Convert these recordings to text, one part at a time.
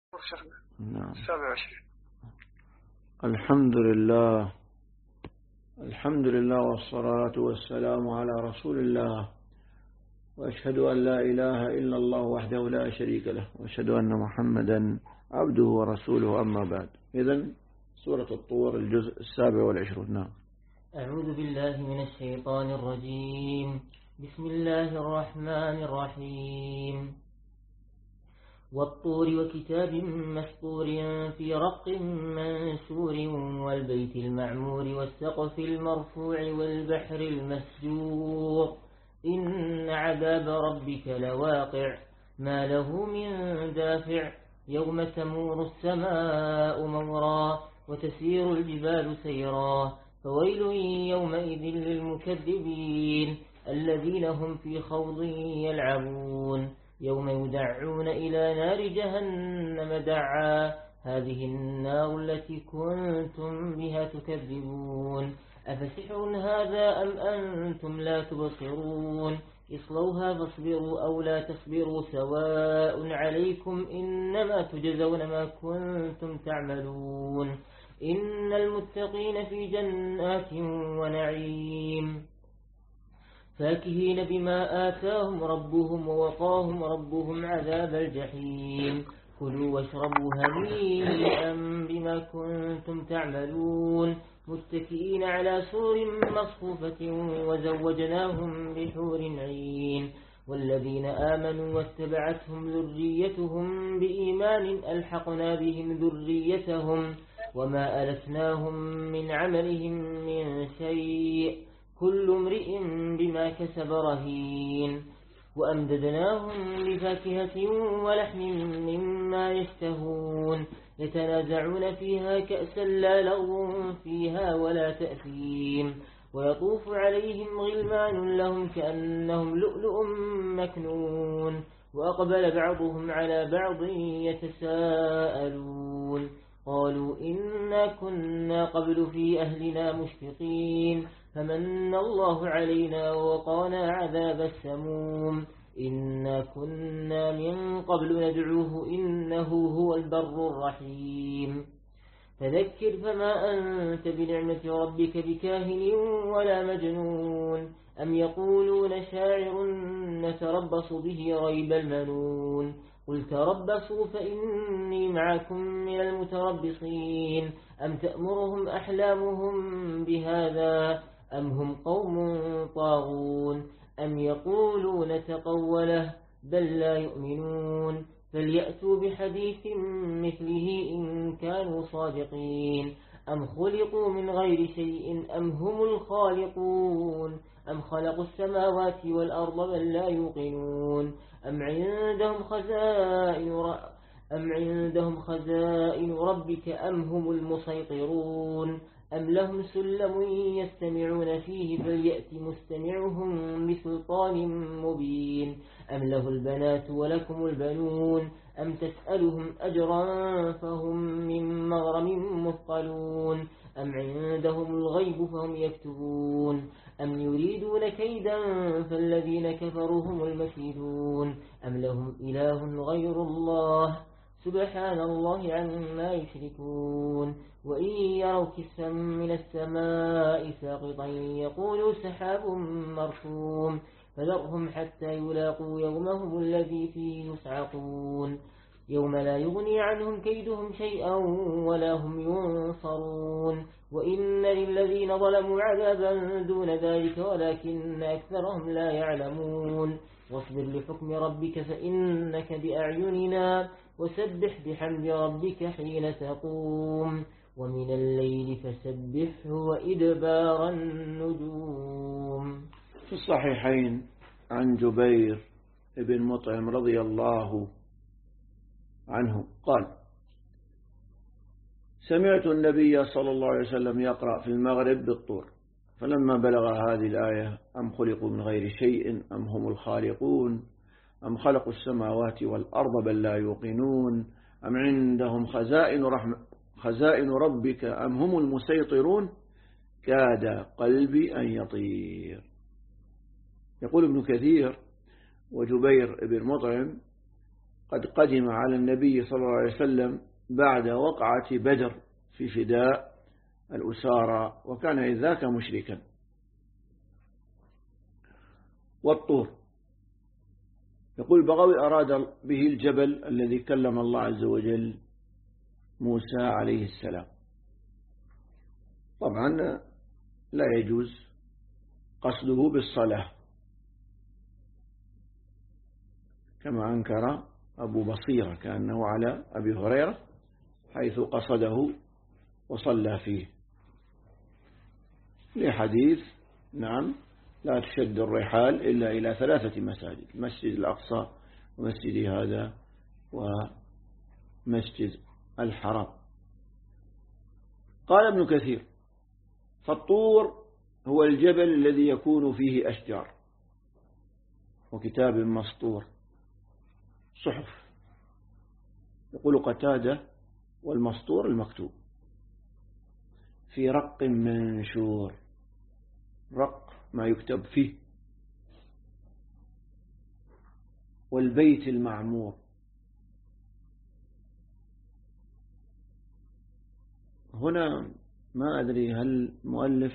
نعم. 27. الحمد لله والصلاة والسلام على رسول الله، وأشهد أن لا إله إلا الله وحده لا شريك له، وأشهد أن محمدا عبده ورسوله، أما بعد. إذن سورة الطور الجزء 27. نعم. أعوذ بالله من الشيطان الرجيم. بسم الله الرحمن الرحيم. والطور وكتاب مسطور في رق منشور والبيت المعمور والسقف المرفوع والبحر المسجور إن عذاب ربك لواقع ما له من دافع يوم تمور السماء مورا وتسير الجبال سيرا فويل يومئذ للمكذبين الذين هم في خوض يلعبون يوم يدعون إلى نار جهنم دعا هذه النار التي كنتم بها تكذبون أفسحر هذا أم أنتم لا تبصرون اصلوها فاصبروا أو لا تصبروا سواء عليكم إنما تجزون ما كنتم تعملون إن المتقين في جنات ونعيم فاكهين بما آتاهم ربهم ووقاهم ربهم عذاب الجحيم كلوا واشربوا هنيئا بما كنتم تعملون متكئين على سور مصفوفة وزوجناهم بحور عين والذين آمنوا واتبعتهم ذريتهم بإيمان ألحقنا بهم ذريتهم وما ألفناهم من عملهم من شيء كل امرئ بما كسب رهين وأمددناهم بفاكهة ولحم مما يشتهون يتنازعون فيها كأسا لا لغو فيها ولا تأثيم ويطوف عليهم غلمان لهم كأنهم لؤلؤ مكنون وأقبل بعضهم على بعض يتساءلون قالوا إنا كنا قبل في أهلنا مشفقين فمن الله علينا ووقانا عذاب السموم إنا كنا من قبل ندعوه إنه هو البر الرحيم فذكر فما أنت بنعمة ربك بكاهن ولا مجنون أم يقولون شاعر نتربص به ريب المنون قل تربصوا فإني معكم من المتربصين أم تأمرهم أحلامهم بهذا أم هم قوم طاغون أم يقولون تقوله بل لا يؤمنون فليأتوا بحديث مثله إن كانوا صادقين أم خلقوا من غير شيء أم هم الخالقون أم خلقوا السماوات والأرض بل لا يوقنون أم عندهم خزائن ربك أم هم المسيطرون أم لهم سلم يستمعون فيه فليأت مستمعهم بسلطان مبين أم له البنات ولكم البنون أم تسألهم أجرا فهم من مغرم مثقلون أم عندهم الغيب فهم يكتبون أم يريدون كيدا فالذين كفروا هم المكيدون أم لهم إله غير الله سبحان الله عما يشركون وإن يروا كسفا من السماء ساقطا يقولوا سحاب مرسوم فذرهم حتى يلاقوا يومهم الذي فيه يصعقون يوم لا يغني عنهم كيدهم شيئا ولا هم ينصرون وإن للذين ظلموا عذابا دون ذلك ولكن أكثرهم لا يعلمون واصبر لحكم ربك فإنك بأعيننا وسبح بحمد ربك حين تقوم ومن الليل فسبحه وإدبار النجوم. في الصحيحين عن جبير بن مطعم رضي الله عنه قال سمعت النبي صلى الله عليه وسلم يقرأ في المغرب بالطور فلما بلغ هذه الآية أم خلقوا من غير شيء أم هم الخالقون أم خلقوا السماوات والأرض بل لا يوقنون أم عندهم خزائن ربك أم هم المسيطرون كاد قلبي أن يطير. يقول ابن كثير وجبير بن مطعم قد قدم على النبي صلى الله عليه وسلم بعد وقعة بدر في فداء الأسارى، وكان إذ ذاك مشركا. والطور، يقول البغوي أراد به الجبل الذي كلم الله عز وجل موسى عليه السلام. طبعا لا يجوز قصده بالصلاة كما أنكر أبو بصيرة كأنه على أبي هريرة حيث قصده وصلى فيه، لحديث نعم لا تشد الرحال إلا إلى 3 مساجد: المسجد الأقصى ومسجد هذا ومسجد الحرام. قال ابن كثير: فالطور هو الجبل الذي يكون فيه أشجار وكتاب مسطور صحف. يقول قتادة: والمسطور المكتوب في رق منشور، رق ما يكتب فيه. والبيت المعمور، هنا ما أدري هل المؤلف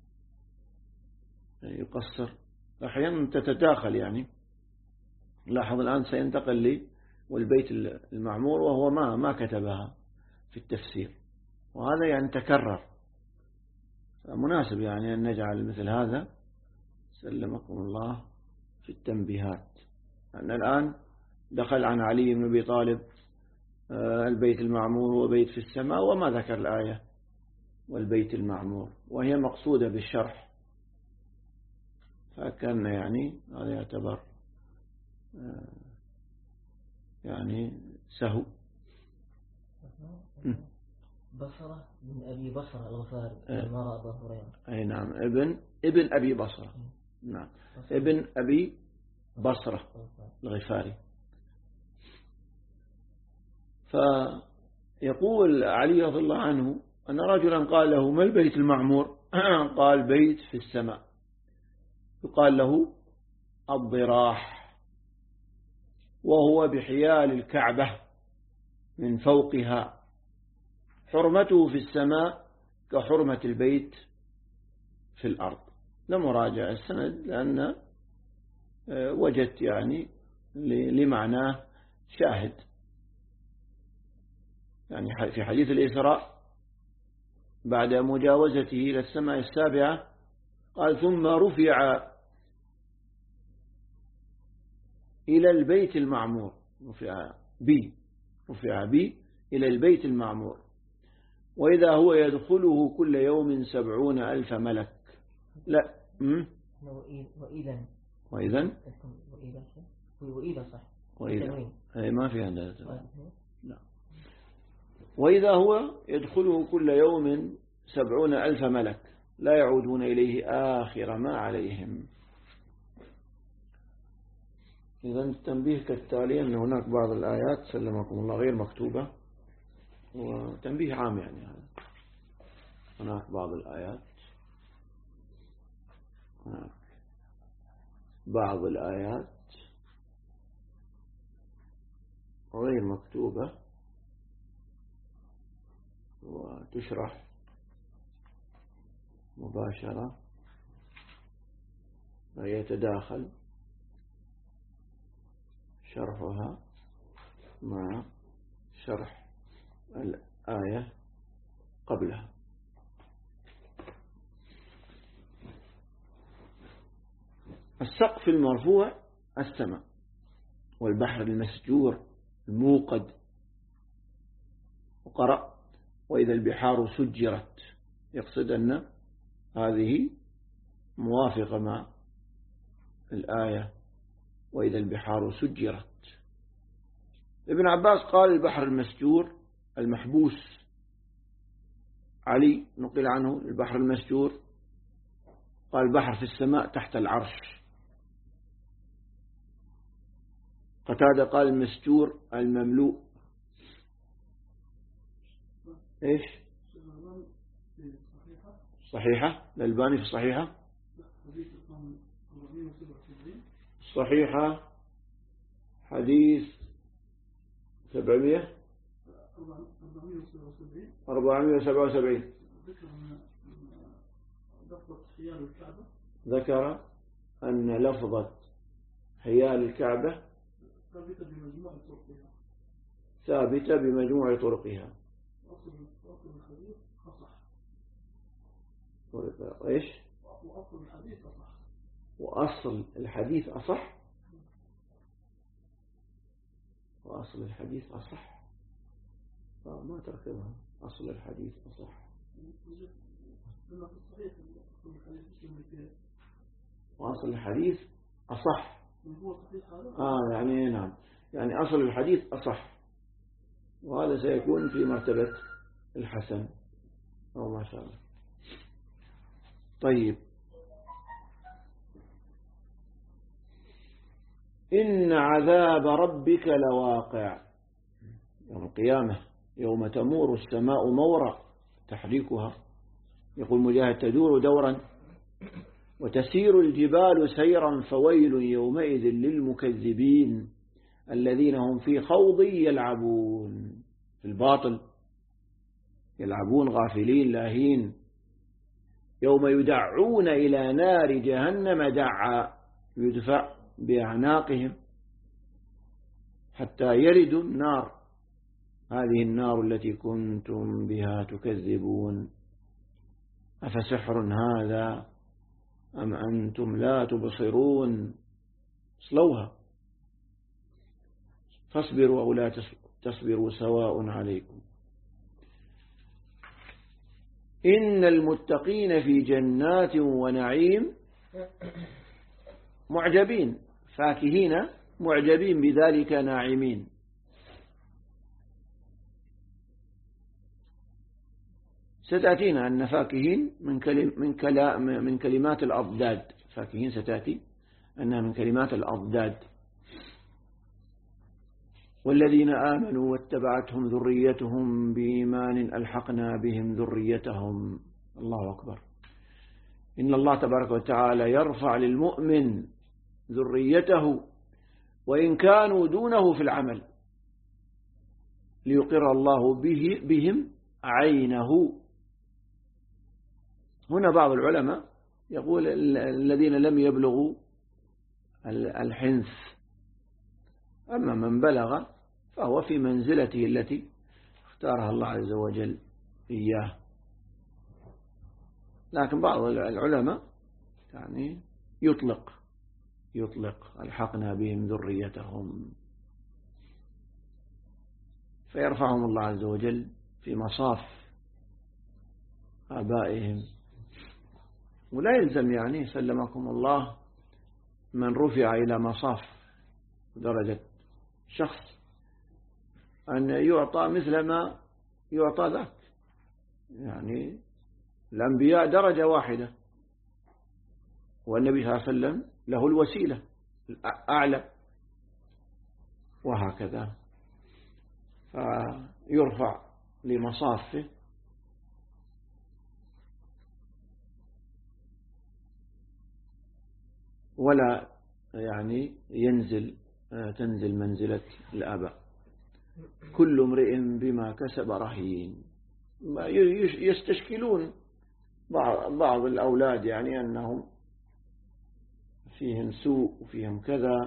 يقصر، أحيانا تتداخل يعني. لاحظ الآن سينتقل لي والبيت المعمور وهو ما كتبها في التفسير، وهذا يعني تكرر، مناسب يعني أن نجعل مثل هذا سلمكم الله في التنبيهات. أن الآن دخل عن علي بن أبي طالب البيت المعمور وبيت في السماء، وما ذكر الآية والبيت المعمور، وهي مقصودة بالشرح، فكان يعني هذا يعتبر يعني سهو. بصرة من أبي بصرة الغفاري لما رأى أبا هريرة. أي نعم، ابن أبي بصرة، نعم ابن أبي بصرة الغفاري. فيقول علي رضي الله عنه أن رجلا قال له: ما البيت المعمور؟ قال: بيت في السماء يقال له الضراح، وهو بحيال الكعبة من فوقها، حرمته في السماء كحرمة البيت في الأرض. لم أراجع السند لأن وجدت يعني لمعناه شاهد، يعني في حديث الإسراء بعد مجاوزته إلى السماء السابعة قال: ثم رفع إلى البيت المعمور، رفع بي إلى البيت المعمور، وإذا هو يدخله كل يوم 70,000 ملك. لا وإذا صح، ما في عندنا لا. وإذا هو يدخله كل يوم 70,000 ملك لا يعودون إليه آخر ما عليهم. إذا التنبيه كالتالي: أن هناك بعض الآيات سلمكم الله غير مكتوبة، وتنبيه عام يعني هذا. هناك بعض الآيات غير مكتوبة وتشرح مباشرة ويتداخل شرحها مع شرح الآية قبلها. السقف المرفوع السماء، والبحر المسجور الموقد. وقرأ: وإذا البحار سجرت، يقصد أن هذه موافقة مع الآية وإذا البحار سجرت. ابن عباس قال: البحر المسجور المحبوس. علي نقل عنه: البحر المسجور قال: البحر في السماء تحت العرش. قتادة قال: المسجور المملوء. إيش؟ صحيحة الألباني في الصحيحة، صحيحة حديث 477 ذكر أن لفظة حيال الكعبة ثابتة بمجموع طرقها. إيش؟ وأصل الحديث أصح. وأصل الحديث أصح. ما تركبها. أصل الحديث أصح. وأصل الحديث أصح. يعني نعم، يعني أصل الحديث أصح، وهذا سيكون في مرتبة الحسن أو ما شاء الله. طيب، إن عذاب ربك لواقع. يوم القيامة يوم تمور السماء مورا تحريكها، يقول مجاهد تدور دورا وتسير الجبال سيرا فويل يومئذ للمكذبين الذين هم في خوض يلعبون، في الباطل يلعبون غافلين لاهين. يوم يدعون إلى نار جهنم دعا، يدفع بأعناقهم حتى يردوا النار، هذه النار التي كنتم بها تكذبون. أفسحر هذا أم أنتم لا تبصرون؟ اصلوها فاصبروا أو لا تصبروا سواء عليكم. إن المتقين في جنات ونعيم معجبين فاكهين معجبين بذلك ناعمين. ستأتينا أن فاكهين من كلمات الأضداد، فاكهين ستأتي أنها من كلمات الأضداد. والذين آمنوا واتبعتهم ذريتهم بإيمان ألحقنا بهم ذريتهم. الله أكبر. إن الله تبارك وتعالى يرفع للمؤمن ذريته وإن كانوا دونه في العمل ليقر الله بهم عينه. هنا بعض العلماء يقول الذين لم يبلغوا الحنث، أما من بلغ فهو في منزلته التي اختارها الله عز وجل إياه. لكن بعض العلماء يعني يطلق ألحقنا بهم ذريتهم، فيرفعهم الله عز وجل في مصاف آبائهم. ولا يلزم يعني سلمكم الله من رفع إلى مصاف درجة شخص أن يعطى مثل ما يعطى ذاك. يعني الأنبياء درجة واحدة، والنبي صلى الله عليه وسلم له الوسيلة الأعلى، وهكذا فيرفع لمصافه ولا يعني تنزل منزلة الآباء. كل امرئ بما كسب رهين. يستشكلون بعض الأولاد يعني أنهم فيهم سوء وفيهم كذا،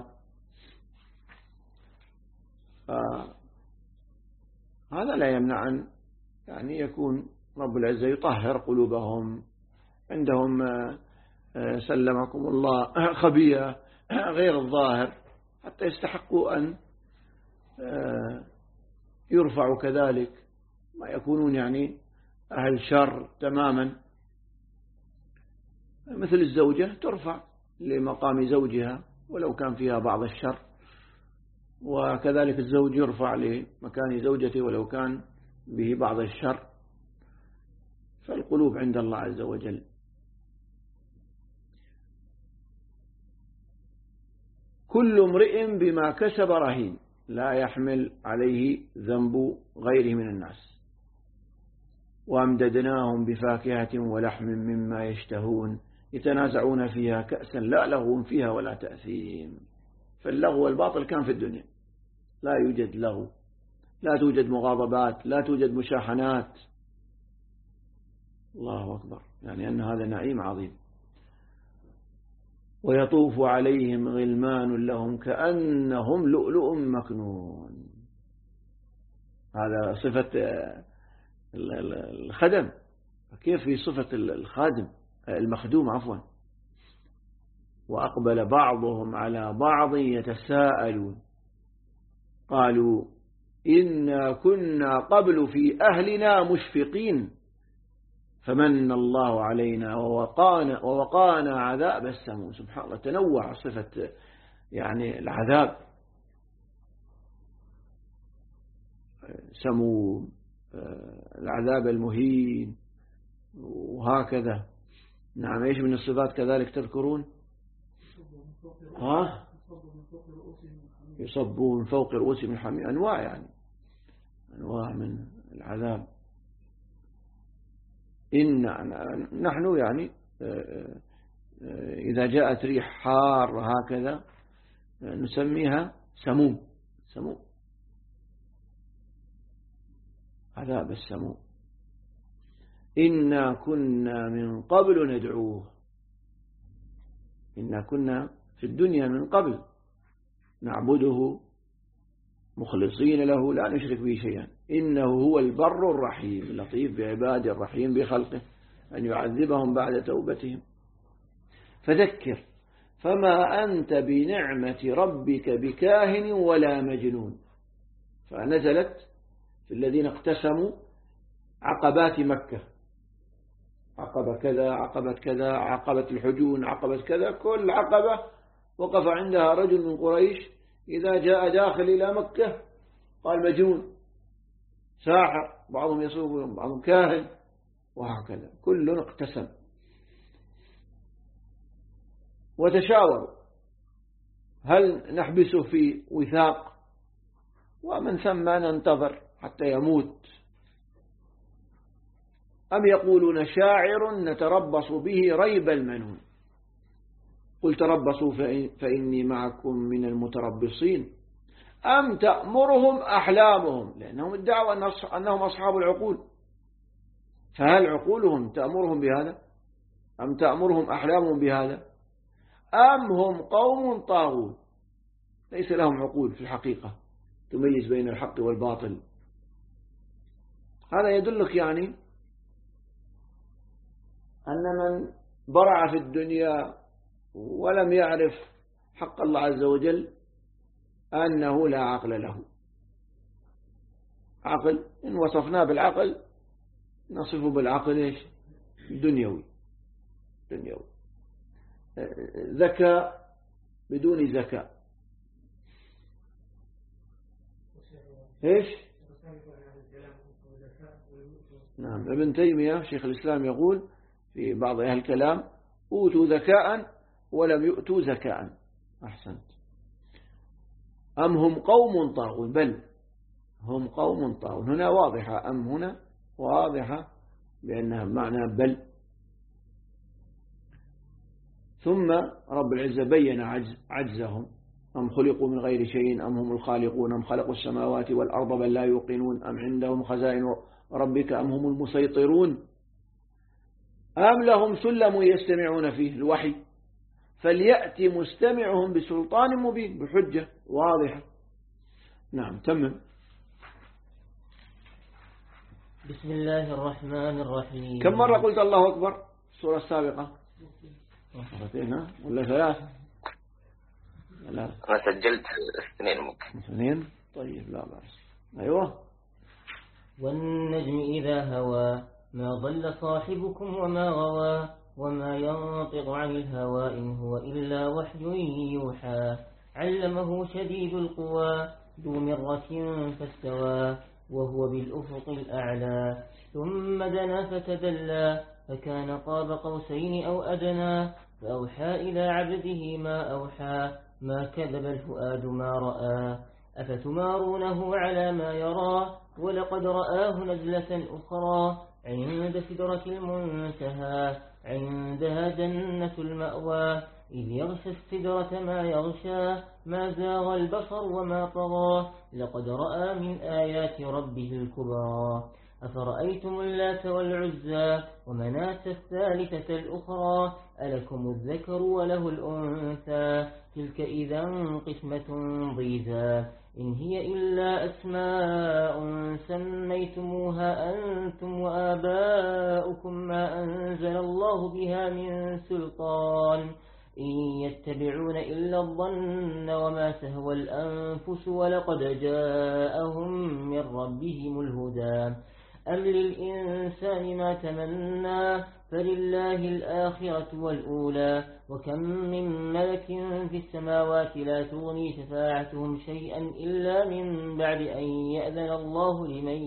هذا لا يمنع أن يعني يكون رب العزة يطهر قلوبهم، عندهم سلمكم الله خبيئة غير الظاهر حتى يستحقوا أن يرفعوا كذلك، ما يكونون يعني أهل شر تماما. مثل الزوجة ترفع لمقام زوجها ولو كان فيها بعض الشر، وكذلك الزوج يرفع لمكان زوجته ولو كان به بعض الشر. فالقلوب عند الله عز وجل. كل امرئ بما كسب رهين لا يحمل عليه ذنب غيره من الناس. وأمددناهم بفاكهة ولحم مما يشتهون يتنازعون فيها كأسا لا لغو فيها ولا تأثيم. فاللغو والباطل كان في الدنيا، لا يوجد لغو لا توجد مغاضبات، لا توجد مشاحنات. الله أكبر، يعني أن هذا نعيم عظيم. ويطوف عليهم غلمان لهم كأنهم لؤلؤ مكنون. هذا صفة الخدم. كيف في صفة الخادم المخدوم عفوا. وأقبل بعضهم على بعض يتساءلون قالوا إنا كنا قبل في أهلنا مشفقين فمن الله علينا ووقانا عذاب السموم. سبحان الله، تنوع صفة يعني العذاب. سموم، العذاب المهين، وهكذا. نعم، ايش من الصفات كذلك تذكرون؟ يصبوا من فوق رؤوسهم الحميم. أنواع، يعني أنواع من العذاب. نحن يعني إذا جاءت ريح حار هكذا نسميها سموم. سموم، عذاب السموم. إنا كنا من قبل ندعوه. إنا كنا في الدنيا من قبل نعبده مخلصين له لا نشرك به شيئا إنه هو البر الرحيم اللطيف بعباده الرحيم بخلقه أن يعذبهم بعد توبتهم. فذكر فما أنت بنعمة ربك بكاهن ولا مجنون. فنزلت في الذين اقتسموا عقبات مكة، عقبة كذا، عقبة كذا، عقبة الحجون، عقبة كذا. كل عقبة وقف عندها رجل من قريش إذا جاء داخل إلى مكة قال مجنون، ساحر، بعضهم يصوم بعضهم كاهن، وهكذا. كل اقتسم وتشاوروا هل نحبسه في وثاق ومن ثم ننتظر حتى يموت، أم يقولون شاعر نتربص به ريب المنون. قل تربصوا فإني معكم من المتربصين أم تأمرهم أحلامهم، لأنهم ادعوا أنهم أصحاب العقول، فهل عقولهم تأمرهم بهذا أم تأمرهم أحلامهم بهذا، أم هم قوم طاغون ليس لهم عقول في الحقيقة تميز بين الحق والباطل. هذا يدلك يعني أن من برع في الدنيا ولم يعرف حق الله عز وجل أنه لا عقل له. عقل إن وصفناه بالعقل نصفه بالعقل إيش؟ دنيوي. ذكاء بدون ذكاء. إيش؟ نعم، ابن تيمية شيخ الإسلام يقول في بعض أهل الكلام أوتوا ذكاء ولم يؤتوا ذكاء. أحسنت. أم هم قوم طاغون، بل هم قوم طاغون. هنا واضحة، أم هنا واضحة بأنها معنى بل. ثم رب العزة بين عجزهم. أم خلقوا من غير شيء أم هم الخالقون أم خلقوا السماوات والأرض بل لا يوقنون أم عندهم خزائن ربك أم هم المسيطرون أم لهم سلم يستمعون فيه الوحي فليأتي مستمعهم بسلطان مبين، بحجة واضحة. نعم، تمم. بسم الله الرحمن الرحيم. كم مرة قلت الله أكبر السورة السابقة؟ مرتين ولا ثلاث؟ أنا سجلت 2 ممكن. 2 طيب، لا بأس. أيوة. والنجم إذا هوى ما ضل صاحبكم وما غوى وما ينطق عن الهوى إن هو إلا وحي يوحى علمه شديد القوى ذو مرة فاستوى وهو بالأفق الأعلى ثم دنا فتدلى فكان قاب قوسين أو أدنى فأوحى إلى عبده ما أوحى ما كذب الفؤاد ما رأى أفتمارونه على ما يرى ولقد رآه نزلة أخرى عند سدرة المنتهى عندها جنة المأوى إذ يغشى السدرة ما يغشى ما زاغ البصر وما طغى لقد رأى من آيات ربه الكبرى أفرأيتم اللات والعزى ومناة الثالثة الأخرى ألكم الذكر وله الأنثى تلك إذا قسمة ضيزى إن هي إلا أسماء سميتموها أنتم وآباؤكم ما أنزل الله بها من سلطان إن يتبعون إلا الظن وما تهوى الأنفس ولقد جاءهم من ربهم الهدى أم للإنسان ما تمنى فلله الآخرة والأولى وكم من ملك في السماوات لا تغني شفاعتهم شيئا إلا من بعد أن يأذن الله لمن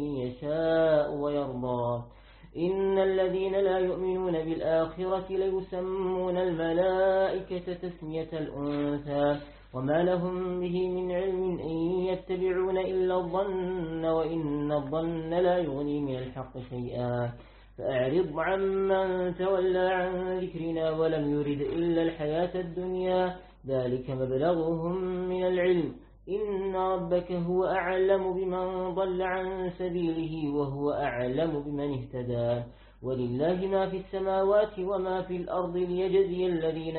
يشاء ويرضى إن الذين لا يؤمنون بالآخرة ليسمون الملائكة تسمية الأنثى وما لهم به من علم إن يتبعون إلا الظن وإن الظن لا يغني من الحق شيئا فأعرض عمن تولى عن ذكرنا ولم يرد إلا الحياة الدنيا ذلك مبلغهم من العلم إن ربك هو أعلم بمن ضل عن سبيله وهو أعلم بمن اهتدى ولله ما في السماوات وما في الأرض ليجزي الذين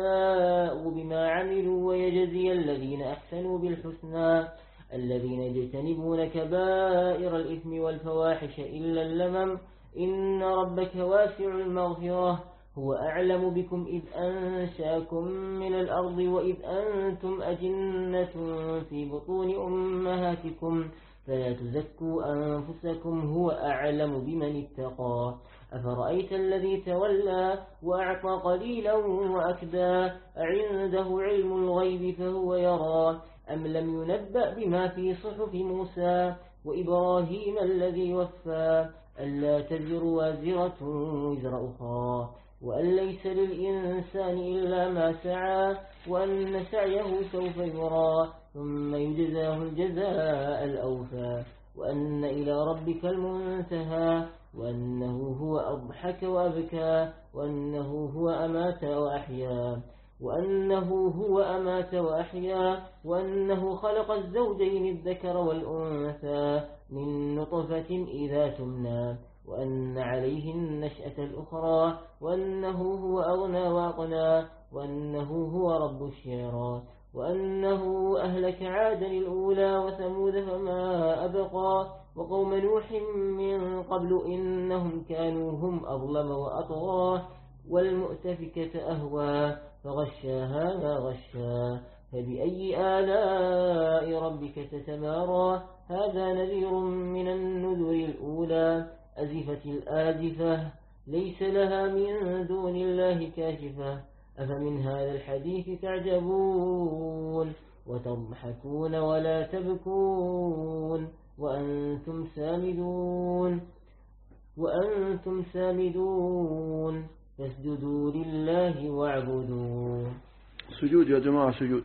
أساءوا بما عملوا ويجزي الذين أحسنوا بالحسنى الذين يجتنبون كبائر الإثم والفواحش إلا اللمم إن ربك واسع المغفرة هو أعلم بكم إذ أنشاكم من الأرض وإذ أنتم أجنة في بطون أمهاتكم فلا تزكوا أنفسكم هو أعلم بمن اتقى أفرأيت الذي تولى وأعطى قليلا وأكدى أعنده علم الغيب فهو يرى أم لم ينبأ بما في صحف موسى وإبراهيم الذي وفى ألا تزر وازرة وزر أخرى وأن ليس للإنسان إلا ما سعى وأن سعيه سوف يرى ثم يجزاه الجزاء الأوفى وأن إلى ربك المنتهى وأنه هو أضحك وأبكى وأنه هو أمات وأحيا وأنه خلق الزوجين الذكر والأنثى من نطفة إذا تمنى وأن عليه النشأة الأخرى وأنه هو أغنى وأقنى وأنه هو رب الشعرى وأنه أهلك عادا الأولى وثمود فما أبقى وقوم نوح من قبل إنهم كانوا هم أظلم وأطغى والمؤتفكة أهوى فغشاها ما غشا فبأي آلاء ربك تتمارى هذا نذير من النذر الأولى أزفت الآزفة ليس لها من دون الله كاشفة أفمن هذا الحديث تعجبون وتضحكون ولا تبكون وأنتم سامدون فاسجدوا لله واعبدوا. سجود يا جماعة سجود.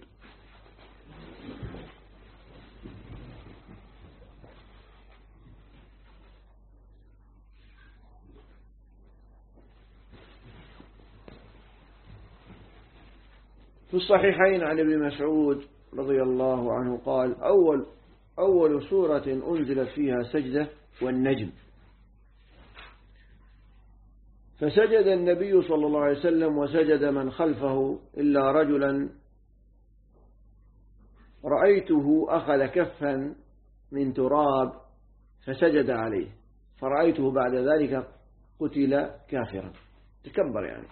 في الصحيحين عن ابن مسعود رضي الله عنه قال أول سورة أنزلت فيها سجدة والنجم فسجد النبي صلى الله عليه وسلم وسجد من خلفه إلا رجلا رأيته أخذ كفا من تراب فسجد عليه فرأيته بعد ذلك قتل كافرا تكبر يعني.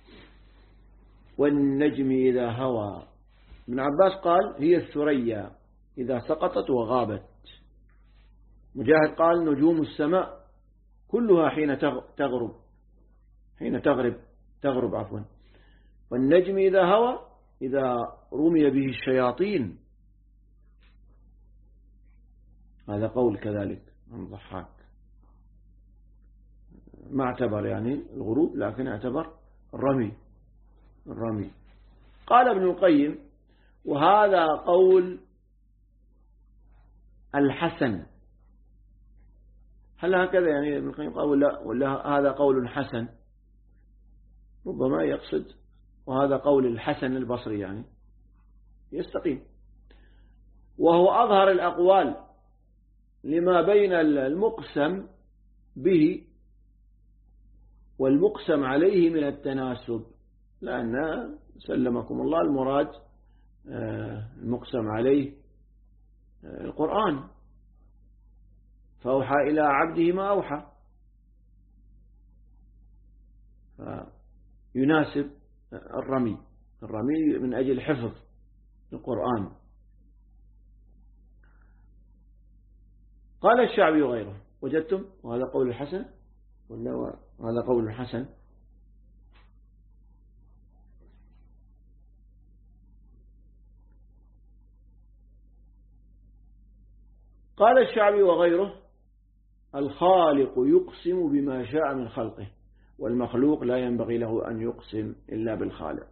والنجم إذا هوى ابن عباس قال هي الثريا إذا سقطت وغابت. مجاهد قال نجوم السماء كلها حين تغرب عفوا. والنجم إذا هوى إذا رمي به الشياطين. هذا قول كذلك عن ضحاك ما اعتبر يعني الغروب لكن اعتبر الرمي. قال ابن القيم وهذا قول الحسن. هل هكذا يعني ابن القيم قال ولا هذا قول حسن؟ ربما يقصد وهذا قول الحسن البصري يعني يستقيم، وهو أظهر الأقوال لما بين المقسم به والمقسم عليه من التناسب، لأن سلمكم الله المراد المقسم عليه القرآن، فأوحى إلى عبده ما أوحى، فيناسب الرمي من أجل حفظ القرآن. قال الشعبي وغيره. وجدتم؟ وهذا قول الحسن ولا هذا قول الحسن؟ قال الشعبي وغيره: الخالق يقسم بما شاء من خلقه، والمخلوق لا ينبغي له أن يقسم إلا بالخالق.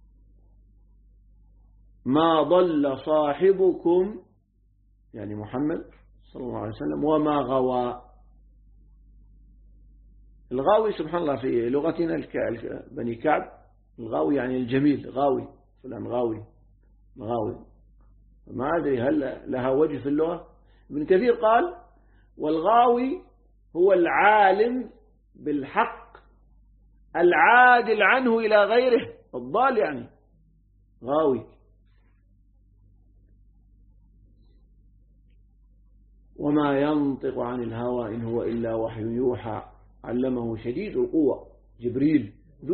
ما ضل صاحبكم يعني محمد صلى الله عليه وسلم وما غوى. الغاوي سبحان الله في لغتنا بني كعب، الغاوي يعني الجميل، غاوي فلان غاوي مغاوي، ما أدري هل لها وجه في اللغة. ابن كثير قال: والغاوي هو العالم بالحق العادل عنه إلى غيره، الضال يعني غاوي. وما ينطق عن الهوى إن هو إلا وحي يوحى علمه شديد القوى جبريل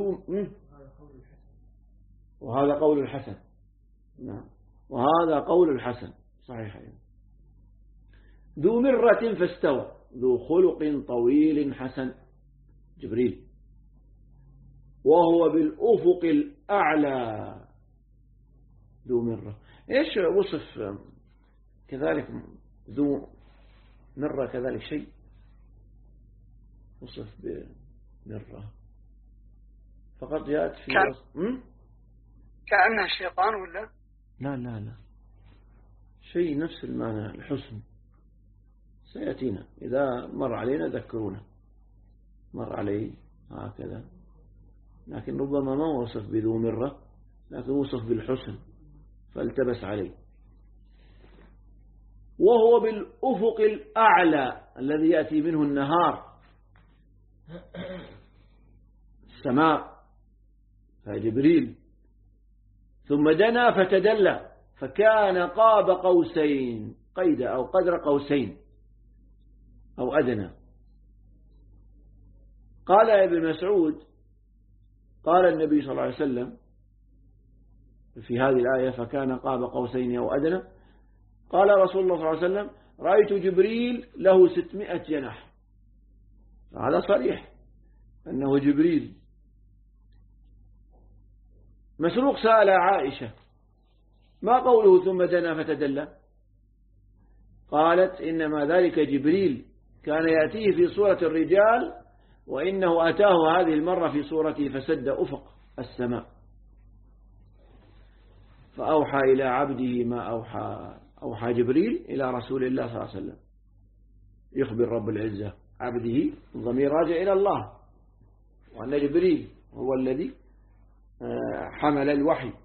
وهذا قول الحسن. نعم، وهذا قول الحسن صحيح يعني. ذو مرة فاستوى ذو خلق طويل حسن جبريل، وهو بالأفق الأعلى ذو مرة. إيش وصف كذلك ذو مرة كذلك شيء وصف بمرة فقط جاءت في كأنها شيطان ولا لا شيء نفس المعنى الحسن، سيأتينا إذا مر علينا ذكرونا، مر عليه هكذا، لكن ربما ما وصف بذو مرة لكن وصف بالحسن فالتبس عليه. وهو بالأفق الأعلى الذي يأتي منه النهار، السماء، فجبريل. ثم دنا فتدلى فكان قاب قوسين، قيد أو قدر قوسين أو أدنى. قال ابن مسعود قال النبي صلى الله عليه وسلم في هذه الآية فكان قاب قوسين أو أدنى، قال رسول الله صلى الله عليه وسلم: رأيت جبريل له 600 جناح. هذا صريح أنه جبريل. مسروق سأل عائشة: ما قوله ثم دنا فتدلى؟ قالت: إنما ذلك جبريل كان يأتيه في صورة الرجال، وإنه أتاه هذه المرة في صورته فسد أفق السماء فأوحى إلى عبده ما أوحى جبريل إلى رسول الله صلى الله عليه وسلم. يخبر رب العزة عبده، الضمير راجع إلى الله، وأن جبريل هو الذي حمل الوحي.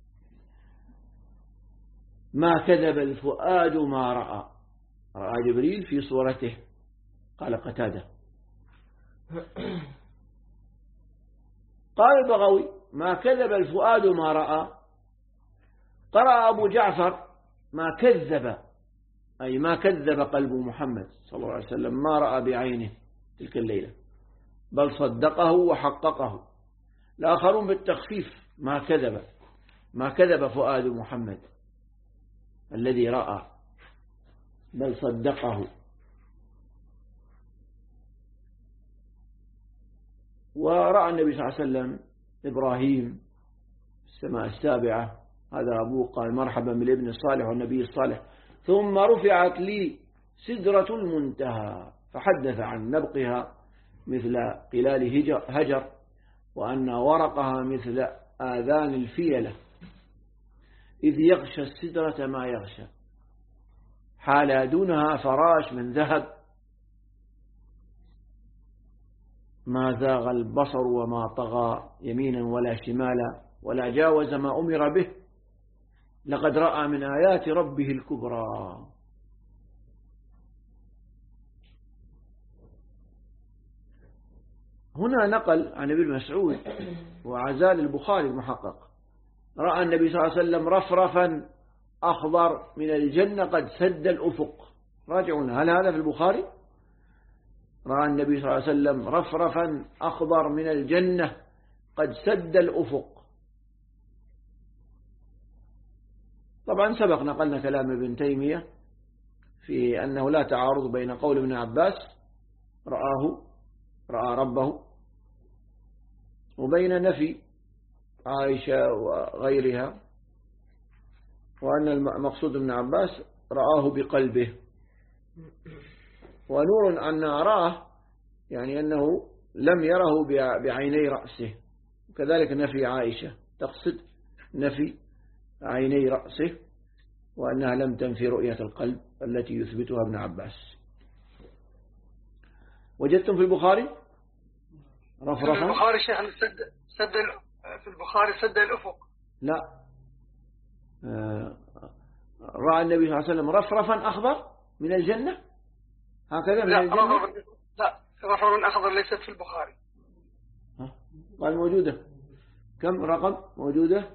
ما كذب الفؤاد ما رأى، رأى جبريل في صورته. قال قتادة. قال البغوي: ما كذب الفؤاد ما رأى. قرأ أبو جعفر: ما كذب، أي ما كذب قلب محمد صلى الله عليه وسلم ما رأى بعينه تلك الليلة، بل صدقه وحققه. الآخرون بالتخفيف: ما كذب فؤاد محمد الذي رأى، بل صدقه. ورأى النبي صلى الله عليه وسلم إبراهيم السماء السابعة، هذا أبوه، قال: مرحبا بالابن الصالح والنبي الصالح. ثم رفعت لي سدرة المنتهى، فحدث عن نبقها مثل قلال هجر، وأن ورقها مثل آذان الفيلة، إذ يغشى السدرة ما يغشى، حال دونها فراش من ذهب، ما زاغ البصر وما طغى يمينا ولا شمالا، ولا جاوز ما أمر به لقد رأى من آيات ربه الكبرى. هنا نقل عن ابن مسعود وعزال البخاري المحقق رأى النبي صلى الله عليه وسلم رفرفا أخضر من الجنة قد سد الأفق. راجعون، هل هذا في البخاري؟ رأى النبي صلى الله عليه وسلم رفرفا أخضر من الجنة قد سد الأفق. طبعا سبق نقلنا كلام ابن تيمية في أنه لا تعارض بين قول ابن عباس رأى ربه وبين نفي عائشة وغيرها، وأن المقصود ابن عباس رآه بقلبه، ونور أن أراه يعني أنه لم يره بعيني رأسه. وكذلك نفي عائشة تقصد نفي عيني رأسه، وأنها لم تنفي رؤية القلب التي يثبتها ابن عباس. وجدتم في البخاري رفرفا؟ في البخاري شيخنا في البخاري سد الأفق. لا، رأى النبي صلى الله عليه وسلم رفرفا أخضر من الجنة هكذا من الجنة. لا، رفرفا أخضر ليست في البخاري. قال موجودة. كم رقم موجودة؟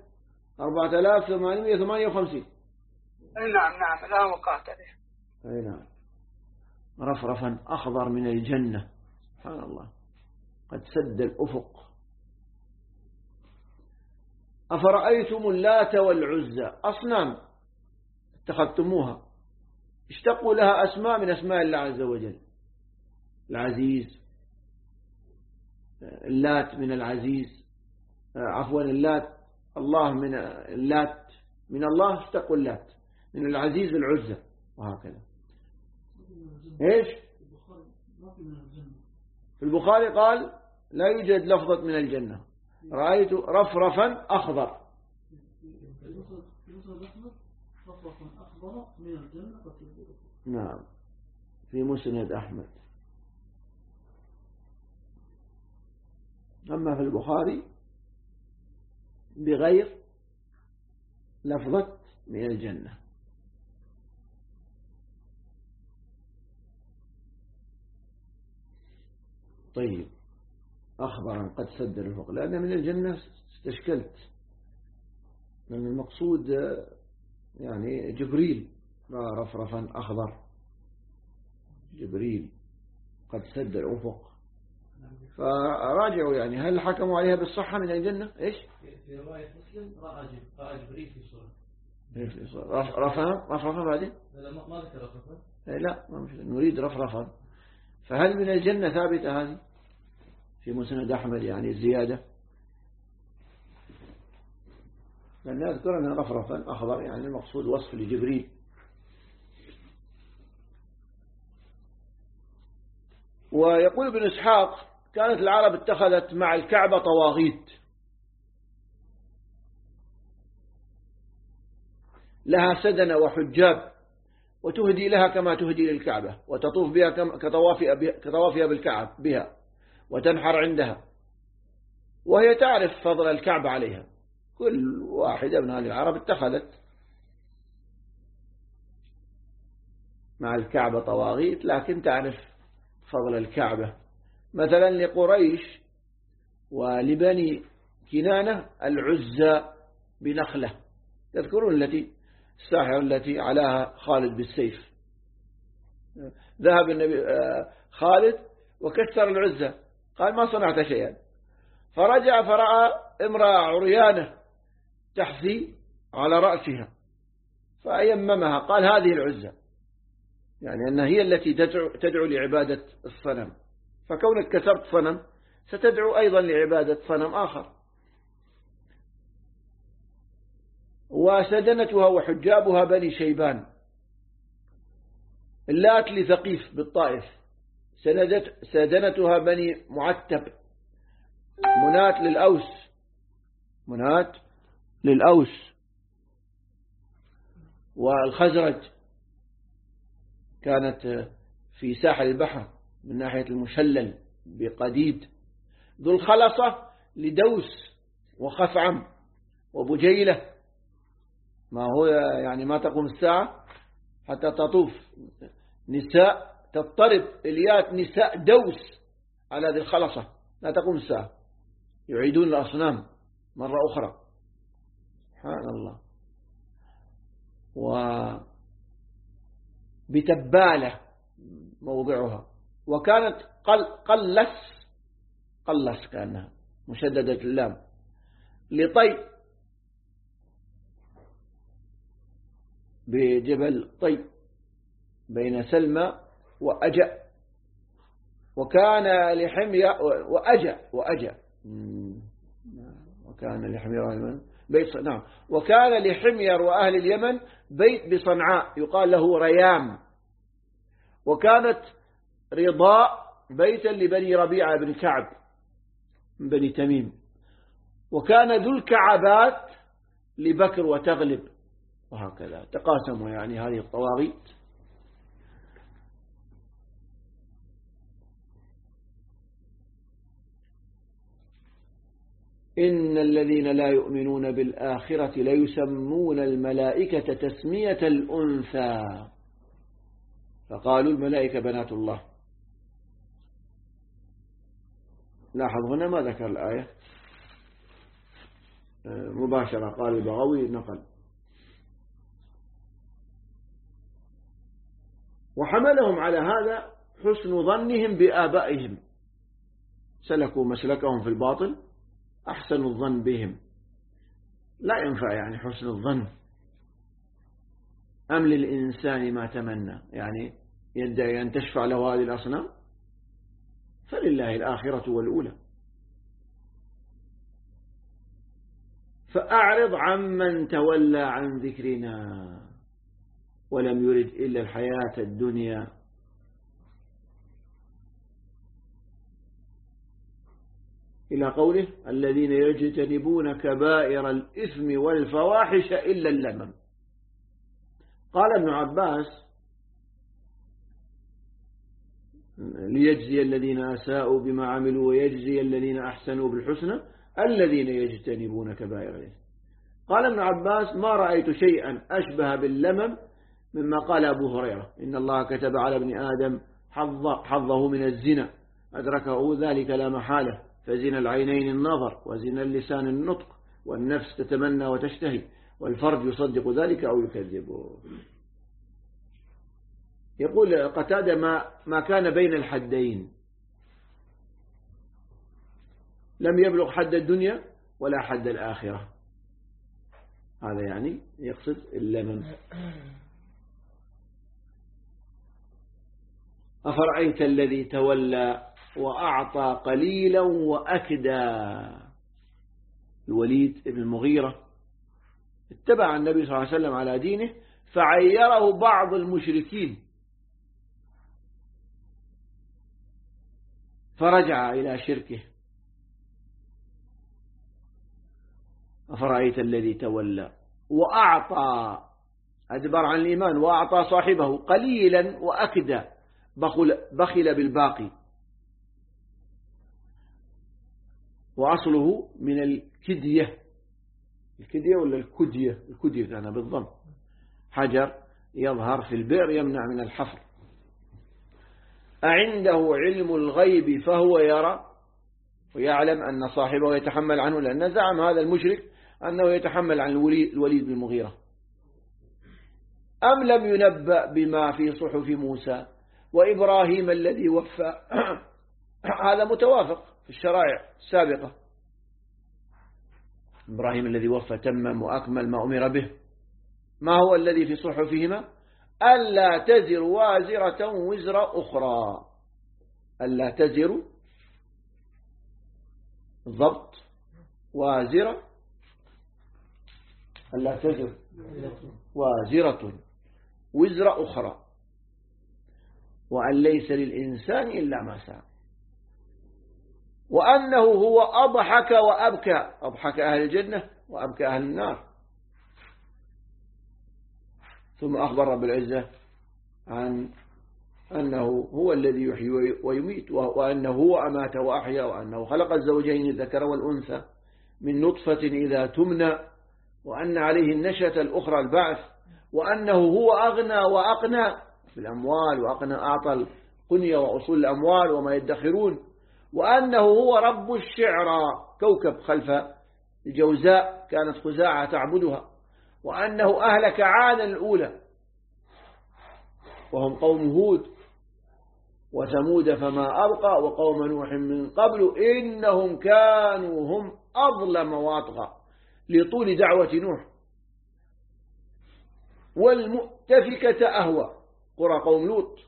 4858. نعم لا وقعت عليه. أي نعم، رفرفا أخضر من الجنة، سبحان الله، قد سد الأفق. أفرأيتم اللات والعزى، أصنام اتخذتموها، اشتقوا لها أسماء من أسماء الله عز وجل. العزيز، اللات من العزيز، عفوا اللات، الله من اللات، من الله اشتقوا اللات، من العزيز العزى، وهكذا. إيش في البخاري قال لا يوجد لفظة من الجنة، رأيت رفرفا أخضر. نعم، في مسند أحمد. أما في البخاري بغير لفظة من الجنة. طيب، أخبرا قد سد الأفق، لأن من الجنة استشكلت، لأن المقصود يعني جبريل رأى رفرفا أخضر، جبريل قد سد الأفق. فراجعوا يعني هل حكموا عليها بالصحة من الجنة؟ إيش؟ في رواية مسلم رأى جبريل في صورة. رفرفا بعدين؟ لا، ما ذكر رفرفا. لا، نريد رفرفا. فهل من الجنة ثابتة هذه في مسند أحمد يعني الزيادة؟ لأن أذكر أنها رفرفا أخضر يعني المقصود وصف لجبريل. ويقول ابن إسحاق كانت العرب اتخذت مع الكعبة طواغيت لها سدنة وحجاب، وتهدي لها كما تهدي للكعبة، وتطوف بها كطوافها بالكعبة بها، وتنحر عندها، وهي تعرف فضل الكعبة عليها. كل واحدة من هذه العرب اتخذت مع الكعبة طواغيت لكن تعرف فضل الكعبة. مثلا لقريش ولبني كنانة العزى بنخلة، تذكرون الساحرة التي علاها خالد بالسيف، ذهب النبي خالد وكسر العزى، قال ما صنعت شيئا، فرجع فرأى امرأة عريانة تحثي على رأسها فأيممها، قال هذه العزى، يعني أنها هي التي تدعو لعبادة الصنم، فكونك كسرت صنم ستدعو أيضا لعبادة صنم آخر. وسدنتها وحجابها بني شيبان، اللات لثقيف بالطائف، سدنتها بني معتب، منات للأوس، والخزرج كانت في ساحل البحر من ناحية المشلل بقديد، ذو الخلصة لدوس وخثعم وبجيلة، ما هو يعني ما تقوم الساعة حتى تطوف نساء تضطرب إليات نساء دوس على هذه الخلصة، لا تقوم الساعة، يعيدون الأصنام مرة أخرى. سبحان الله. وبتبالة موضعها، وكانت قلس كأنها مشددة اللام، لطي بجبل طي بين سلمى وأجأ، وكان لحمير وأجأ وكان لحمير بيت نعم، وكان لحمير وأهل اليمن بيت بصنعاء يقال له ريام، وكانت رضاء بيتا لبني ربيعة بن كعب من بني تميم، وكان ذو الكعبات لبكر وتغلب، وهكذا تقاسموا يعني هذه الطواغيت. إن الذين لا يؤمنون بالآخرة ليسمون الملائكة تسمية الأنثى، فقالوا الملائكة بنات الله. لاحظ هنا ما ذكر الآية مباشرة، قال البغوي نقل. وحملهم على هذا حسن ظنهم بآبائهم، سلكوا مسلكهم في الباطل، أحسن الظن بهم. لا ينفع يعني حسن الظن، أم للإنسان ما تمنى، يعني يدعي أن تشفع له هذه الأصنام، فلله الآخرة والأولى. فأعرض عمن تولى عن ذكرنا ولم يرد إلا الحياة الدنيا إلى قوله الذين يجتنبون كبائر الإثم والفواحش إلا اللمم. قال ابن عباس ليجزي الذين أساءوا بما عملوا ويجزي الذين أحسنوا بالحسنى الذين يجتنبون كبائر الإثم. قال ابن عباس ما رأيت شيئا أشبه باللمم مما قال أبو هريرة إن الله كتب على ابن آدم حظه من الزنا أدركه ذلك لا محالة، فزنا العينين النظر، وزنا اللسان النطق، والنفس تتمنى وتشتهي، والفرج يصدق ذلك أو يكذبه. يقول قتادة ما كان بين الحدين، لم يبلغ حد الدنيا ولا حد الآخرة، هذا يعني يقصد اللمم. أفرأيت الذي تولى وأعطى قليلا وأكدى. الوليد بن المغيرة اتبع النبي صلى الله عليه وسلم على دينه، فعيره بعض المشركين فرجع إلى شركه. أفرأيت الذي تولى وأعطى، أدبر عن الإيمان، وأعطى صاحبه قليلا وأكدى، بخل بالباقي، وأصله من الكدية. الكدية ولا الكدية؟ الكدية كان بالضم، حجر يظهر في البئر يمنع من الحفر. أعنده علم الغيب فهو يرى ويعلم أن صاحبه يتحمل عنه، لأن زعم هذا المشرك أنه يتحمل عن الوليد بن المغيرة. أم لم ينبأ بما في صحف موسى وإبراهيم الذي وفى. هذا متوافق في الشرائع السابقة، إبراهيم الذي وفى تمم وأكمل ما أمر به. ما هو الذي في صحفهما؟ ألا تزر وازرة وزر أخرى، ألا تزر ضبط وازرة، ألا تزر وازرة وزر أخرى، وأن ليس للإنسان إلا ما سعى، وأنه هو أضحك وأبكى، أضحك أهل الجنة وأبكى أهل النار. ثم أخبر رب العزة عن أنه هو الذي يحيي ويميت، وأنه هو أمات وأحيا، وأنه خلق الزوجين الذكر والأنثى من نطفة إذا تمنى وأن عليه النشأة الأخرى البعث، وأنه هو أغنى وأقنى في الأموال، وأقنى أعطى القنية وأصول الأموال وما يدخرون، وأنه هو رب الشعرى، كوكب خلف الجوزاء كانت خزاعة تعبدها، وأنه أهلك عادا الأولى وهم قوم هود، وثمود فما أبقى، وقوم نوح من قبل إنهم كانوا هم أظلم وأطغى لطول دعوة نوح، والمؤتفكة أهوى قرى قوم لوط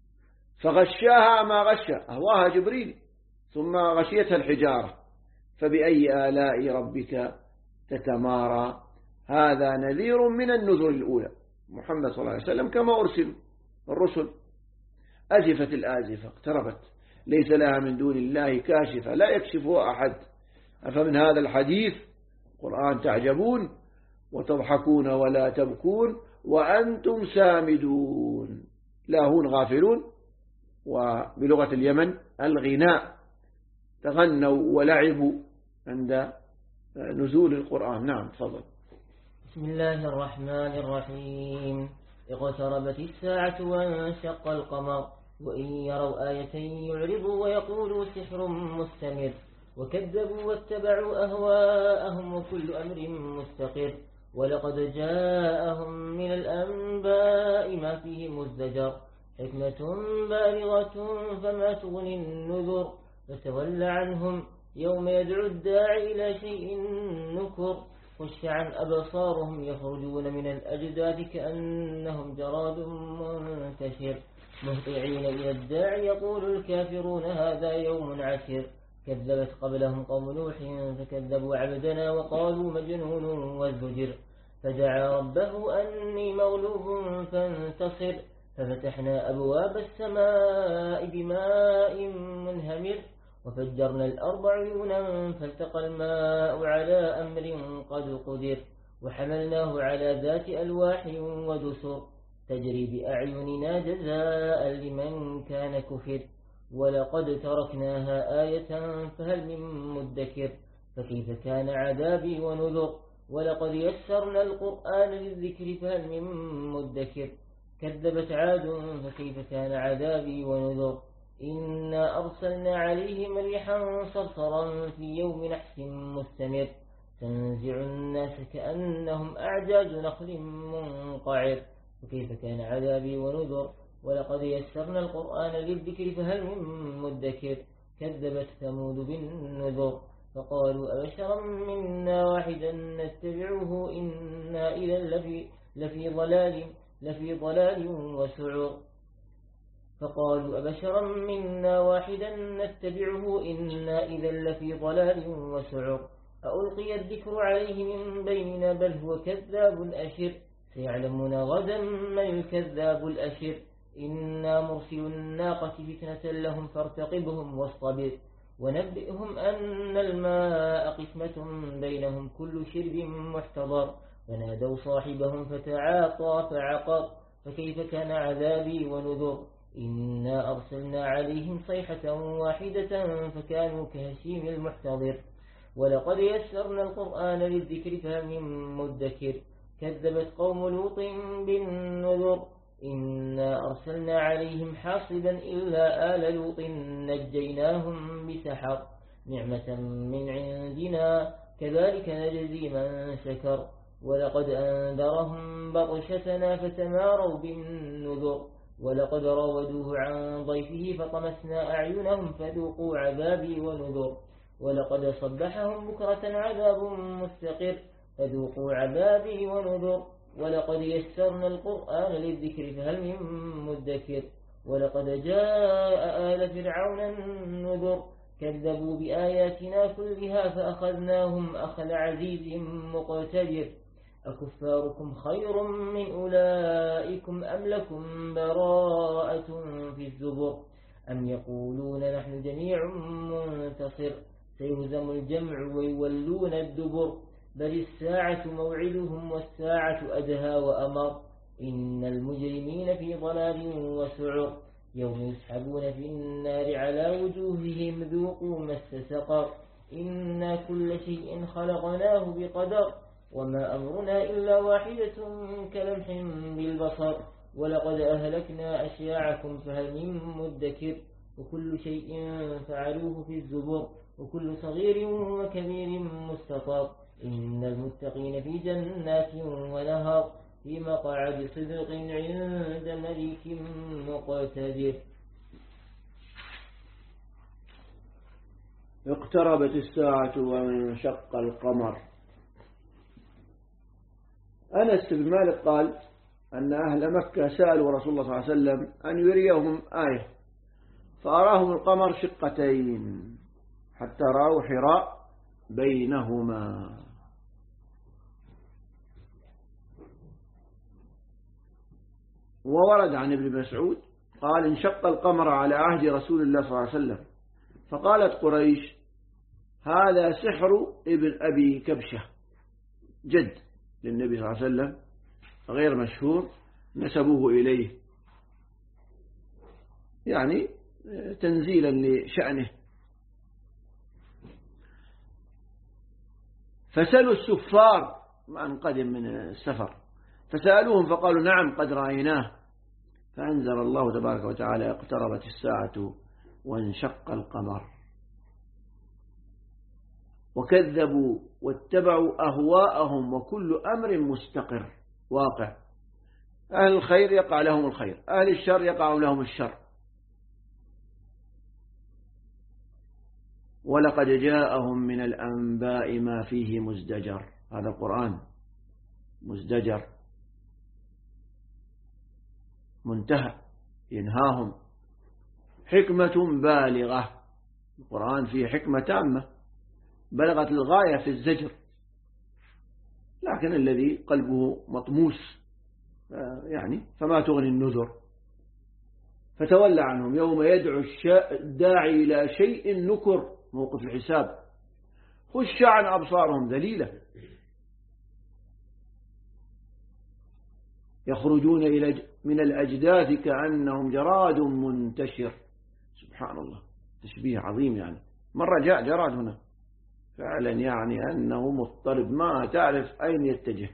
فغشاها ما غشا، أهواها جبريل ثم غشيتها الحجارة، فبأي آلاء ربك تتمارى. هذا نذير من النذر الأولى، محمد صلى الله عليه وسلم كما أرسل الرسل. أزفت الآزفة، اقتربت، ليس لها من دون الله كاشفة، لا يكشفها أحد. أفمن هذا الحديث القرآن تعجبون وتضحكون ولا تبكون وأنتم سامدون، لاهون غافلون، وبلغة اليمن الغناء، تغنوا ولعبوا عند نزول القرآن. نعم تفضل. بسم الله الرحمن الرحيم. اقتربت الساعة وانشق القمر وإن يروا آية يعرضوا ويقولوا سحر مستمر وكذبوا واتبعوا أهواءهم وكل أمر مستقر ولقد جاءهم من الأنباء ما فيه مزدجر حكمة بالغة فما تغني النذر فتول عنهم يوم يدعو الداعي إلى شيء نكر خش عن أبصارهم يخرجون من الأجداث كأنهم جراد منتشر مهطعين إلى الداعي يقول الكافرون هذا يوم عسر كذبت قبلهم قوم نوح فكذبوا عبدنا وقالوا مجنون وازدجر فدعا ربه أني مغلوب فانتصر ففتحنا أبواب السماء بماء منهمر وفجرنا الأرض عيونا فالتقى الماء على أمر قد قدر وحملناه على ذات ألواح ودسر تجري بأعيننا جزاء لمن كان كفر ولقد تركناها آية فهل من مدكر فكيف كان عذابي ونذر ولقد يسرنا القرآن للذكر فهل من مدكر كذبت عاد فكيف كان عذابي ونذر إنا أرسلنا عليهم ريحا صرصرا في يوم نحس مستمر تنزع الناس كأنهم أعجاز نخل منقعر وكيف كان عذابي ونذر ولقد يسرنا القرآن للذكر فهل من مدكر كذبت ثمود بالنذر فقالوا أبشرا منا واحدا نتبعه إنا إذا لفي ضلال وسعر فقالوا أبشرا منا واحدا نتبعه إنا إذا لفي ضلال وسعر ألقي الذكر عليه من بيننا بل هو كذاب أشر سيعلمون غدا من الكذاب الأشر إنا مرسل الناقة فتنة لهم فارتقبهم واصطبر ونبئهم أن الماء قسمة بينهم كل شرب محتضر فنادوا صاحبهم فتعاطى فعقر فكيف كان عذابي ونذر إنا أرسلنا عليهم صيحة واحدة فكانوا كهشيم المحتضر ولقد يسرنا القرآن للذكر فهل من مدكر كذبت قوم لوط بالنذر إنا أرسلنا عليهم حاصبا إلا آل لوط نجيناهم بسحر نعمة من عندنا كذلك نجزي من شكر ولقد أنذرهم بطشتنا فتماروا بالنذر ولقد راودوه عن ضيفه فطمسنا أعينهم فذوقوا عذابي ونذر ولقد صبحهم بكرة عذاب مستقر فذوقوا عذابي ونذر ولقد يسرنا القرآن للذكر فهل من مدكر ولقد جاء آل فرعون النذر كذبوا بآياتنا كلها فأخذناهم أخذ عزيز مقتدر أكفاركم خير من أولئكم أم لكم براءة في الزبر أم يقولون نحن جميع منتصر سيهزم الجمع ويولون الدبر بل الساعة موعدهم والساعة أدهى وأمر إن المجرمين في ضلال وسعر يوم يسحبون في النار على وجوههم ذوقوا مس سقر إنا كل شيء خلقناه بقدر وما أمرنا إلا واحدة كلمح بالبصر ولقد أهلكنا أشياعكم فهل من مدكر وكل شيء فعلوه في الزبر وكل صغير وكبير مستطر إن المتقين في جنات ونهر في مقعد صدق عند مليك مقتدر. اقتربت الساعة وانشق القمر. أنس بن مالك قال أن أهل مكة سألوا رسول الله صلى الله عليه وسلم أن يريهم آية فأراهم القمر شقتين حتى رأوا حراء بينهما. وورد عن ابن مسعود قال انشق القمر على عهد رسول الله صلى الله عليه وسلم فقالت قريش هذا سحر ابن أبي كبشة جد للنبي صلى الله عليه وسلم غير مشهور نسبوه إليه يعني تنزيلا لشأنه. فسألوا السفار من قدم من السفر فسألوهم فقالوا نعم قد رأيناه فأنزل الله تبارك وتعالى اقتربت الساعة وانشق القمر. وكذبوا واتبعوا أهواءهم وكل أمر مستقر واقع. أهل الخير يقع لهم الخير أهل الشر يقع لهم الشر. ولقد جاءهم من الأنباء ما فيه مزدجر. هذا القرآن مزدجر منتهى ينهاهم حكمة بالغة. القرآن فيه حكمة تامة بلغت الغاية في الزجر لكن الذي قلبه مطموس يعني فما تغني النذر. فتولى عنهم يوم يدعو الداعي إلى شيء نكر موقف الحساب خش عن أبصارهم ذليلة يخرجون من الأجداث كأنهم جراد منتشر. سبحان الله تشبيه عظيم يعني مرة جاء جراد هنا فعلا يعني أنه مضطرب ما تعرف أين يتجه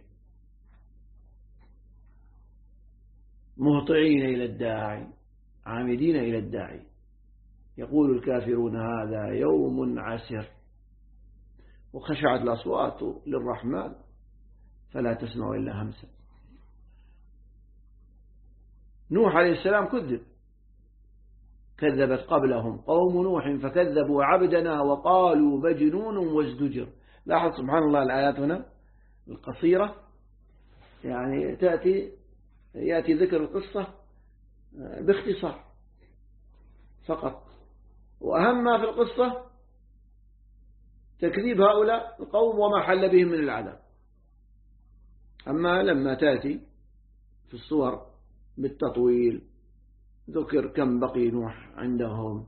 مهطعين إلى الداعي عامدين إلى الداعي يقول الكافرون هذا يوم عسر وخشعت الأصوات للرحمن فلا تسمع إلا همسا. نوح عليه السلام كذبت قبلهم قوم نوح فكذبوا عبدنا وقالوا مجنون وازدجر. لاحظ سبحان الله الآيات هنا القصيرة يعني يأتي ذكر القصة باختصار فقط وأهم ما في القصة تكذيب هؤلاء القوم وما حل بهم من العذاب. أما لما تأتي في الصور بالتطويل ذكر كم بقي نوح عندهم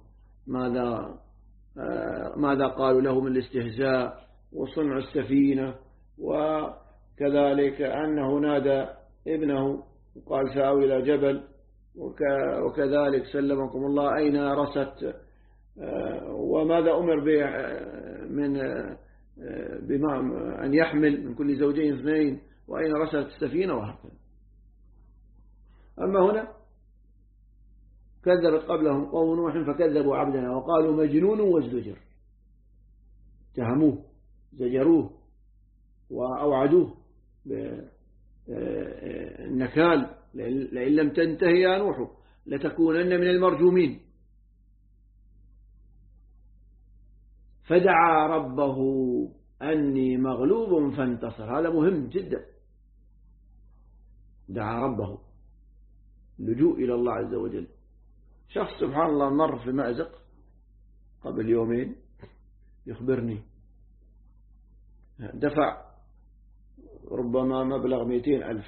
ماذا قالوا له من الاستهزاء وصنع السفينة وكذلك أنه نادى ابنه وقال سآوي إلى جبل وكذلك سلمكم الله أين رست وماذا أمر بما أن يحمل من كل زوجين اثنين وأين رست السفينة وهكذا. أما هنا كذبت قبلهم قوم نوح فكذبوا عبدنا وقالوا مجنون وازدجر اتهموه زجروه وأوعدوه بالنكال لئن لم تنتهي يا نوح لتكونن من المرجومين. فدعا ربه أني مغلوب فانتصر. هذا مهم جدا دعا ربه اللجوء إلى الله عز وجل. شخص سبحان الله مر في مأزق قبل يومين يخبرني دفع ربما مبلغ 200,000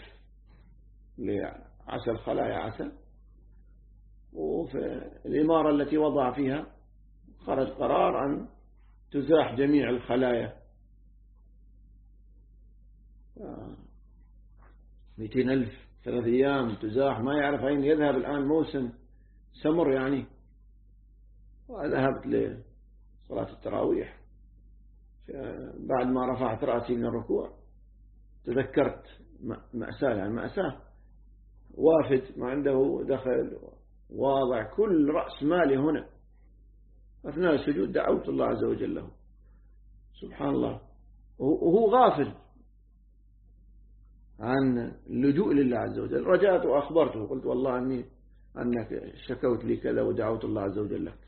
لعسل خلايا عسل وفي الإمارة التي وضع فيها خرج قرار أن تزاح جميع الخلايا 200,000 3 أيام تزاح ما يعرف أين يذهب. الآن موسم سمر يعني وذهبت لصلاة التراويح بعد ما رفعت رأسي من الركوع تذكرت مأساة، يعني مأساة وافد ما عنده دخل، واضع كل رأس مالي هنا، أثناء السجود دعوت الله عز وجل له، سبحان الله، وهو غافل عن اللجوء لله عز وجل. رجعت وأخبرته، قلت والله أنك شكوت لي كذا ودعوت الله عز وجل لك،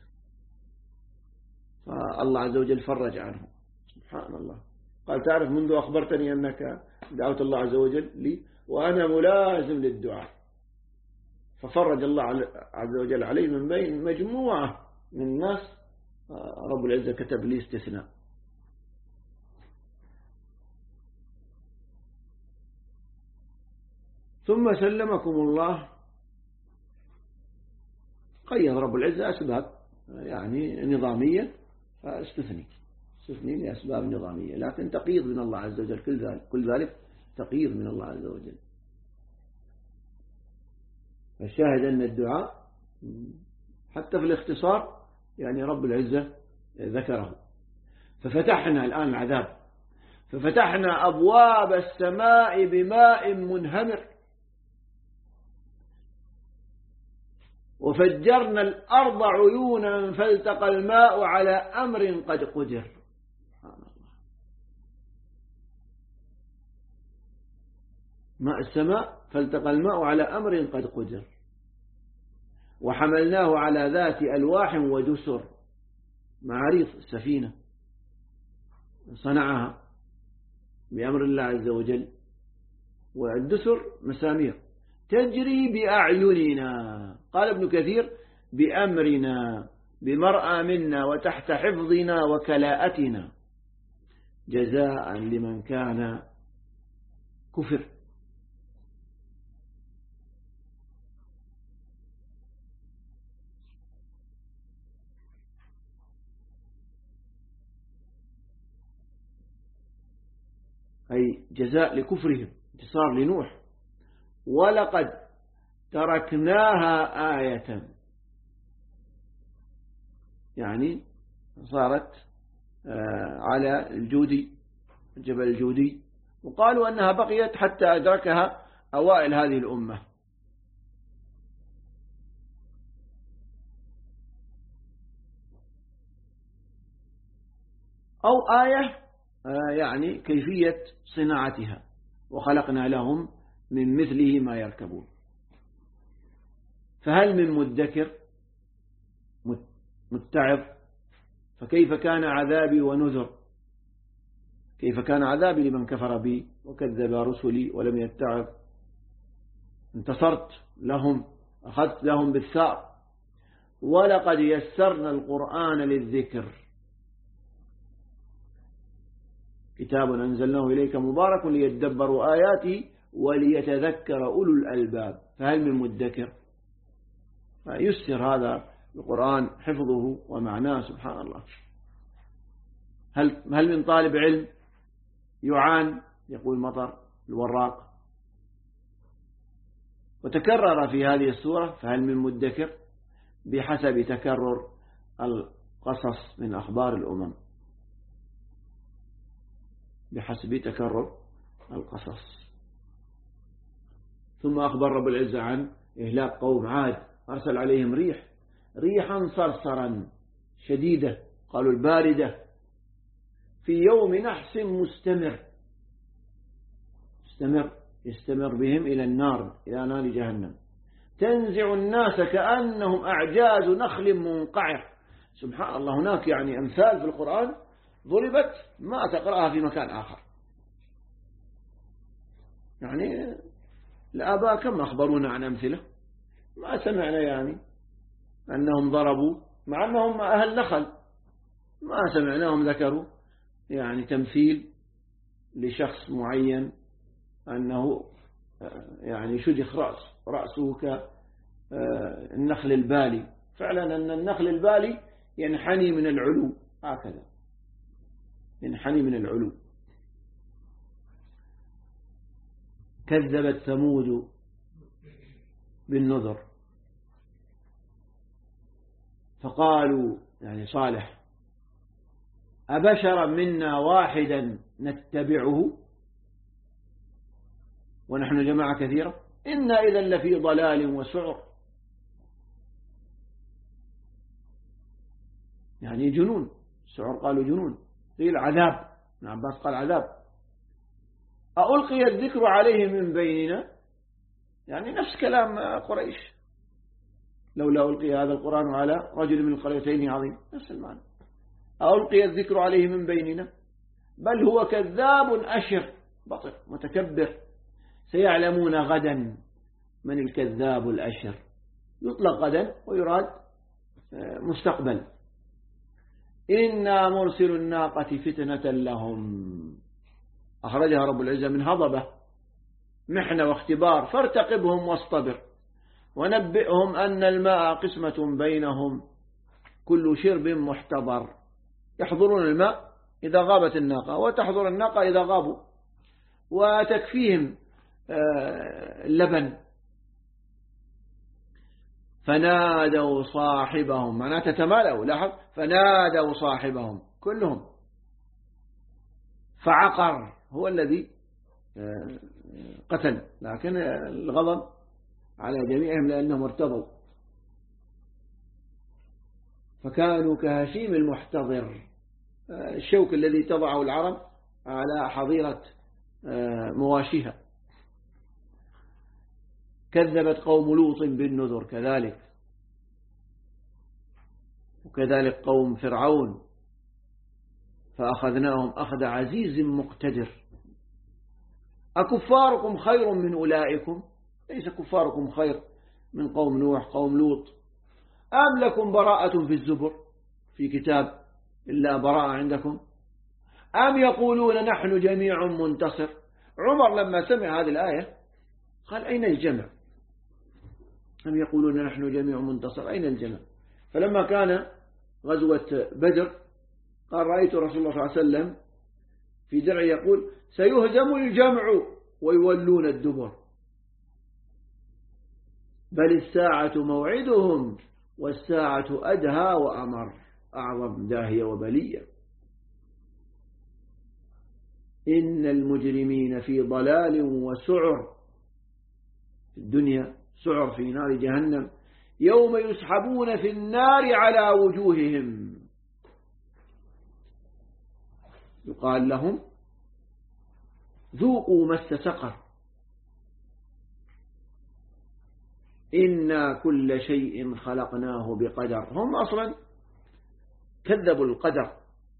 فالله عز وجل فرج عنه، سبحان الله. قال تعرف منذ أخبرتني أنك دعوت الله عز وجل لي وأنا ملازم للدعاء، ففرج الله عز وجل عليه من بين مجموعة من الناس، رب العزة كتب لي استثناء. ثم سلمكم الله قيد رب العزة أسباب يعني نظامية، استثني لأسباب نظامية، لكن تقييد من الله عز وجل، كل ذلك تقييد من الله عز وجل. فالشاهد أن الدعاء حتى في الاختصار يعني رب العزة ذكره. ففتحنا الآن العذاب، ففتحنا أبواب السماء بماء منهمر، وفجرنا الأرض عيونا فالتقى الماء على أمر قد قدر. ماء السماء فالتقى الماء على أمر قد قدر، وحملناه على ذات ألواح ودسر، معاريض السفينة صنعها بأمر الله عز وجل، والدسر مسامير تجري بأعيننا، قال ابن كثير بأمرنا، بمرأى منا وتحت حفظنا وكلاءتنا، جزاء لمن كان كفر. أي جزاء لكفرهم، انتصار لنوح. ولقد تركناها آية، يعني صارت على الجودي، جبل الجودي، وقالوا أنها بقيت حتى أدركها أوائل هذه الأمة. أو آية يعني كيفية صناعتها، وخلقنا لهم من مثله ما يركبون. فهل من مدكر متعظ؟ فكيف كان عذابي ونذر؟ كيف كان عذابي لمن كفر بي وكذب رسلي ولم يتعظ؟ انتصرت لهم، أخذت لهم بالثار. ولقد يسرنا القرآن للذكر، كتاب أنزلناه إليك مبارك ليدبروا آياته وليتذكر أولو الألباب. فهل من مدكر؟ يسر هذا القرآن حفظه ومعناه، سبحان الله. هل من طالب علم يعان؟ يقول مطر الوراق. وتكرر في هذه السورة فهل من مدكر بحسب تكرر القصص من أخبار الأمم، بحسب تكرر القصص. ثم أخبر رب العزة عن إهلاك قوم عاد، أرسل عليهم ريحا صرصرا شديدة، قالوا الباردة، في يوم نحس يستمر بهم إلى النار، إلى نار جهنم، تنزع الناس كأنهم أعجاز نخل منقعر. سبحان الله. هناك يعني أمثال في القرآن ضربت ما تقرأها في مكان آخر. يعني الآباء كم أخبرونا عن أمثلة ما سمعنا يعني أنهم ضربوا، مع أنهم أهل نخل، ما سمعناهم ذكروا يعني تمثيل لشخص معين أنه يعني شدخ رأسه كالنخل البالي. فعلا أن النخل البالي ينحني من العلو، هكذا ينحني من العلو. كذبت ثمود بالنذر فقالوا، يعني صالح، أبشرا منا واحدا نتبعه. ونحن جماعة كثيرة إنا إذا لفي ضلال وسعر، يعني جنون. سعر قالوا جنون، قيل عذاب، ابن عباس قال عذاب. ألقي الذكر عليه من بيننا، يعني نفس كلام قريش، لولا ألقي هذا القرآن على رجل من القريتين عظيم، نفس المعنى. ألقي الذكر عليه من بيننا بل هو كذاب أشر بطر متكبر. سيعلمون غدا من الكذاب الأشر. يطلق غدا ويراد مستقبل. إنا مرسل الناقة فتنة لهم، أخرجها رب العزة من هضبة، محنة واختبار، فارتقبهم واصطبر ونبئهم أن الماء قسمة بينهم كل شرب محتضر. يحضرون الماء إذا غابت الناقة، وتحضر الناقة إذا غابوا، وتكفيهم اللبن. فنادوا صاحبهم، معناه تتمالأوا، لاحظ، فنادوا صاحبهم كلهم فعقر، هو الذي قتل، لكن الغضب على جميعهم لأنهم ارتضوا. فكانوا كهشيم المحتضر، الشوك الذي تضعه العرب على حظيرة مواشيها. كذبت قوم لوط بالنذر كذلك، وكذلك قوم فرعون فأخذناهم أخذ عزيز مقتدر. أكفاركم خير من أولئكم؟ ليس كفاركم خير من قوم نوح قوم لوط. أم لكم براءة في الزبر، في كتاب إلا براءة عندكم؟ أم يقولون نحن جميع منتصر؟ عمر لما سمع هذه الآية قال أين الجمع؟ أم يقولون نحن جميع منتصر، أين الجمع؟ فلما كان غزوة بدر قال رأيت رسول الله صلى الله عليه وسلم في درع يقول سيهزم الجمع ويولون الدبر، بل الساعة موعدهم والساعة أدهى وأمر، أعظم داهية وبلية. إن المجرمين في ضلال وسعر، في الدنيا سعر في نار جهنم، يوم يسحبون في النار على وجوههم يقال لهم ذوقوا مس سقر إنا كل شيء خلقناه بقدر. هم أصلا كذبوا القدر،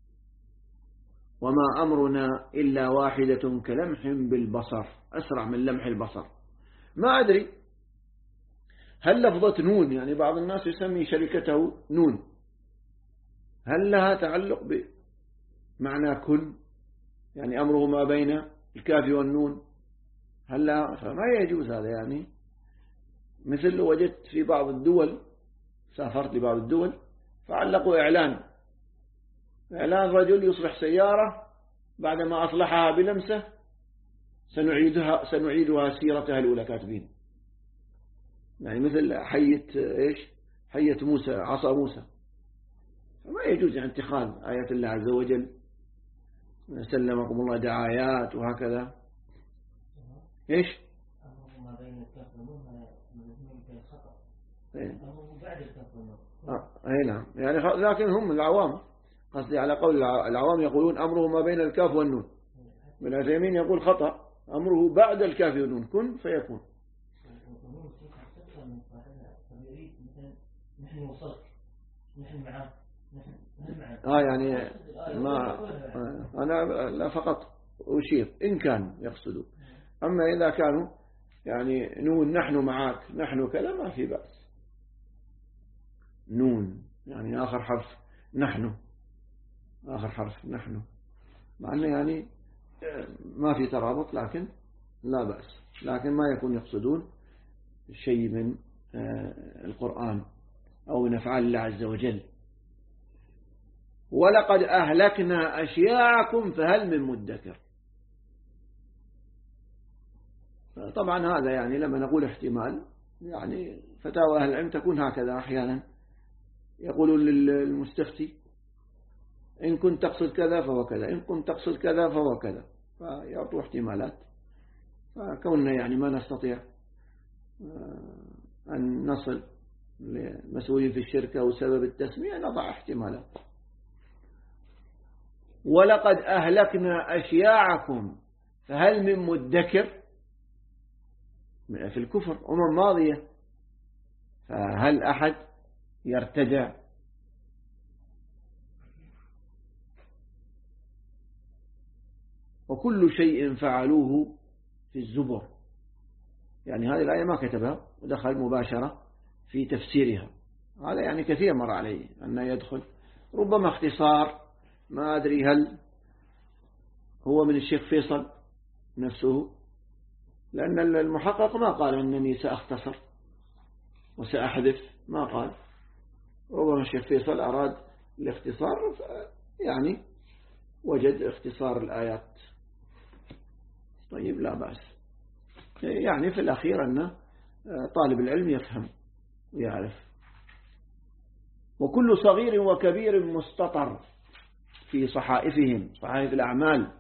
وما أمرنا إلا واحدة كلمح بالبصر، أسرع من لمح البصر. ما أدري هل لفظة نون، يعني بعض الناس يسمي شركته نون، هل لها تعلق بمعنى كن، يعني أمره ما بين الكاف والنون، هل لها؟ فما يجوز هذا. يعني مثل وجدت في بعض الدول، سافرت لبعض الدول فعلقوا إعلان رجل يصلح سيارة بعدما أصلحها بلمسة سنعيدها سيرتها الأولى، كاتبين يعني مثل حية موسى، عصا موسى. فما يجوز يعني اتخاذ آيات الله عز وجل سلمكم الله دعايات وهكذا. إيش؟ ما بين الكاف والنون من الخطأ. بعد الكاف والنون. أي نعم، يعني لكن هم العوام، قصدي على قول العوام يقولون أمره ما بين الكاف والنون. ابن عثيمين يقول خطأ، أمره بعد الكاف والنون، كن فيكون. نحن وصلت، نحن معاه، يعني ما أنا لا فقط أشير إن كان يقصدوا، أما إذا كانوا يعني نون نحن معاك نحن كذا ما في بأس. نون يعني آخر حرف نحن، آخر حرف نحن، مع أنه يعني ما في ترابط، لكن لا بأس. لكن ما يكون يقصدون شيء من القرآن أو من أفعال الله عز وجل. ولقد أهلكنا أشياعكم فهل من مدكر. طبعا هذا يعني لما نقول احتمال، يعني فتاوى أهل العلم تكون هكذا أحيانا، يقولون للمستفتي إن كنت تقصد كذا فهو كذا، إن كنت تقصد كذا فهو كذا، فيعطوا احتمالات. فكوننا يعني ما نستطيع أن نصل لمسؤولين في الشركة وسبب التسمية نضع احتمالات. ولقد أهلكنا أشياعكم فهل من مدكر، في الكفر ماضية، فهل أحد يرتدع؟ وكل شيء فعلوه في الزبر. يعني هذه الآية ما كتبها ودخل مباشرة في تفسيرها. هذا يعني كثير مر عليه أنه يدخل، ربما اختصار، ما أدري هل هو من الشيخ فيصل نفسه، لأن المحقق ما قال أنني سأختصر وسأحذف، ما قال. ربما الشيخ فيصل أراد الاختصار يعني وجد اختصار الآيات. طيب لا بأس، يعني في الأخير أن طالب العلم يفهم ويعرف. وكل صغير وكبير مستطر في صحائفهم، صحائف الأعمال.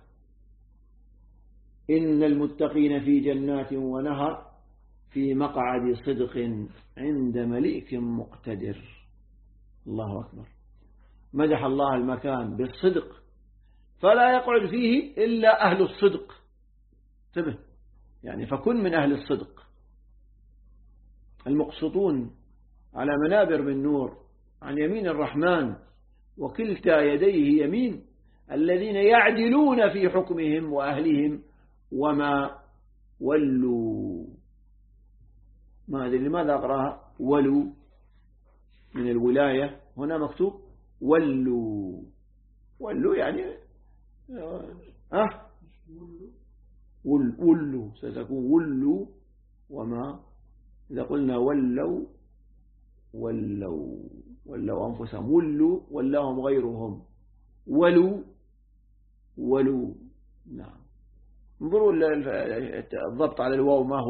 إن المتقين في جنات ونهر في مقعد صدق عند مليك مقتدر. الله أكبر. مدح الله المكان بالصدق، فلا يقعد فيه إلا أهل الصدق. انتبه، يعني فكن من أهل الصدق المقسطون على منابر من نور عن يمين الرحمن وكلتا يديه يمين، الذين يعدلون في حكمهم وأهلهم وما ولوا. ما أدري لماذا أقرأها ولوا من الولاية، هنا مكتوب ولوا. ولوا يعني ولوا، ستكون ولوا. وما إذا قلنا ولوا أنفسهم، ولوا ولاهم غيرهم، ولوا. نعم. انظروا الضبط على الواو، ما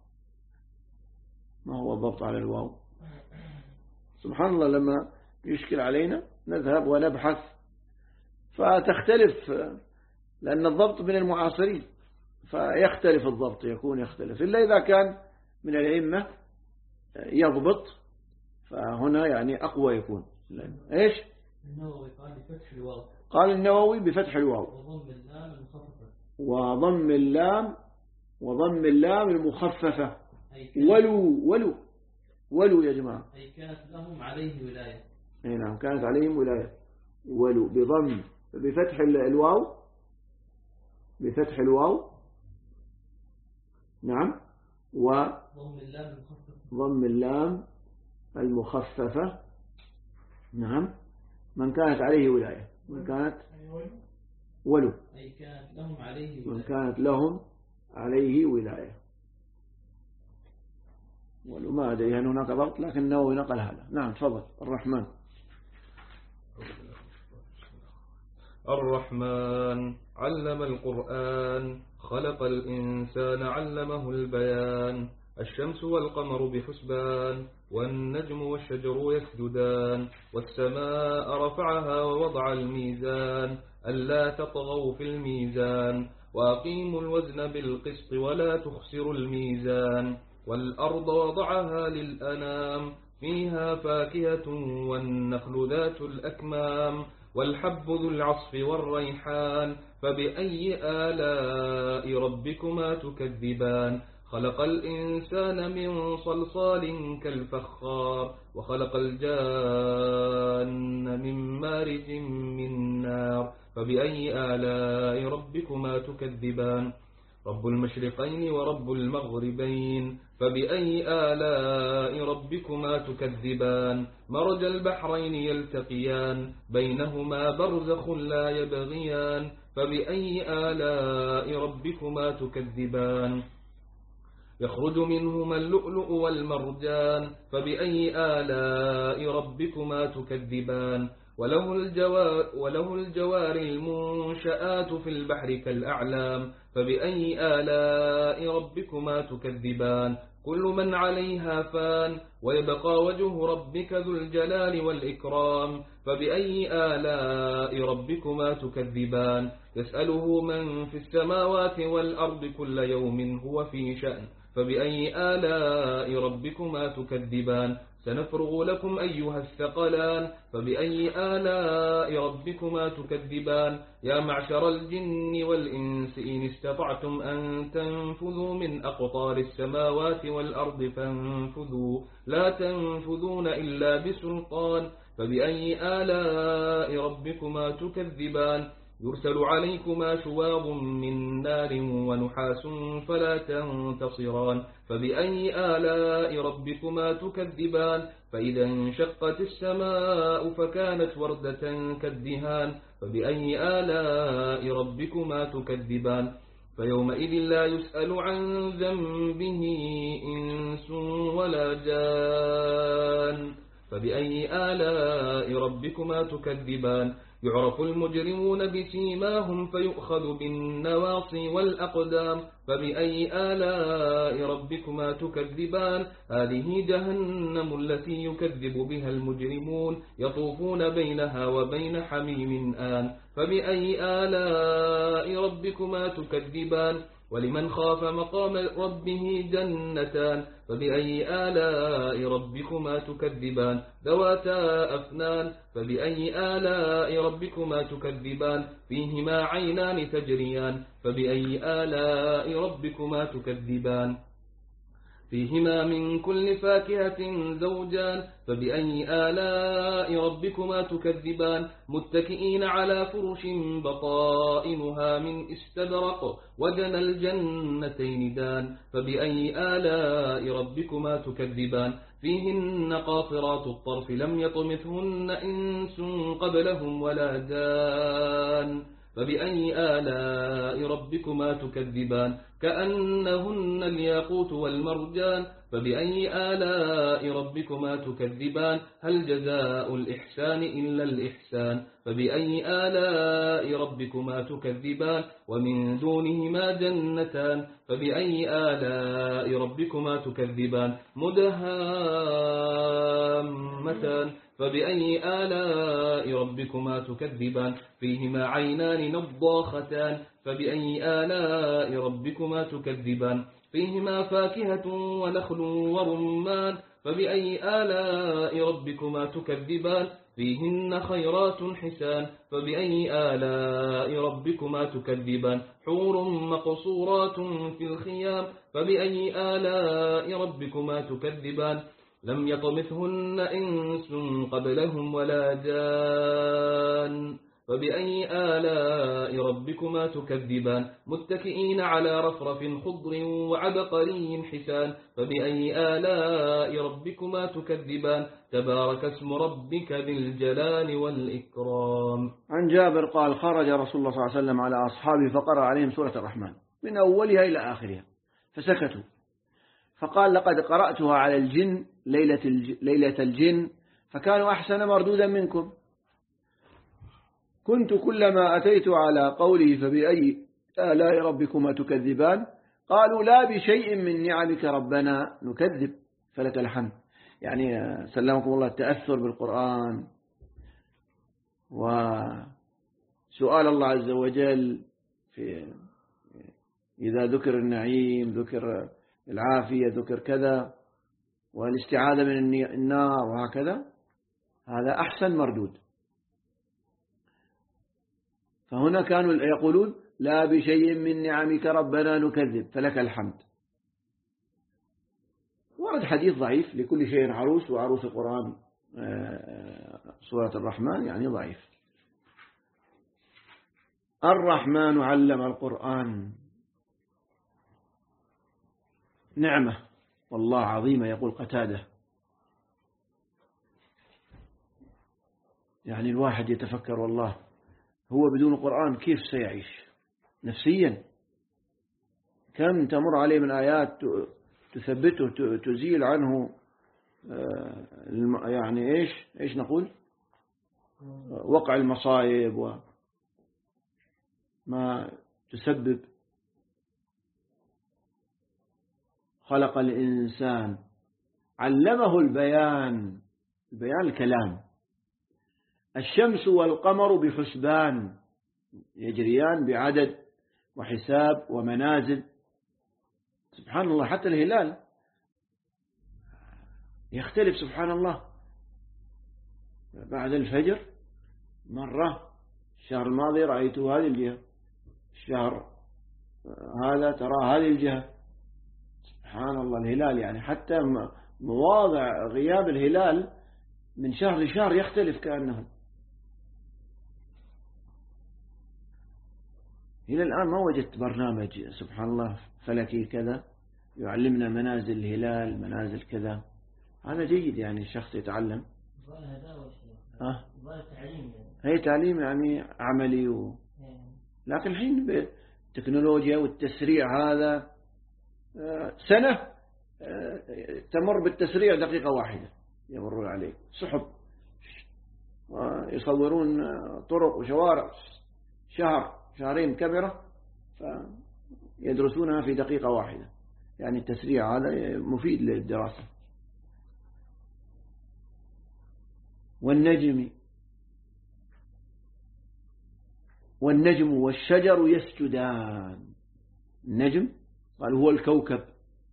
هو الضبط على الواو؟ سبحان الله، لما يشكل علينا نذهب ونبحث فتختلف، لأن الضبط من المعاصرين فيختلف الضبط، يختلف إلا إذا كان من الأئمة يضبط، فهنا يعني أقوى يكون. إيش؟ النووي قال بفتح الواو. قال النووي بفتح الواو وضم اللام المخففة. ولو يا جماعة، أي كانت لهم عليه ولاية. نعم، كانت عليهم ولاية. ولو بضم، بفتح الواو نعم، وضم اللام المخففة نعم، من كانت عليه ولاية، من كانت ولو، أي كانت لهم عليه ولاية، من كانت لهم عليه ولاية. ولو ما أدري هل هناك ضبط، لكن النووي نقل هذا. نعم تفضل. الرحمن علم القرآن خلق الإنسان علمه البيان. الشمس والقمر بحسبان والنجم والشجر يسجدان. والسماء رفعها ووضع الميزان ألا تطغوا في الميزان وأقيموا الوزن بالقسط ولا تخسروا الميزان. والأرض وضعها للأنام فيها فاكهة والنخل ذات الأكمام والحب ذو العصف والريحان. فبأي آلاء ربكما تكذبان. خلق الإنسان من صلصال كالفخار وخلق الجان من مارج من نار. فبأي آلاء ربكما تكذبان. رب المشرقين ورب المغربين. فبأي آلاء ربكما تكذبان. مرج البحرين يلتقيان بينهما برزخ لا يبغيان. فبأي آلاء ربكما تكذبان. يخرج منهما اللؤلؤ والمرجان. فبأي آلاء ربكما تكذبان. وله الجوار المنشآت في البحر كالأعلام فبأي آلاء ربكما تكذبان كل من عليها فان ويبقى وجه ربك ذو الجلال والإكرام فبأي آلاء ربكما تكذبان يسأله من في السماوات والأرض كل يوم هو في شأن فبأي آلاء ربكما تكذبان سنفرغ لكم أيها الثقلان فبأي آلاء ربكما تكذبان يا معشر الجن والإنس إن استطعتم أن تنفذوا من أقطار السماوات والأرض فانفذوا لا تنفذون إلا بسلطان فبأي آلاء ربكما تكذبان يرسل عليكما شواظ من نار ونحاس فلا تنتصران فبأي آلاء ربكما تكذبان فإذا انشقت السماء فكانت وردة كالدهان فبأي آلاء ربكما تكذبان فيومئذ لا يسأل عن ذنبه إنس ولا جان فبأي آلاء ربكما تكذبان يعرف المجرمون بسيماهم فيؤخذ بالنواصي والأقدام فبأي آلاء ربكما تكذبان هذه جهنم التي يكذب بها المجرمون يطوفون بينها وبين حميم آن فبأي آلاء ربكما تكذبان ولمن خاف مقام ربه جنتان فبأي آلاء ربكما تكذبان ذواتا أفنان فبأي آلاء ربكما تكذبان فيهما عينان تجريان فبأي آلاء ربكما تكذبان فيهما من كل فاكهة زوجان فبأي آلاء ربكما تكذبان متكئين على فرش بطائنها من استبرق وجنى الجنتين دان فبأي آلاء ربكما تكذبان فيهن قاصرات الطرف لم يطمثهن إنس قبلهم ولا جان فبأي آلاء ربكما تكذبان كأنهن الياقوت والمرجان فبأي آلاء ربكما تكذبان هل جزاء الإحسان إلا الإحسان فبأي آلاء ربكما تكذبان ومن دونهما جنتان فبأي آلاء ربكما تكذبان مدهامتان فبأي آلاء ربكما تكذبان فيهما عينان نضاختان فبأي آلاء ربكما تكذبان فيهما فاكهة ونخل ورمان فبأي آلاء ربكما تكذبان فيهن خيرات حسان فبأي آلاء ربكما تكذبان حور مقصورات في الخيام فبأي آلاء ربكما تكذبان لم يطمثهن إنس قبلهم ولا جان فبأي آلاء ربكما تكذبان متكئين على رفرف خضر وعبقري حسان فبأي آلاء ربكما تكذبان تبارك اسم ربك ذي الجلال والإكرام. عن جابر قال خرج رسول الله صلى الله عليه وسلم على أصحابه فقرأ عليهم سورة الرحمن من أولها إلى آخرها فسكتوا فقال لقد قرأتها على الجن ليلة الجن فكانوا أحسن مردودا منكم كنت كلما أتيت على قوله فبأي آلاء ربكما تكذبان قالوا لا بشيء من نعمك ربنا نكذب فلك الحمد. يعني سلمكم الله التأثر بالقرآن وسؤال الله عز وجل في إذا ذكر النعيم ذكر العافية ذكر كذا والاستعاذة من النار وهكذا هذا أحسن مردود. فهنا كانوا يقولون لا بشيء من نعمك ربنا نكذب فلك الحمد. ورد حديث ضعيف لكل شيء عروس وعروس القرآن سورة الرحمن يعني ضعيف. الرحمن علم القرآن نعمة والله عظيمة يقول قتادة. يعني الواحد يتفكر والله هو بدون القرآن كيف سيعيش نفسيا كم تمر عليه من آيات تثبته تزيل عنه يعني إيش نقول وقع المصائب وما تسبب. خلق الإنسان علمه البيان الكلام. الشمس والقمر بحسبان يجريان بعدد وحساب ومنازل. سبحان الله، حتى الهلال يختلف سبحان الله. بعد الفجر مرة الشهر الماضي رأيته هذه الجهة، الشهر هذا ترى هذه الجهة. سبحان الله، الهلال يعني حتى مواضع غياب الهلال من شهر لشهر يختلف كأنه. إلى الآن ما وجدت برنامج سبحان الله فلكي كذا يعلمنا منازل الهلال، منازل كذا. هذا جيد يعني الشخص يتعلم. هي تعليم يعني عملي لكن الحين بالتكنولوجيا والتسريع هذا سنة تمر بالتسريع دقيقة واحدة يمرون عليك سحب، يصورون طرق وشوارع شهرين كاميرا فيدرسونها في دقيقة واحدة. يعني التسريع هذا مفيد للدراسة. والنجم والشجر يسجدان. النجم قال هو الكوكب،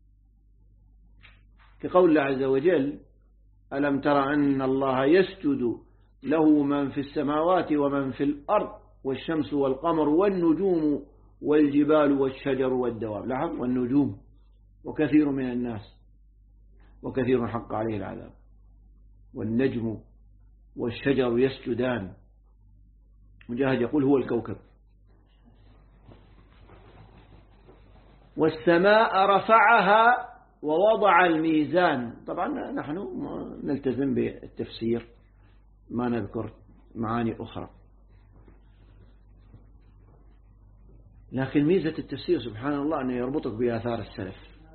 كقول الله عز وجل ألم تر أن الله يسجد له من في السماوات ومن في الأرض والشمس والقمر والنجوم والجبال والشجر والدواب. لاحظ والنجوم، وكثير من الناس وكثير حق عليه العذاب. والنجم والشجر يسجدان. مجاهد يقول هو الكوكب. والسماء رفعها ووضع الميزان. طبعا نحن نلتزم بالتفسير، ما نذكر معاني أخرى، لكن ميزة التفسير سبحان الله أنه يربطك بآثار السلف.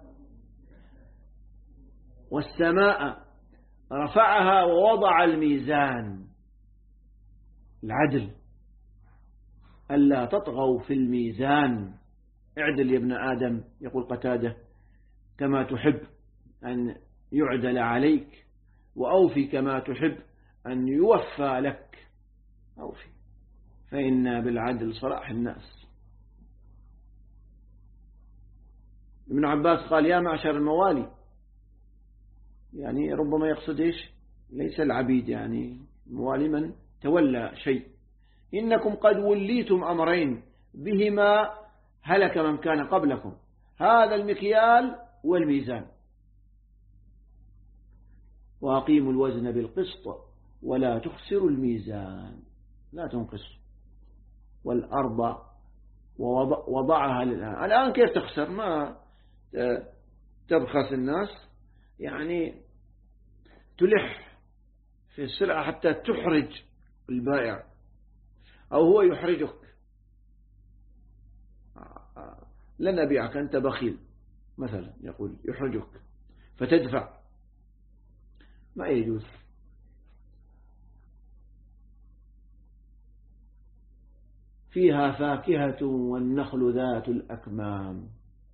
والسماء رفعها ووضع الميزان، العدل، ألا تطغوا في الميزان، اعدل يا ابن آدم، يقول قتادة، كما تحب أن يعدل عليك، وأوفي كما تحب أن يوفى لك. أوفي، فإن بالعدل صلاح الناس. ابن عباس قال يا معشر الموالي، يعني ربما يقصد إيش؟ ليس العبيد، يعني موالي من تولى شيء. إنكم قد وليتم أمرين بهما هلك من كان قبلكم، هذا المكيال والميزان، وأقيموا الوزن بالقسط ولا تخسروا الميزان، لا تنقص. والأرض وضعها الآن كيف تخسر؟ ما تبخس الناس، يعني تلح في السلعة حتى تحرج البائع أو هو يحرجك. لن أبيعك أنت بخيل مثلا، يقول يحرجك فتدفع، ما يجوز. فيها فاكهة والنخل ذات الأكمام.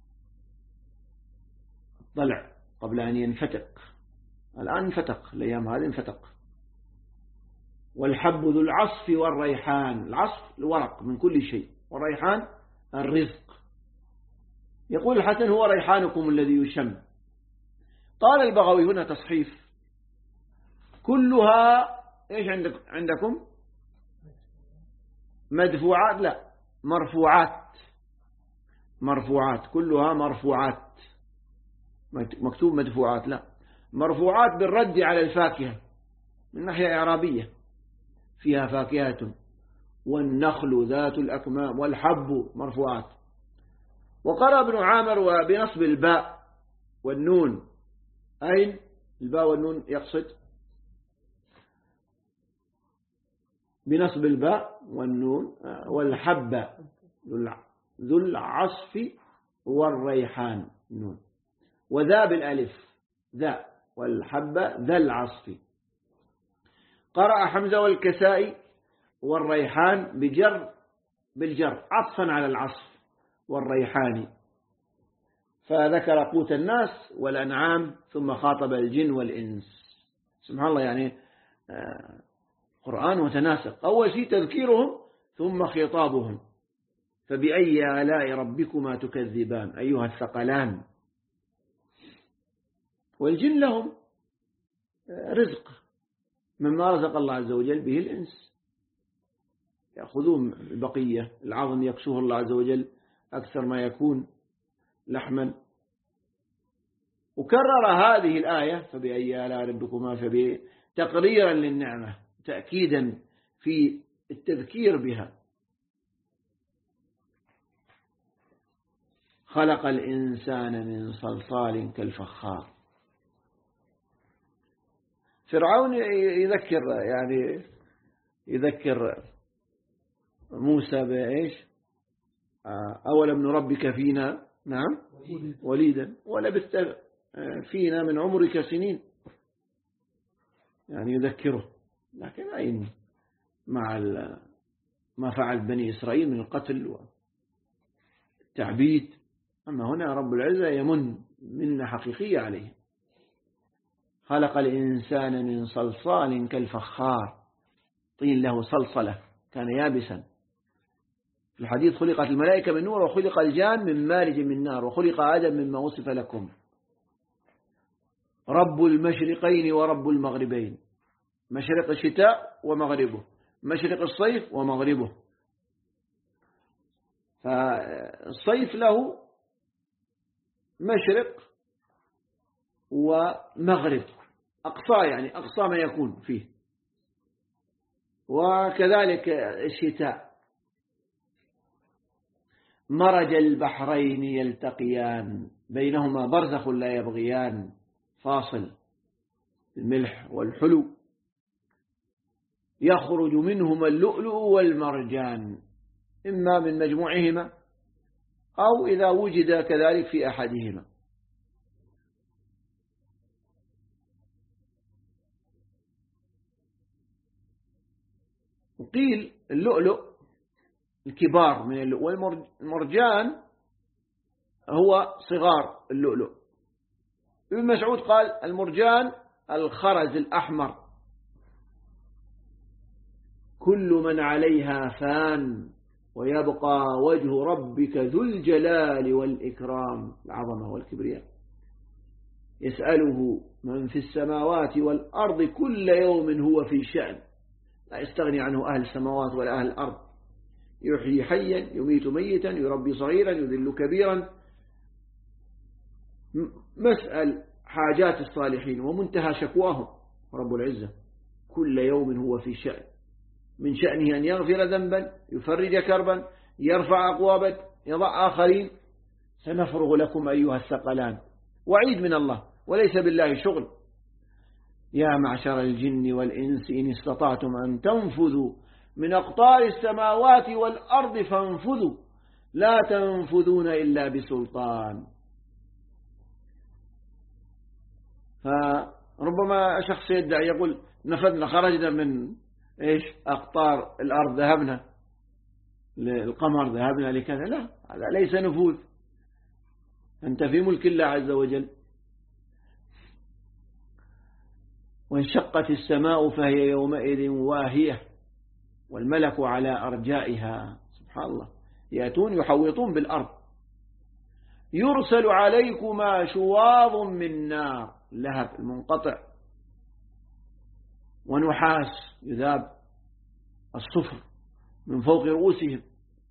ضلع قبل أن ينفتق، الآن انفتق، الأيام هذه انفتق. والحب ذو العصف والريحان، العصف الورق من كل شيء، والريحان الرزق. يقول الحسن هو ريحانكم الذي يشم. قال البغوي هنا تصحيف، كلها إيش عندكم مدفوعات؟ لا، مرفوعات، كلها مرفوعات. مكتوب مدفوعات، لا، مرفوعات بالرد على الفاكهة من ناحية إعرابية. فيها فاكهة والنخل ذات الأكمام والحب مرفوعات. وقرأ ابن عامر وبنصب الباء والنون. أين الباء والنون يقصد؟ بنصب الباء والنون. والحب ذو العصف والريحان نون، وذا بالألف ذا، والحب ذا العصف. قرأ حمزة والكسائي والريحان بالجر عطفا على العصف والريحان، فذكر قوت الناس والأنعام ثم خاطب الجن والإنس. سبحان الله، يعني قرآن متناسق، أول شيء تذكيرهم ثم خطابهم. فبأي آلاء ربكما تكذبان أيها الثقلان. والجن لهم رزق مما رزق الله عز وجل به الإنس، يأخذون البقية، العظم يكسوه الله عز وجل أكثر ما يكون لحما. وكرر هذه الآية فبأي آلاء ربكما تقريرا للنعمة، تأكيدا في التذكير بها. خلق الإنسان من صلصال كالفخار. فرعون يذكر موسى بإيش؟ أولم نربك فينا نعم وليدا ولبثت فينا من عمرك سنين، يعني يذكره. لكن أين مع ما فعل بني إسرائيل من القتل والتعبيد. أما هنا رب العزة يمن منة حقيقية عليه. خلق الإنسان من صلصال كالفخار، طين له صلصلة كان يابسا. في الحديث خلقت الملائكة من نور وخلق الجان من مارج من نار وخلق آدم مما وصف لكم. رب المشرقين ورب المغربين، مشرق الشتاء ومغربه، مشرق الصيف ومغربه. فالصيف له مشرق ومغرب، أقصى يعني أقصى ما يكون فيه، وكذلك الشتاء. مرج البحرين يلتقيان بينهما برزخ لا يبغيان، فاصل الملح والحلو. يخرج منهما اللؤلؤ والمرجان، إما من مجموعهما أو إذا وجد كذلك في أحدهما. وقيل اللؤلؤ الكبار من اللؤلؤ، والمرجان هو صغار اللؤلؤ. ابن مسعود قال المرجان الخرز الأحمر. كل من عليها فان ويبقى وجه ربك ذو الجلال والإكرام، العظمة والكبرياء. يسأله من في السماوات والأرض كل يوم هو في شأن، لا يستغني عنه أهل السماوات ولا أهل الأرض. يحيي حيا يميت ميتا يربي صغيرا يذل كبيرا. مسأل حاجات الصالحين ومنتهى شكواهم رب العزة. كل يوم هو في شأن، من شأنه أن يغفر ذنبا، يفرج كربا، يرفع أقوابا، يضع آخرين. سنفرغ لكم أيها الثقلان. وعيد من الله وليس بالله شغل. يا معشر الجن والإنس إن استطعتم أن تنفذوا من أقطار السماوات والأرض فانفذوا لا تنفذون إلا بسلطان. فربما شخص يدعي يقول نفذنا، خرجنا من إيش أقطار الأرض، ذهبنا للقمر، ذهبنا لكذا. لا، هذا ليس نفوذ، أنت في ملك الله عز وجل. وانشقت السماء فهي يومئذ واهية والملك على أرجائها. سبحان الله، يأتون يحوطون بالأرض. يرسل عليكما شواظ من نار، لهب المنقطع، ونحاس يذاب الصفر من فوق رؤوسهم.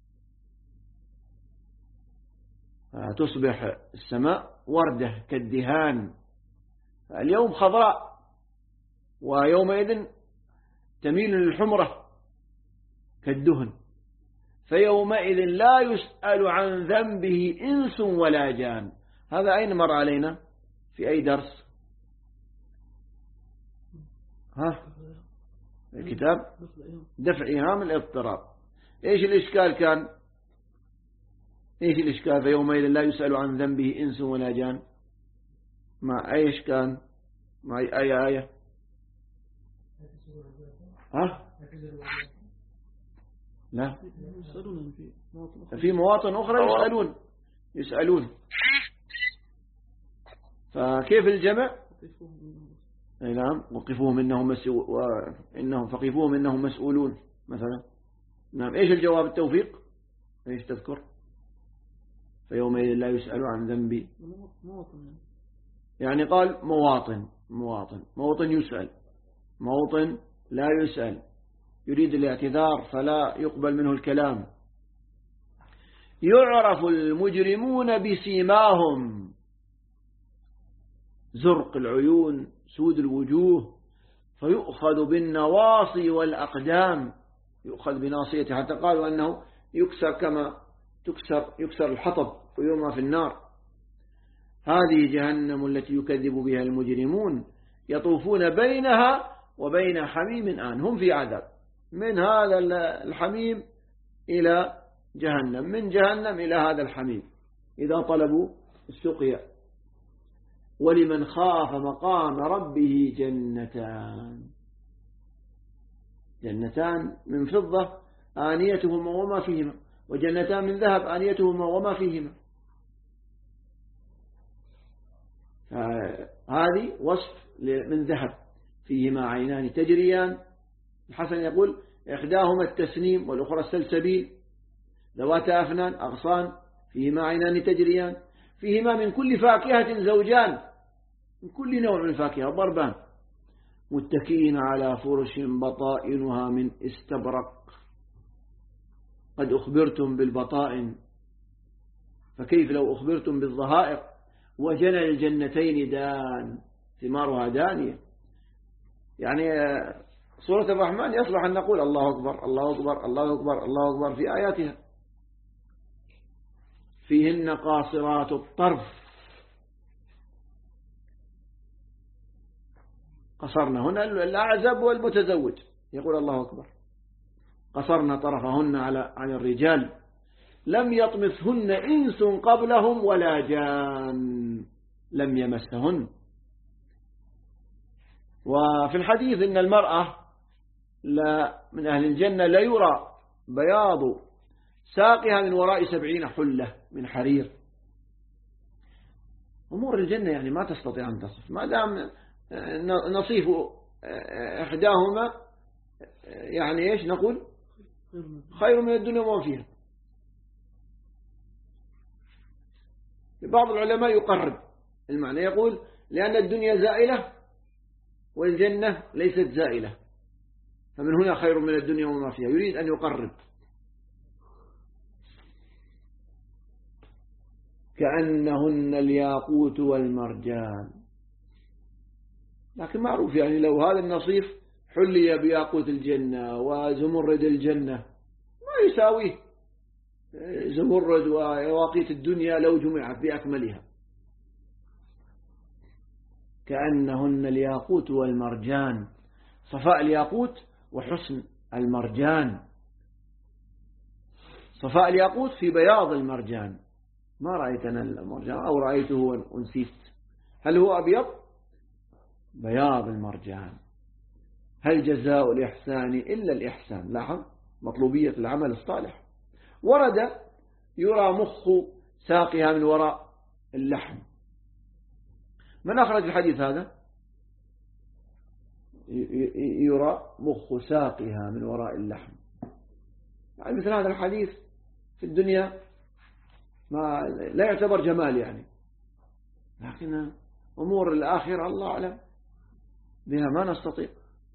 فتصبح السماء وردة كالدهان. اليوم خضراء ويومئذ تميل للحمرة كالدهن. فيومئذ لا يسأل عن ذنبه إنس ولا جان. هذا أين مر علينا في أي درس؟ الكتاب دفع إيهام الاضطراب. إيش الإشكال كان؟ إيش الإشكال؟ فيومئذ لا يسأل عن ذنبه إنس ولا جان. ما أيش كان؟ ما أي آية؟ ها؟ لا، في مواطن أخرى يسألون. فكيف الجمع؟ نعم، وقفوهم إنهم مسؤولون مثلا. نعم. إيش الجواب؟ التوفيق. إيش تذكر؟ فيومئذ لا يسأل عن ذنبي، يعني قال مواطن يسأل، موطن لا يسأل، يريد الاعتذار فلا يقبل منه الكلام. يعرف المجرمون بسيماهم، زرق العيون، سود الوجوه، فيؤخذ بالنواصي والأقدام. يؤخذ بناصيته، حتى قالوا أنه يكسر كما يكسر الحطب ويرمى في النار. هذه جهنم التي يكذب بها المجرمون، يطوفون بينها وبين حميم آن. هم في عذاب من هذا الحميم إلى جهنم، من جهنم إلى هذا الحميم إذا طلبوا السقيا. ولمن خاف مقام ربه جنتان من فضة آنيتهما وما فيهما، وجنتان من ذهب آنيتهما وما فيهما. هذه وصف من ذهب فيهما عينان تجريان. الحسن يقول إحداهما التسنيم والأخرى السلسبيل، ذواتا أفنان أغصان، فيهما عينان تجريان، فيهما من كل فاكهة زوجان، من كل نوع من الفاكهة ضربان، متكئين على فرش بطائنها من استبرق. قد أخبرتم بالبطائن، فكيف لو أخبرتم بالظهائر؟ وجنى الجنتين دان، ثمارها دانية. يعني سورة الرحمن يصلح أن نقول الله أكبر الله أكبر الله أكبر الله أكبر في آياتها. فيهن قاصرات الطرف، قصرنا هنا الأعزب والمتزوج، يقول الله أكبر، قصرنا طرفهن على الرجال، لم يطمثهن إنس قبلهم ولا جان، لم يمسهن. وفي الحديث إن المرأة من أهل الجنة لا يرى بياض ساقها من وراء 70 حلة من حرير. أمور الجنة يعني ما تستطيع أن تصف، ما دام نصيف إحداهما يعني إيش نقول؟ خير من الدنيا وما فيها. بعض العلماء يقرب المعنى، يقول لأن الدنيا زائلة والجنة ليست زائلة، فمن هنا خير من الدنيا وما فيها، يريد أن يقرب. كأنهن الياقوت والمرجان. لكن معروف يعني لو هذا النصيف حلي بياقوت الجنة وزمرد الجنة ما يساويه زمرد ويواقيت الدنيا لو جمعت بأكملها. كأنهن الياقوت والمرجان، صفاء الياقوت وحسن المرجان. صفاء الياقوت في بياض المرجان. ما رأيت أنا المرجان أو رأيته ونسيت. هل هو أبيض؟ بياض المرجان. هل جزاء الإحسان إلا الإحسان؟ لاحظ مطلوبية العمل الصالح. ورد يرى مخ ساقها من وراء اللحم. من أخرج الحديث هذا؟ يرى مخ ساقها من وراء اللحم. يعني مثل هذا الحديث في الدنيا ما لا يعتبر جمال يعني، لكن أمور الآخرة الله أعلم بها ما نستطيع،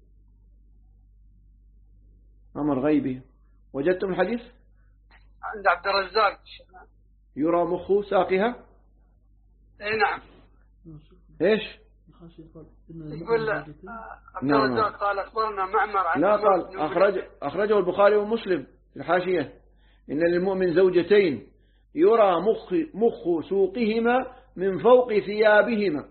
أمر غيبي. وجدتم الحديث عند عبد الرزاق يرى مخ ساقها. اي نعم. ايش يقول عبد الرزاق قال أخبرنا معمر عن لا قال أخرجه البخاري ومسلم في الحاشية إن للمؤمن زوجتين يرى مخ سوقهما من فوق ثيابهما.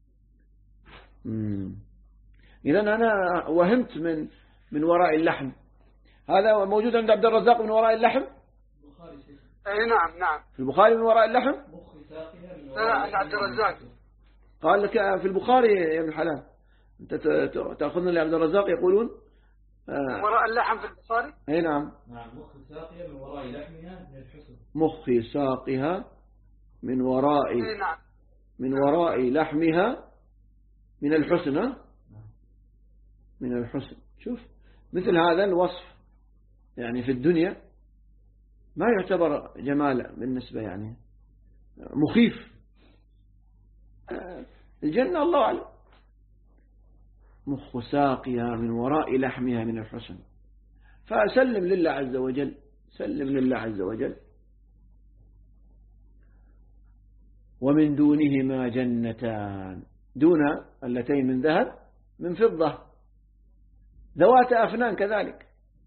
إذن أنا وهمت من وراء اللحم. هذا موجود عند عبد الرزاق من وراء اللحم. أي نعم في البخاري من وراء اللحم. عند عبد الرزاق قال لك في البخاري يا ابن الحلال. أنت تأخذنا لعبد الرزاق يقولون من وراء اللحم في البخاري. اي نعم. مخ ساقها من وراء لحمها من الحسن. مخ ساقها من وراء من وراء لحمها من الحسن. من الحسن. شوف مثل هذا الوصف يعني في الدنيا ما يعتبر جمالا بالنسبة يعني مخيف. الجنة الله أعلم. مخ ساقها من وراء لحمها من الحسن. فسلم لله عز وجل. سلم لله عز وجل. ومن دونهما جنتان. دون اللتين من ذهب من فضة ذوات أفنان كذلك.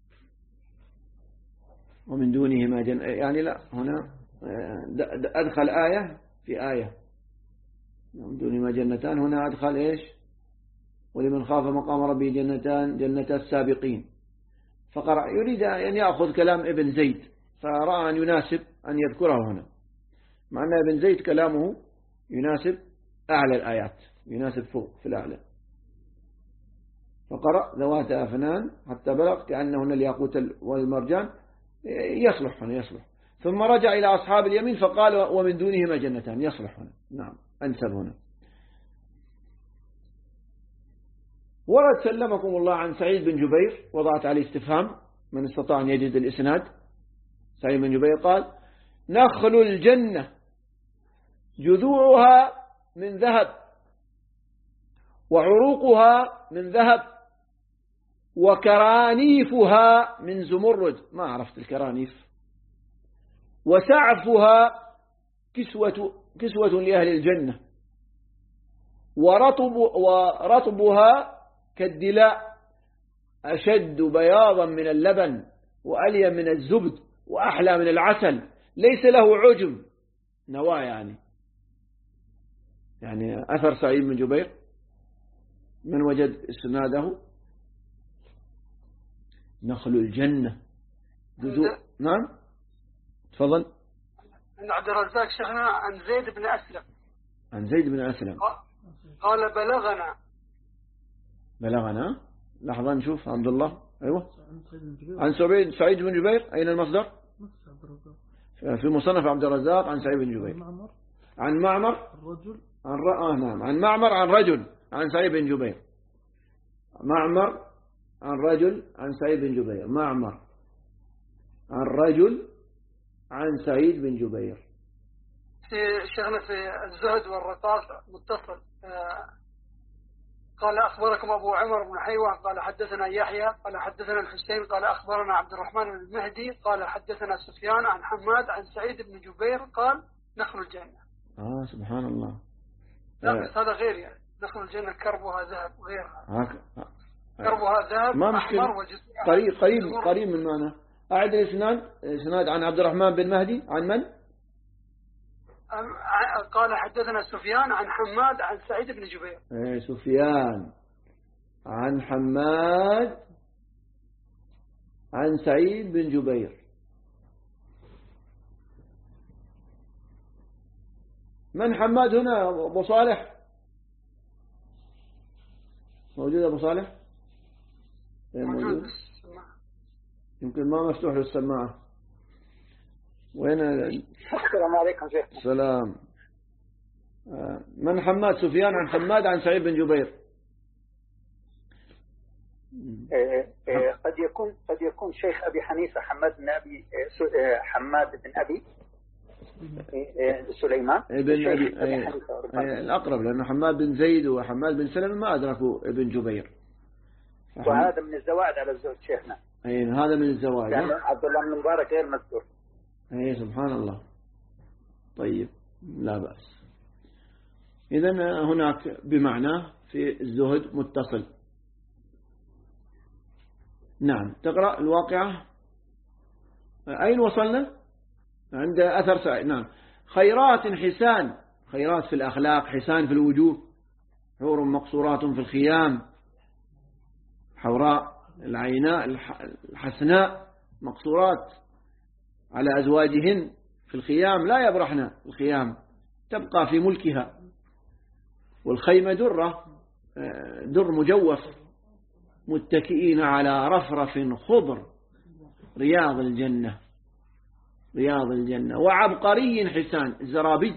ومن دونهما يعني لا هنا أدخل آية في آية. ومن دونهما جنتان هنا أدخل إيش؟ ولمن خاف مقام ربه جنتان جنتا السابقين. فقرأ يريد أن يأخذ كلام ابن زيد فرأى أن يناسب أن يذكره هنا مع أن ابن زيد كلامه يناسب أعلى الآيات يناسب فوق في الأعلى. فقرأ ذوات أفنان حتى بلغ كأنهن الياقوت والمرجان يصلح هنا يصلح. ثم رجع إلى أصحاب اليمين فقال ومن دونهما جنتان يصلح هنا. نعم أنسب هنا. ورد سلمكم الله عن سعيد بن جبير وضعت عليه استفهام من استطاع أن يجد الإسناد. سعيد بن جبير قال نخل الجنة جذوعها من ذهب وعروقها من ذهب وكرانيفها من زمرد. ما عرفت الكرانيف. وسعفها كسوة لأهل الجنة ورطبها كالدلاء أشد بياضا من اللبن وألين من الزبد وأحلى من العسل ليس له عجم. نواه يعني أثر سعيد بن جبير من وجد اسناده. نخل الجنة نعم تفضل. عند عبد الرزاق شيخنا عن زيد بن أسلم. عن زيد بن أسلم قال بلغنا لحظة نشوف عبد الله. أيوة عن سعيد بن جبير. أين المصدر؟ في مصنف عبد الرزاق عن سعيد بن جبير. عن معمر عن معمر عن رجل عن سعيد بن جبير. معمر عن رجل عن سعيد بن جبير. معمر عن رجل عن سعيد بن جبير. في شغلة في الزهد والرقاص متصل. قال أخبركم أبو عمر بن حيوة قال حدثنا يحيى قال حدثنا الحسين قال أخبرنا عبد الرحمن بن المهدي قال حدثنا سفيان عن حماد عن سعيد بن جبير قال نخل الجنة. سبحان الله. لا بس هذا غير يعني نخل الجنة كربها ذهب غيرها. كربها ذهب ما مشكلة. قريب من معنى. أعد الإسناد عن عبد الرحمن بن مهدي عن من؟ قال حدثنا سفيان عن حماد عن سعيد بن جبير. سفيان عن حماد عن سعيد بن جبير. من حماد هنا؟ أبو صالح موجود؟ أبو صالح موجود. يمكن ما مفتوح للسماعة. وين؟ السلام عليكم شيخ. السلام. من حماد؟ سفيان عن حماد عن سعيد بن جبير. قد يكون شيخ أبي حنيفة حماد بن أبي سليمان ابن أبي الأقرب لأن حماد بن زيد وحماد بن سلمة ما أدركوا ابن جبير. وهذا من الزوائد على الزهد شيخنا. هذا من الزوائد. عبد الله بن مبارك غير مذكور. سبحان الله. طيب لا بأس. إذن هناك بمعنى في الزهد متصل. نعم. تقرأ الواقعة. أين وصلنا؟ عند أثر سعيد. نعم. خيرات حسان. خيرات في الأخلاق، حسان في الوجوه، حور مقصورات في الخيام، حوراء العيناء الحسناء مقصورات على أزواجهن في الخيام لا يبرحن الخيام تبقى في ملكها. والخيمة در مجوف متكئين على رفرف خضر، رياض الجنة، رياض الجنة. وعبقري حسان، الزرابي.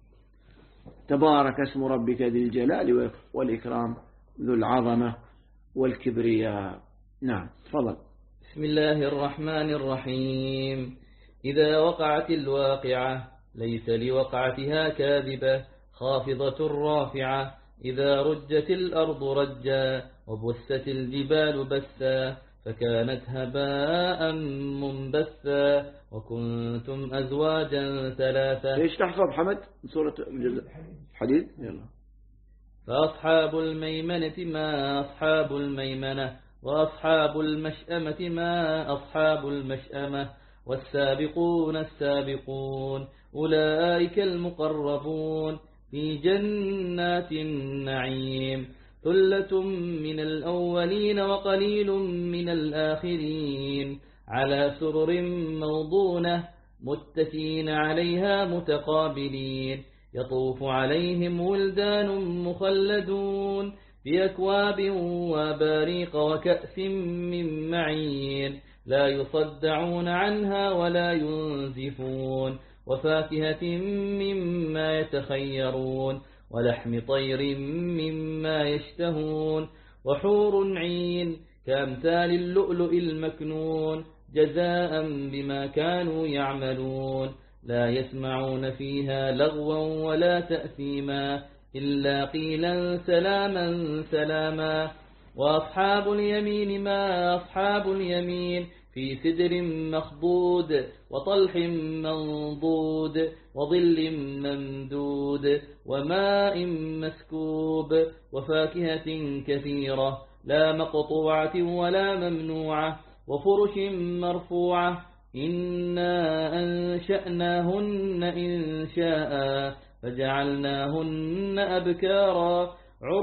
تبارك اسم ربك ذي الجلال والإكرام ذو العظمة والكبرياء. نعم تفضل. بسم الله الرحمن الرحيم. إذا وقعت الواقعة ليس لوقعتها كاذبة خافضة رافعة. إذا رجت الأرض رجا وبست الجبال بسا فكانت هباء منبثا وكنتم أزواجا ثلاثة. ليش تحفظ حمد سورة الحديد؟ يلا. فأصحاب الميمنة ما أصحاب الميمنة وأصحاب المشأمة ما أصحاب المشأمة والسابقون السابقون أولئك المقربون في جنات النعيم. ثلة من الأولين وقليل من الآخرين على سرر موضونة متكئين عليها متقابلين. يطوف عليهم ولدان مخلدون بأكواب وباريق وكأس من معين لا يصدعون عنها ولا ينزفون. وفاكهة مما يتخيرون ولحم طير مما يشتهون. وحور عين كأمثال اللؤلؤ المكنون جزاء بما كانوا يعملون. لا يسمعون فيها لغوا ولا تأثيما إلا قيلا سلاما سلاما. وأصحاب اليمين ما أصحاب اليمين في سدر مخضود وطلح منضود وظل ممدود وماء مسكوب وفاكهة كثيرة لا مقطوعة ولا ممنوعة وفرش مرفوعة. إنا أنشأناهن إنشاء فجعلناهن أبكارا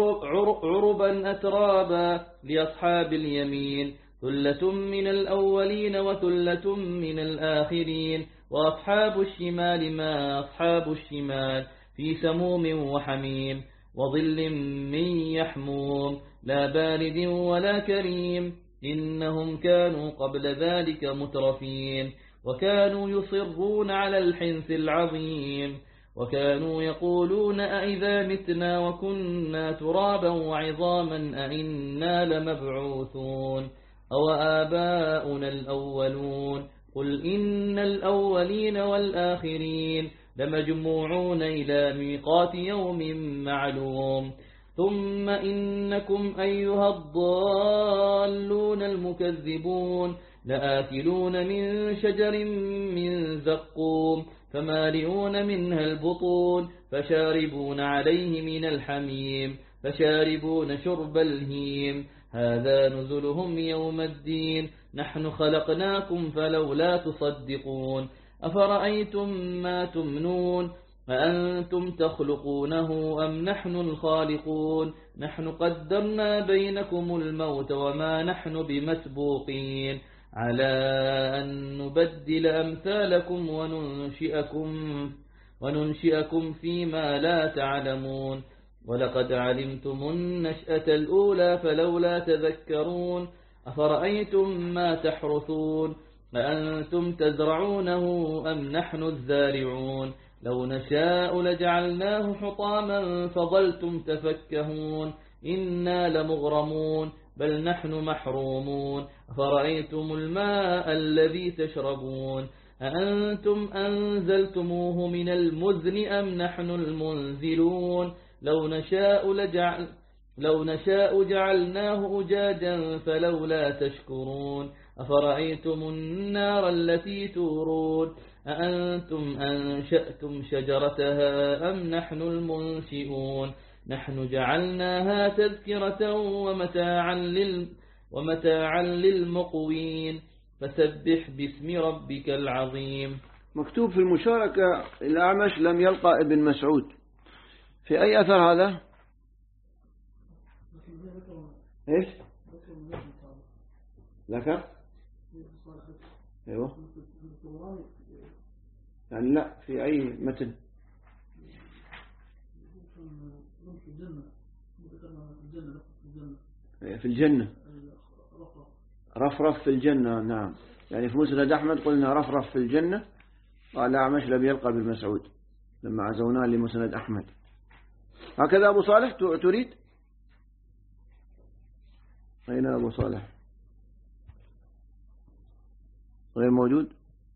عربا أترابا لأصحاب اليمين. ثلة من الأولين وثلة من الآخرين. وأصحاب الشمال ما أصحاب الشمال في سموم وحميم وظل من يحموم لا بارد ولا كريم. إنهم كانوا قبل ذلك مترفين وكانوا يصرون على الحنث العظيم. وكانوا يقولون أئذا متنا وكنا ترابا وعظاما أئنا لمبعوثون أو آباؤنا الأولون. قل إن الأولين والآخرين لمجموعون إلى ميقات يوم معلوم. ثم إنكم أيها الضالون المكذبون لآكلون من شجر من زقوم فمالئون منها البطون فشاربون عليه من الحميم فشاربون شرب الهيم. هذا نزلهم يوم الدين. نحن خلقناكم فلولا تصدقون. أفرأيتم ما تمنون أأنتم تخلقونه أم نحن الخالقون. نحن قدرنا بينكم الموت وما نحن بمسبوقين على أن نبدل أمثالكم وننشئكم فيما لا تعلمون. ولقد علمتم النشأة الأولى فلولا تذكرون. أفرأيتم ما تحرثون أأنتم تزرعونه أم نحن الزارعون. لو نشاء لجعلناه حطاما فظلتم تفكهون. إنا لمغرمون بل نحن محرومون. أفرأيتم الماء الذي تشربون أأنتم أنزلتموه من المزن أم نحن المنزلون. لو نشاء جعلناه أجاجا فلولا تشكرون. أفرأيتم النار التي تورون أأنتم أنشأتم شجرتها أم نحن المنشئون. نحن جعلناها تذكرة ومتاعا للمقوين. فسبح باسم ربك العظيم. مكتوب في المشاركة الأعمش لم يلقى ابن مسعود. في أي أثر هذا؟ إيش؟ ذكر؟ أيوه. يعني لا في أي متن؟ في الجنة. رفرف في الجنة. نعم، يعني في مسند أحمد قلنا رفرف في الجنة. قال أعمش لم يلقى بالمسعود لما عزوناه لمسند أحمد. هكذا أبو صالح تريد؟ أين أبو صالح؟ غير موجود؟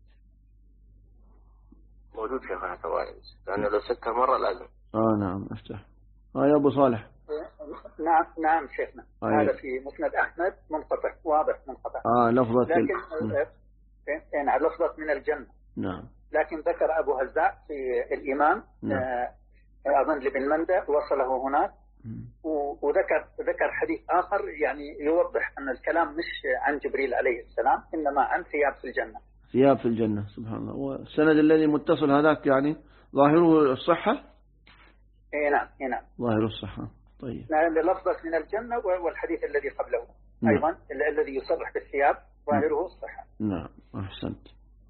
موجود شيخنا ثواني، لأنه لو سكر مرة لازم. نعم أفتح. يا أبو صالح. نعم شيخنا. هذا في مسند أحمد منقطع، واضح منقطع. لفظة لكن لفظة من الجنة. نعم. لكن ذكر أبو هزاع في الإمام. نعم. أظن لابن مندى وصله هناك. وذكر حديث آخر يعني يوضح أن الكلام مش عن جبريل عليه السلام، إنما عن ثياب في الجنة. ثياب في الجنة، سبحان الله. والسند الذي متصل هذاك يعني ظاهره الصحة؟ نعم. ظاهره الصحة. طيب. لفظة من الجنة، والحديث الذي قبله أيضا الذي يصرح بالثياب ظاهره الصحة. نعم، أحسنت.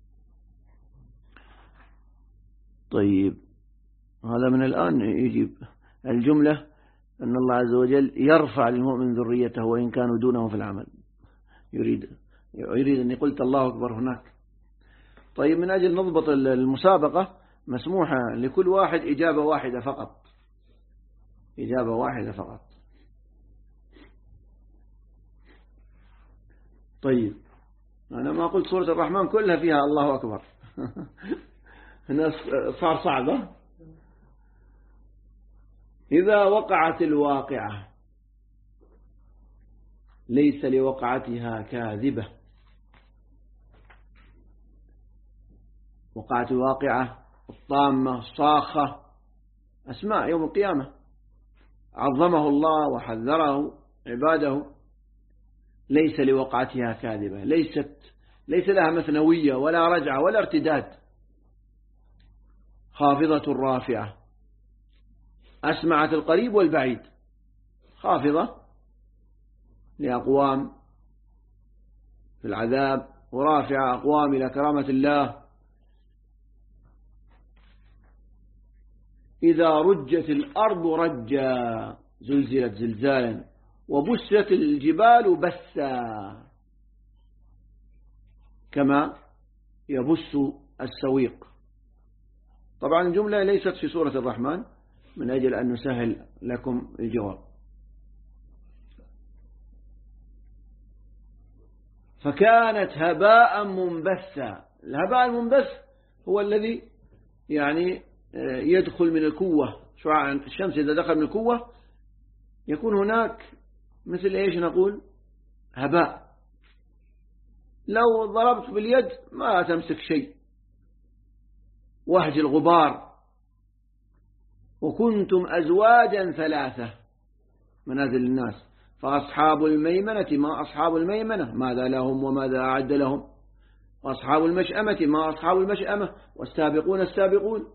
طيب، هذا من الآن يجيب الجملة أن الله عز وجل يرفع للمؤمن ذريته وإن كانوا دونه في العمل. يريد أني قلت الله أكبر هناك. طيب، من أجل نضبط المسابقة مسموحة لكل واحد إجابة واحدة فقط. إجابة واحدة فقط. طيب، أنا ما قلت سورة الرحمن كلها فيها الله أكبر. هنا صار صعبة. إذا وقعت الواقعة ليس لوقعتها كاذبة. وقعت الواقعة، الطامة، الصاخة، أسماء يوم القيامة عظمه الله وحذره عباده. ليس لوقعتها كاذبة، ليس لها مثنوية ولا رجعة ولا ارتداد. خافضة رافعة، أسمعت القريب والبعيد. خافضة لأقوام في العذاب، ورافعة أقوام إلى كرامة الله. إذا رجت الأرض رجا، زلزلت زلزالا، وبست الجبال بسا، كما يبس السويق. طبعا الجملة ليست في سورة الرحمن من أجل أن نسهل لكم الجواب. فكانت هباء منبثا. الهباء المنبث هو الذي يعني يدخل من الكوة. شعاع الشمس إذا دخل من الكوة يكون هناك مثل إيش نقول هباء. لو ضربت باليد ما تمسك شيء. وهج الغبار. وكنتم أزواجا ثلاثة، منازل الناس. فأصحاب الميمنة ما أصحاب الميمنة، ماذا لهم وماذا أعد لهم. وأصحاب المشأمة ما أصحاب المشأمة، والسابقون السابقون.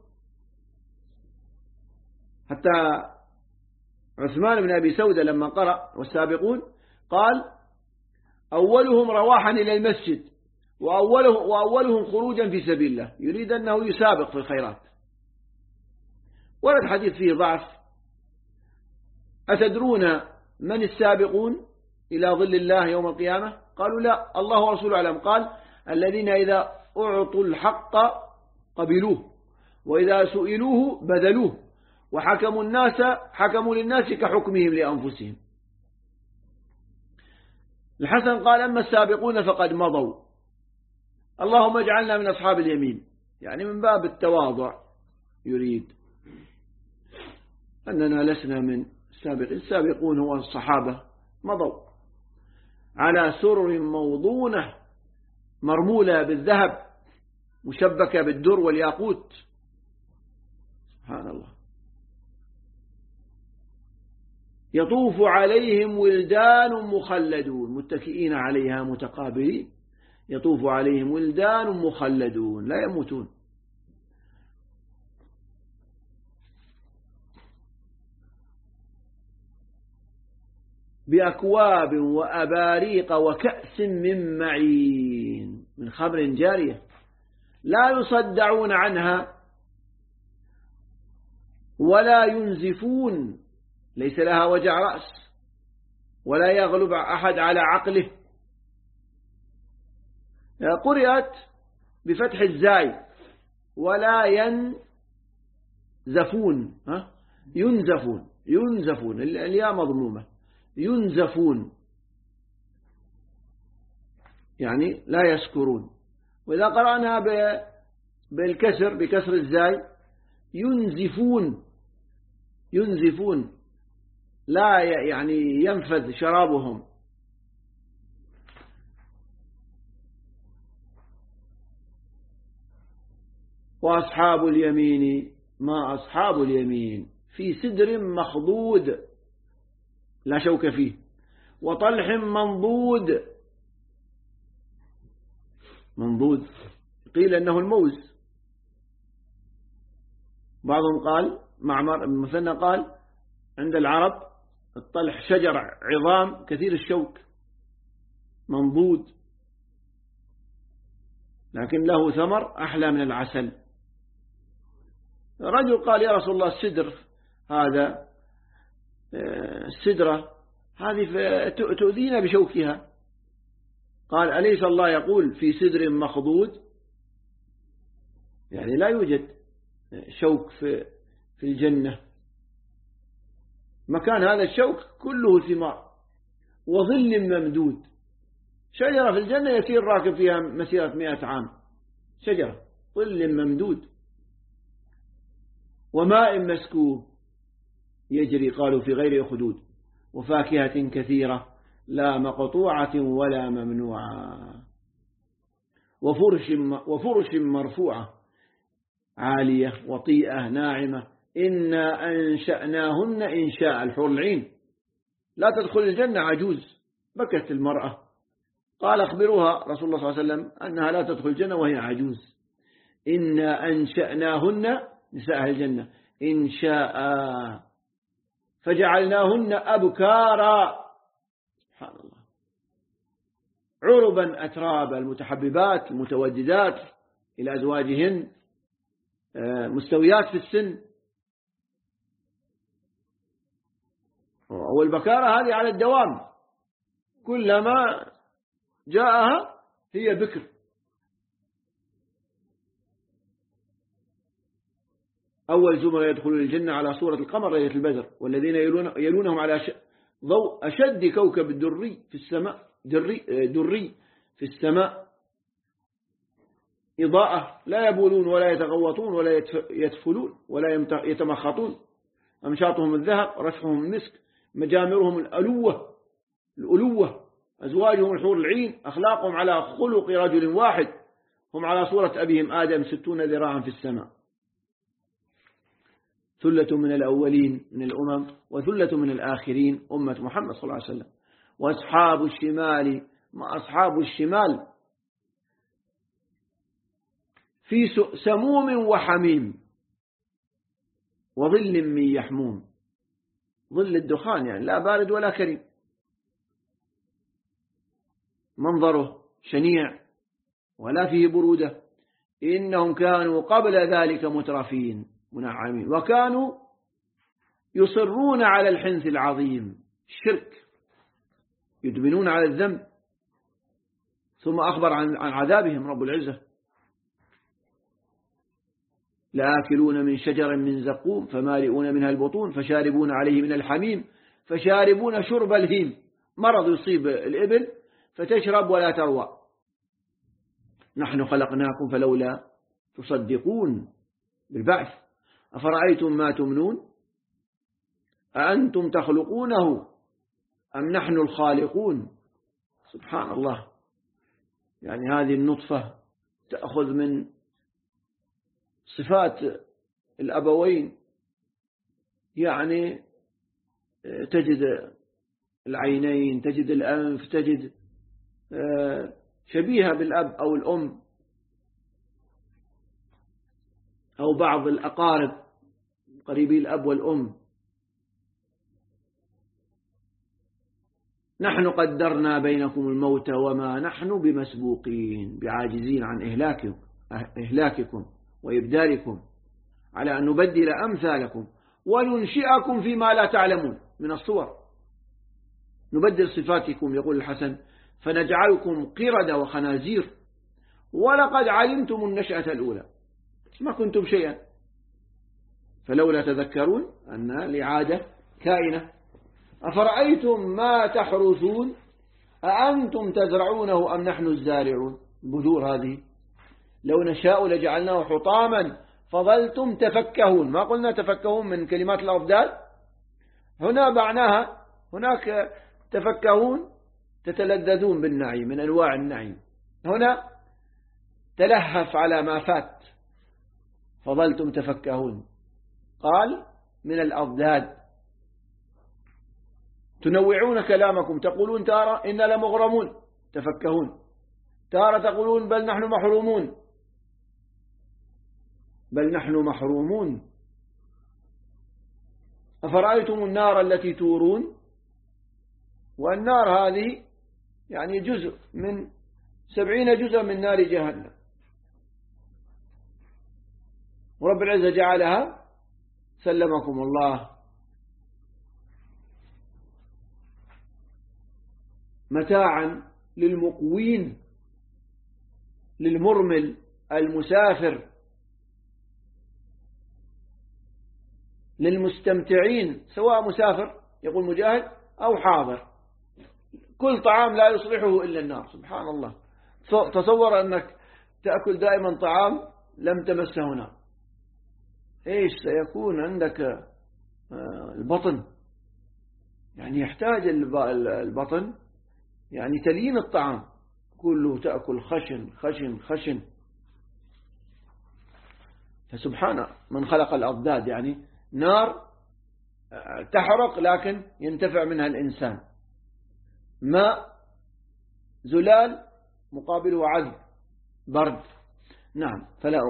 حتى عثمان بن أبي سودة لما قرأ والسابقون قال أولهم رواحا إلى المسجد وأولهم خروجا في سبيل الله. يريد أنه يسابق في الخيرات. ورد حديث فيه ضعف. أتدرون من السابقون إلى ظل الله يوم القيامة؟ قالوا لا، الله ورسوله أعلم. قال الذين إذا أعطوا الحق قبلوه، وإذا سئلوه بذلوه، حكموا للناس كحكمهم لأنفسهم. الحسن قال أما السابقون فقد مضوا، اللهم اجعلنا من أصحاب اليمين. يعني من باب التواضع يريد أننا لسنا من السابقين. السابقون هو الصحابة مضوا على سرر موضونة مرمولة بالذهب مشبكة بالدر والياقوت. سبحان الله. يطوف عليهم ولدان مخلدون متكئين عليها متقابلين. يطوف عليهم ولدان مخلدون لا يموتون. بأكواب وأباريق وكأس من معين من خمر جارية لا يصدعون عنها ولا ينزفون. ليس لها وجع رأس ولا يغلب أحد على عقله. قرأت بفتح الزاي ولا ينزفون، ينزفون الياء مضمومة، ينزفون يعني لا يسكرون. وإذا قرأنا بالكسر بكسر الزاي ينزفون لا يعني ينفذ شرابهم. وأصحاب اليمين ما أصحاب اليمين في سدر مخضود لا شوك فيه وطلح منضود قيل أنه الموز. بعضهم قال معمر بن مثنى قال عند العرب الطلح شجر عظام كثير الشوك منضود، لكن له ثمر أحلى من العسل. رجل قال يا رسول الله السدر هذا السدرة هذه تؤذينا بشوكها. قال أليس الله يقول في سدر مخضود؟ يعني لا يوجد شوك في الجنة، مكان هذا الشوك كله ثمار وظل ممدود. شجرة في الجنة يسير راكب فيها مسيرة 100 عام، شجرة ظل ممدود وماء مسكوب يجري قالوا في غير أخدود وفاكهة كثيرة لا مقطوعة ولا ممنوعة وفرش مرفوعة عالية وطيئة ناعمة إنا أنشأناهن إنشاء. الحور العين لا تدخل الجنة عجوز، بكت المرأة قال أخبروها رسول الله صلى الله عليه وسلم أنها لا تدخل الجنة وهي عجوز. إنا أنشأناهن نساء أهل الجنة إنشاء فجعلناهن أبكارا سبحان الله عربا أترابا المتحببات المتوددات إلى أزواجهن مستويات في السن. والبكارة هذه على الدوام، كلما جاءها هي بكر. أول زمر يدخلون الجنة على صورة القمر ليلة البدر، والذين يلونهم على ضوء أشد كوكب الدري في السماء دري في السماء إضاءة لا يبولون ولا يتغوطون ولا يتفلون ولا يتمخطون أمشاطهم الذهب رشحهم المسك مجامرهم الألوة أزواجهم الحور العين أخلاقهم على خلق رجل واحد هم على صورة أبيهم آدم 60 ذراعا في السماء. ثلة من الأولين من الأمم وثلة من الآخرين أمة محمد صلى الله عليه وسلم. وأصحاب الشمال ما أصحاب الشمال في سموم وحميم وظل من يحموم، ظل الدخان يعني لا بارد ولا كريم، منظره شنيع ولا فيه برودة. إنهم كانوا قبل ذلك مترفين منعمين وكانوا يصرون على الحنث العظيم الشرك، يدمنون على الذنب. ثم أخبر عن عذابهم رب العزة لآكلون من شجر من زقوم فمالئون منها البطون فشاربون عليه من الحميم فشاربون شرب الهيم. مرض يصيب الإبل فتشرب ولا تروى. نحن خلقناكم فلولا تصدقون بالبعث أفرأيتم ما تمنون أأنتم تخلقونه أم نحن الخالقون. سبحان الله، يعني هذه النطفة تأخذ من صفات الأبوين، يعني تجد العينين تجد الأنف تجد شبيهة بالأب أو الأم أو بعض الأقارب قريبي الأب والأم. نحن قدرنا بينكم الموت وما نحن بمسبوقين بعاجزين عن إهلاككم وإبدالكم على أن نبدل أمثالكم وننشئكم فيما لا تعلمون من الصور. نبدل صفاتكم يقول الحسن فنجعلكم قردة وخنازير ولقد علمتم النشأة الأولى ما كنتم شيئا فلولا تذكرون أن الإعادة كائنة. أفرأيتم ما تحرثون أأنتم تزرعونه أم نحن الزارعون. البذور هذه لو نشاء لجعلناه حطاما فظلتم تفكهون. ما قلنا تفكهون من كلمات الأضداد، هنا معناها هناك تفكهون تتلذذون بالنعيم من أنواع النعيم، هنا تلهف على ما فات فظلتم تفكهون. قال من الأضداد تنوعون كلامكم تقولون تارة إنا لمغرمون تفكهون، تارة تقولون بل نحن محرومون، بل نحن محرومون. أفرأيتم النار التي تورون، والنار هذه يعني جزء من 70 جزء من نار جهنم، ورب العزة جعلها سلمكم الله متاعا للمقوين للمرمل المسافر للمستمتعين، سواء مسافر يقول مجاهد أو حاضر، كل طعام لا يصلحه إلا النار. سبحان الله، تصور أنك تأكل دائما طعام لم تمسه نار، إيش سيكون عندك؟ البطن يعني يحتاج البطن يعني تلين الطعام كله، تأكل خشن خشن خشن. فسبحان من خلق الأضداد، يعني نار تحرق لكن ينتفع منها الإنسان، ماء زلال مقابله عذب برد. نعم. فلا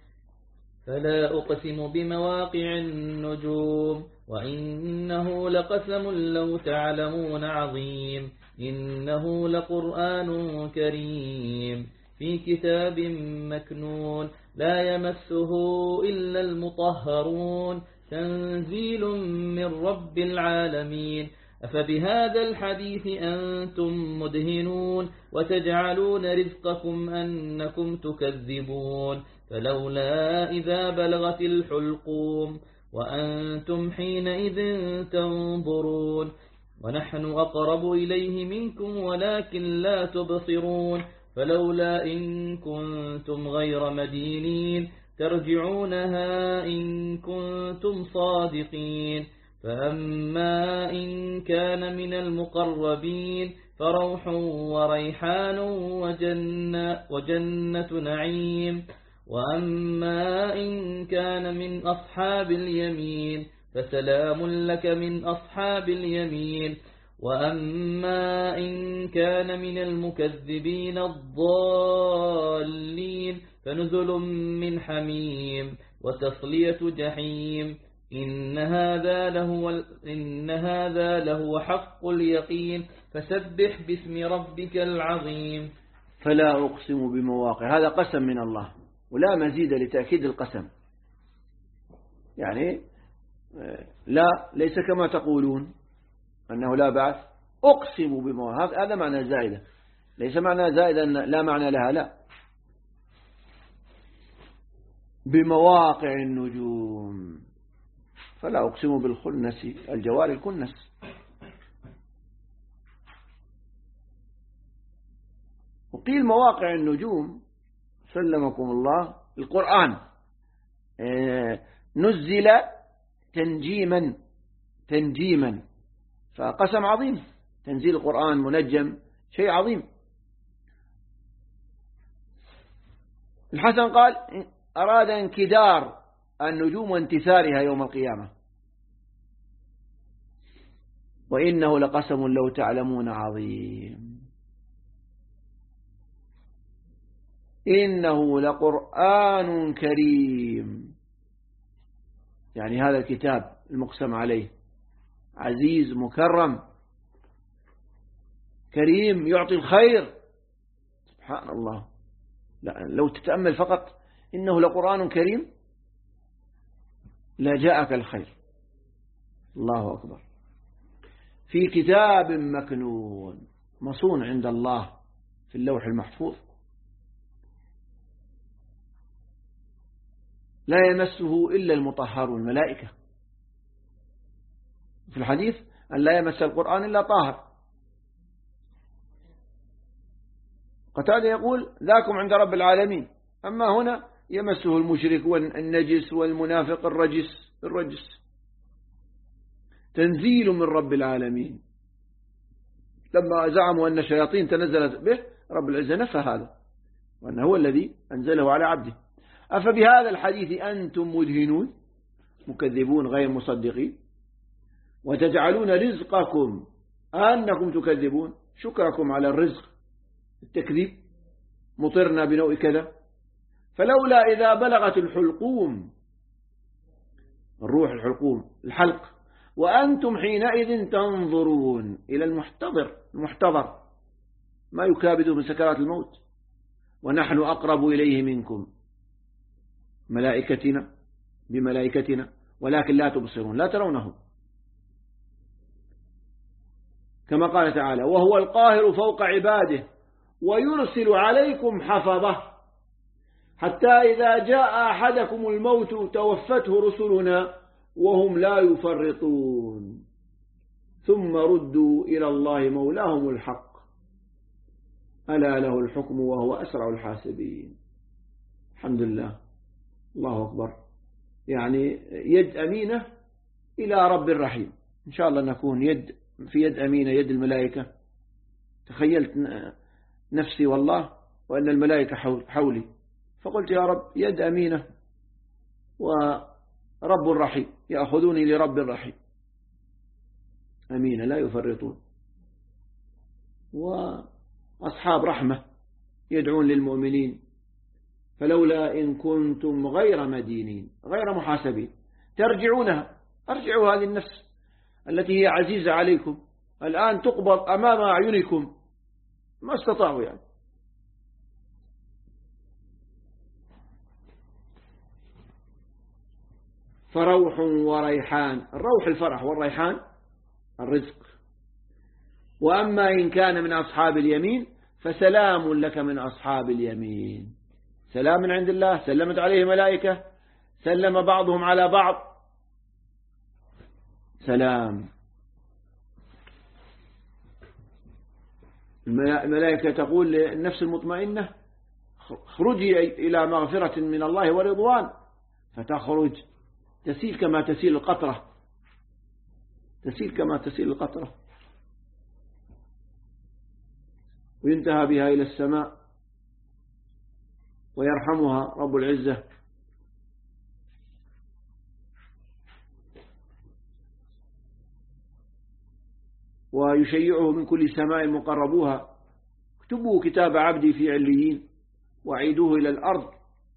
أقسم بمواقع النجوم وإنه لقسم لو تعلمون عظيم إنه لقرآن كريم في كتاب مكنون لا يمسه إلا المطهرون تنزيل من رب العالمين أفبهذا الحديث أنتم مدهنون وتجعلون رزقكم أنكم تكذبون فلولا إذا بلغت الحلقوم وأنتم حينئذ تنظرون ونحن أقرب إليه منكم ولكن لا تبصرون فلولا إن كنتم غير مدينين ترجعونها إن كنتم صادقين فأما إن كان من المقربين فروح وريحان وجنة نعيم وأما إن كان من أصحاب اليمين فسلام لك من أصحاب اليمين وأما إن كان من المكذبين الضالين فنزل من حميم وتصلية جحيم إن هذا لهو حق اليقين فسبح باسم ربك العظيم. فلا أقسم بمواقع، هذا قسم من الله ولا مزيد لتأكيد القسم، يعني لا ليس كما تقولون أنه لا بعث. أقسم بمواقع هذا معنى زائدة، ليس معنى زائدة أن لا معنى لها، لا. بمواقع النجوم فلا أقسم بالخنس الجوار الكنس. وقيل مواقع النجوم سلمكم الله القرآن نزل تنجيما فقسم عظيم، تنزيل القرآن منجم شيء عظيم. الحسن قال أراد انكدار النجوم وانتثارها يوم القيامة. وإنه لقسم لو تعلمون عظيم إنه لقرآن كريم، يعني هذا الكتاب المقسم عليه عزيز مكرم كريم يعطي الخير. سبحان الله، لو تتأمل فقط إنه لقرآن كريم لا جاءك الخير. الله أكبر. في كتاب مكنون مصون عند الله في اللوح المحفوظ لا يمسه إلا المطهرون الملائكة. في الحديث أن لا يمس القرآن إلا طاهر. قتادة يقول ذاكم عند رب العالمين، أما هنا يمسه المشرك والنجس والمنافق الرجس. تنزيل من رب العالمين. لما زعموا أن الشياطين تنزلت به، رب العزة نفى هذا، وأنه هو الذي أنزله على عبده. أفبهذا الحديث أنتم مدهنون، مكذبون غير مصدقين، وتجعلون رزقكم أنكم تكذبون، شكركم على الرزق التكذيب، مطرنا بنوع كذا. فلولا إذا بلغت الحلقوم، الروح الحلقوم الحلق، وأنتم حينئذ تنظرون إلى المحتضر ما يكابده من سكرات الموت، ونحن أقرب إليه منكم بملائكتنا ولكن لا تبصرون، لا ترونه. كما قال تعالى وهو القاهر فوق عباده ويرسل عليكم حفظه حتى إذا جاء أحدكم الموت توفته رسلنا وهم لا يفرطون ثم ردوا إلى الله مولاهم الحق ألا له الحكم وهو أسرع الحاسبين. الحمد لله، الله أكبر. يعني يد أمينة إلى رب الرحيم. إن شاء الله نكون في يد أمينة، يد الملائكة. تخيلت نفسي والله وأن الملائكة حولي، فقلت يا رب يد أمينة ورب الرحيم يأخذوني لرب الرحيم، أمينة لا يفرطون، وأصحاب رحمة يدعون للمؤمنين. فلولا إن كنتم غير مدينين غير محاسبين ترجعونها، أرجعوا هذه النفس التي هي عزيزة عليكم الآن تقبض أمام أعينكم، ما استطاعوا يعني. فروح وريحان، الروح الفرح والريحان الرزق. وأما إن كان من أصحاب اليمين فسلام لك من أصحاب اليمين، سلام من عند الله، سلمت عليه ملائكة، سلم بعضهم على بعض، سلام. الملائكة تقول للنفس المطمئنة خرجي إلى مغفرة من الله ورضوان، فتخرج تسيل كما تسيل القطرة، تسيل كما تسيل القطرة، وينتهى بها إلى السماء ويرحمها رب العزة. ويشيعه من كل سماء مقربوها اكتبوا كتاب عبدي في عليين وعيدوه إلى الأرض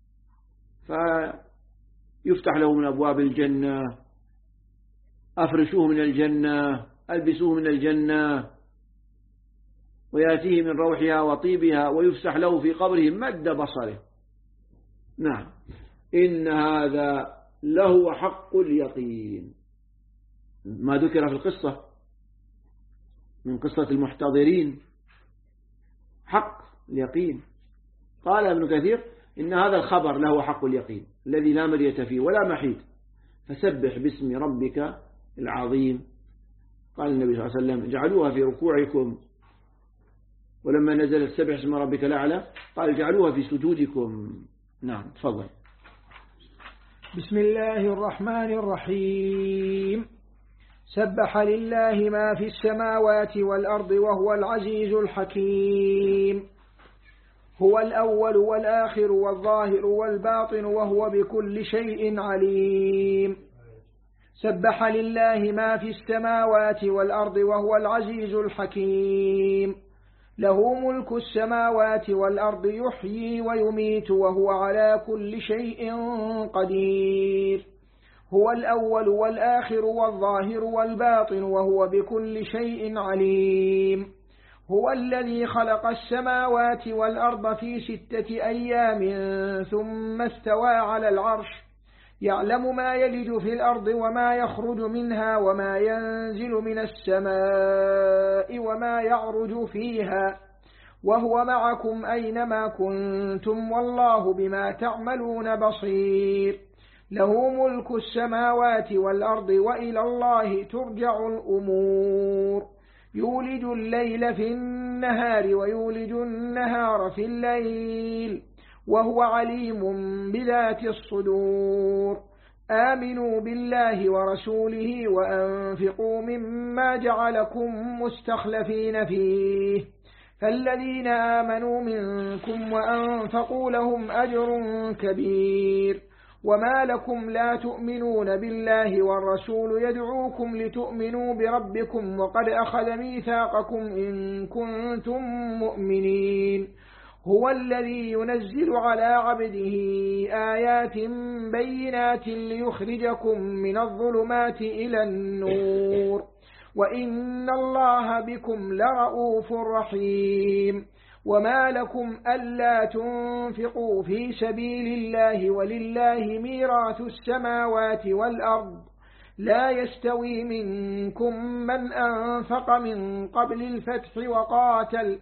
فيفتح له من أبواب الجنة، أفرشوه من الجنة، ألبسوه من الجنة، ويأتيه من روحها وطيبها، ويفسح له في قبره مد بصره. نعم، إن هذا له حق اليقين. ما ذكر في القصة من قصة المحتضرين حق اليقين. قال ابن كثير إن هذا الخبر له حق اليقين الذي لا مرية فيه ولا محيد، فسبح باسم ربك العظيم. قال النبي صلى الله عليه وسلم اجعلوها في ركوعكم، ولما نزلت سبح اسم ربك الأعلى قال اجعلوها في سجودكم. نعم تفضل. بسم الله الرحمن الرحيم. سبح لله ما في السماوات والأرض وهو العزيز الحكيم. هو الأول والآخر والظاهر والباطن وهو بكل شيء عليم. سبح لله ما في السماوات والأرض وهو العزيز الحكيم. له ملك السماوات والأرض يحيي ويميت وهو على كل شيء قدير. هو الأول والآخر والظاهر والباطن وهو بكل شيء عليم. هو الذي خلق السماوات والأرض في 6 أيام ثم استوى على العرش، يعلم ما يلج في الأرض وما يخرج منها وما ينزل من السماء وما يعرج فيها، وهو معكم أينما كنتم والله بما تعملون بصير. له ملك السماوات والأرض وإلى الله ترجع الأمور يولج الليل في النهار ويولج النهار في الليل وهو عليم بذات الصدور آمنوا بالله ورسوله وأنفقوا مما جعلكم مستخلفين فيه فالذين آمنوا منكم وأنفقوا لهم أجر كبير وما لكم لا تؤمنون بالله والرسول يدعوكم لتؤمنوا بربكم وقد أخذ ميثاقكم إن كنتم مؤمنين هو الذي ينزل على عبده آيات بينات ليخرجكم من الظلمات إلى النور وإن الله بكم لرؤوف رحيم وما لكم ألا تنفقوا في سبيل الله ولله ميراث السماوات والأرض لا يستوي منكم من أنفق من قبل الفتح وقاتل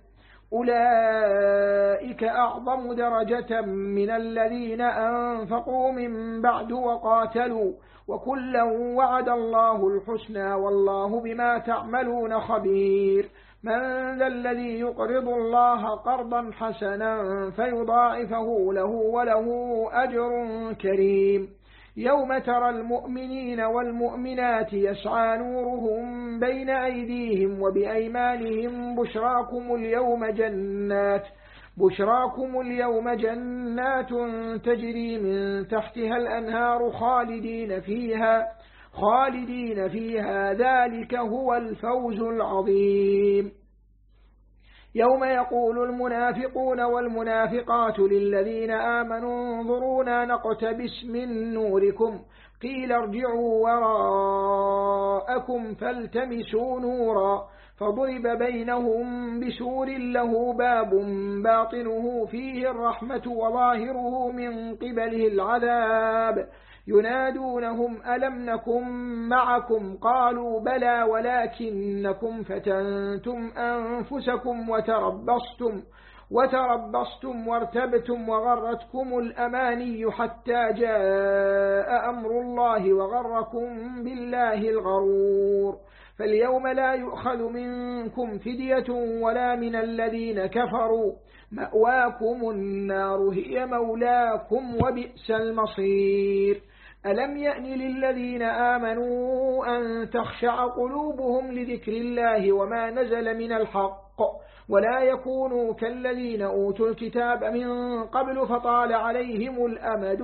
أولئك أعظم درجة من الذين أنفقوا من بعد وقاتلوا وكلا وعد الله الحسنى والله بما تعملون خبير من ذا الذي يقرض الله قرضا حسنا فيضاعفه له وله أجر كريم يوم ترى المؤمنين والمؤمنات يسعى نورهم بين أيديهم وبأيمانهم بشراكم اليوم جنات تجري من تحتها الأنهار خالدين فيها ذلك هو الفوز العظيم يوم يقول المنافقون والمنافقات للذين آمنوا انظرونا نقتبس من نوركم قيل ارجعوا وراءكم فالتمسوا نورا فضرب بينهم بسور له باب باطنه فيه الرحمة وظاهره من قبله العذاب ينادونهم ألم نكن معكم قالوا بلى ولكنكم فتنتم أنفسكم وتربصتم وارتبتم وغرتكم الأماني حتى جاء أمر الله وغركم بالله الغرور فاليوم لا يؤخذ منكم فدية ولا من الذين كفروا مأواكم النار هي مولاكم وبئس المصير ألم يأن للذين آمنوا أن تخشع قلوبهم لذكر الله وما نزل من الحق ولا يكونوا كالذين أوتوا الكتاب من قبل فطال عليهم الأمد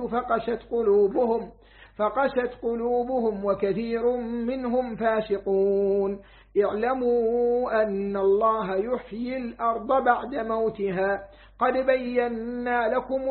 فقست قلوبهم وكثير منهم فاسقون اعلموا أن الله يحيي الأرض بعد موتها قد بينا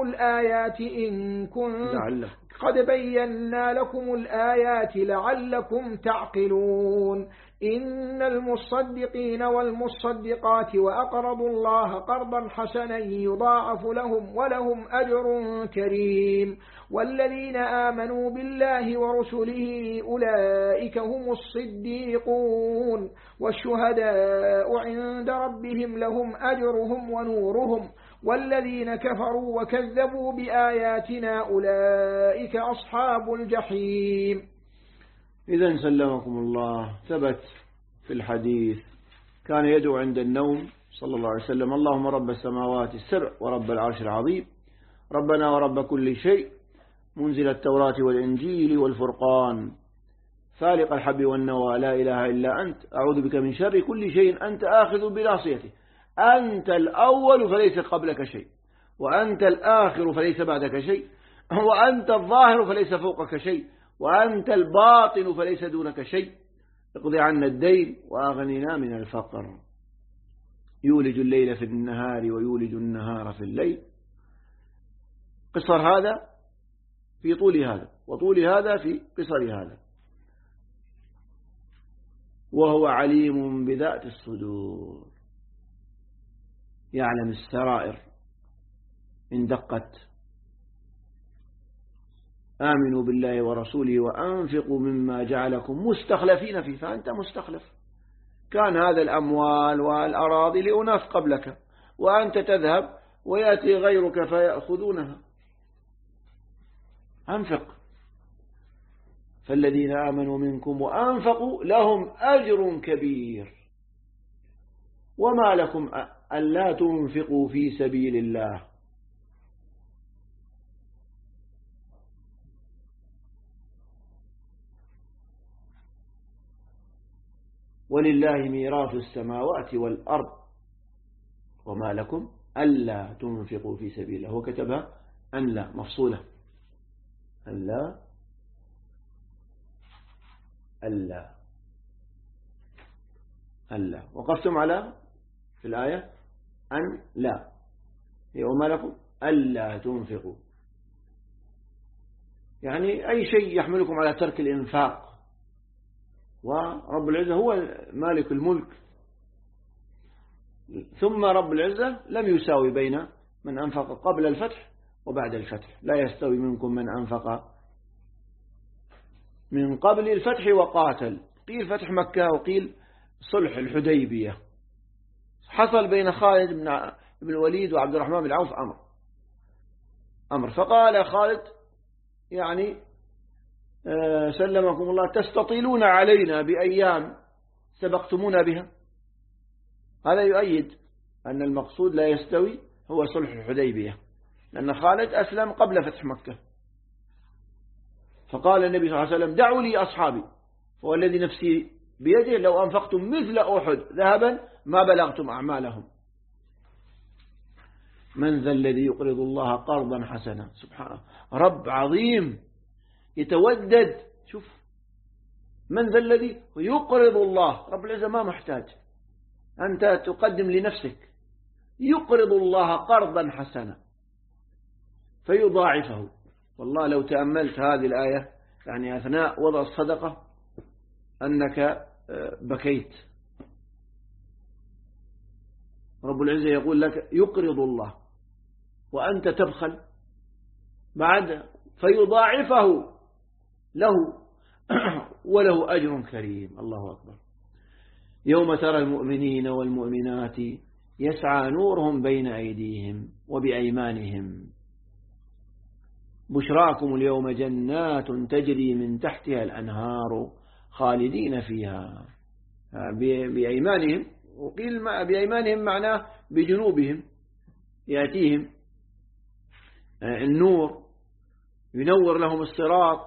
لكم الآيات لعلكم تعقلون إن المصدقين والمصدقات وأقرضوا الله قرضا حسنا يضاعف لهم ولهم أجر كريم والذين آمنوا بالله ورسله أولئك هم الصديقون والشهداء عند ربهم لهم أجرهم ونورهم والذين كفروا وكذبوا بآياتنا أولئك أصحاب الجحيم. إذن سلمكم الله ثبت في الحديث كان يدعو عند النوم صلى الله عليه وسلم اللهم رب السماوات السبع ورب العرش العظيم ربنا ورب كل شيء منزل التوراة والإنجيل والفرقان فالق الحب والنوى لا إله إلا أنت أعوذ بك من شر كل شيء أنت آخذ بناصيته أنت الأول فليس قبلك شيء وأنت الآخر فليس بعدك شيء وأنت الظاهر فليس فوقك شيء وأنت الباطن فليس دونك شيء اقضي عنا الدين وأغننا من الفقر يولج الليل في النهار ويولج النهار في الليل قصر هذا في طول هذا وطول هذا في قصر هذا وهو عليم بذات الصدور يعلم السرائر إن دقت آمنوا بالله ورسوله وأنفقوا مما جعلكم مستخلفين فيه فأنت مستخلف كان هذا الأموال والأراضي لأناس قبلك وأنت تذهب ويأتي غيرك فيأخذونها أنفق فالذين آمنوا منكم وأنفقوا لهم أجر كبير وما لكم ألا تنفقوا في سبيل الله ولله ميراث السماوات والأرض وما لكم ألا تنفقوا في سبيل الله. هو كتبها أن لا مفصولة ألا وقفتم على في الآية أن لا هي وما لكم ألا تنفقوا، يعني أي شيء يحملكم على ترك الإنفاق، ورب العزة هو مالك الملك. ثم رب العزة لم يساوي بين من أنفق قبل الفتح وبعد الفتح، لا يستوي منكم من أنفق من قبل الفتح وقاتل، قيل فتح مكة وقيل صلح الحديبية. حصل بين خالد بن الوليد وعبد الرحمن بن عوف أمر فقال خالد يعني سلمكم الله تستطيلون علينا بأيام سبقتمونا بها. هذا يؤيد أن المقصود لا يستوي هو صلح الحديبية، لأن خالد أسلم قبل فتح مكة. فقال النبي صلى الله عليه وسلم دعوا لي أصحابي والذي نفسي بيده لو أنفقتم مثل أحد ذهبا ما بلغتم أعمالهم. من ذا الذي يقرض الله قرضا حسنا. سبحانه رب عظيم يتودد. شوف من ذا الذي يقرض الله، رب العزة ما محتاج، أنت تقدم لنفسك. يقرض الله قرضا حسنا فيضاعفه. والله لو تأملت هذه الآية يعني أثناء وضع الصدقة أنك بكيت. رب العزة يقول لك يقرض الله وأنت تبخل بعد فيضاعفه له وله أجر كريم. الله أكبر. يوم ترى المؤمنين والمؤمنات يسعى نورهم بين أيديهم وبأيمانهم بشراكم اليوم جنات تجري من تحتها الأنهار خالدين فيها. بأيمانهم، وقيل بأيمانهم معناه بجنوبهم، يأتيهم النور ينور لهم الصراط.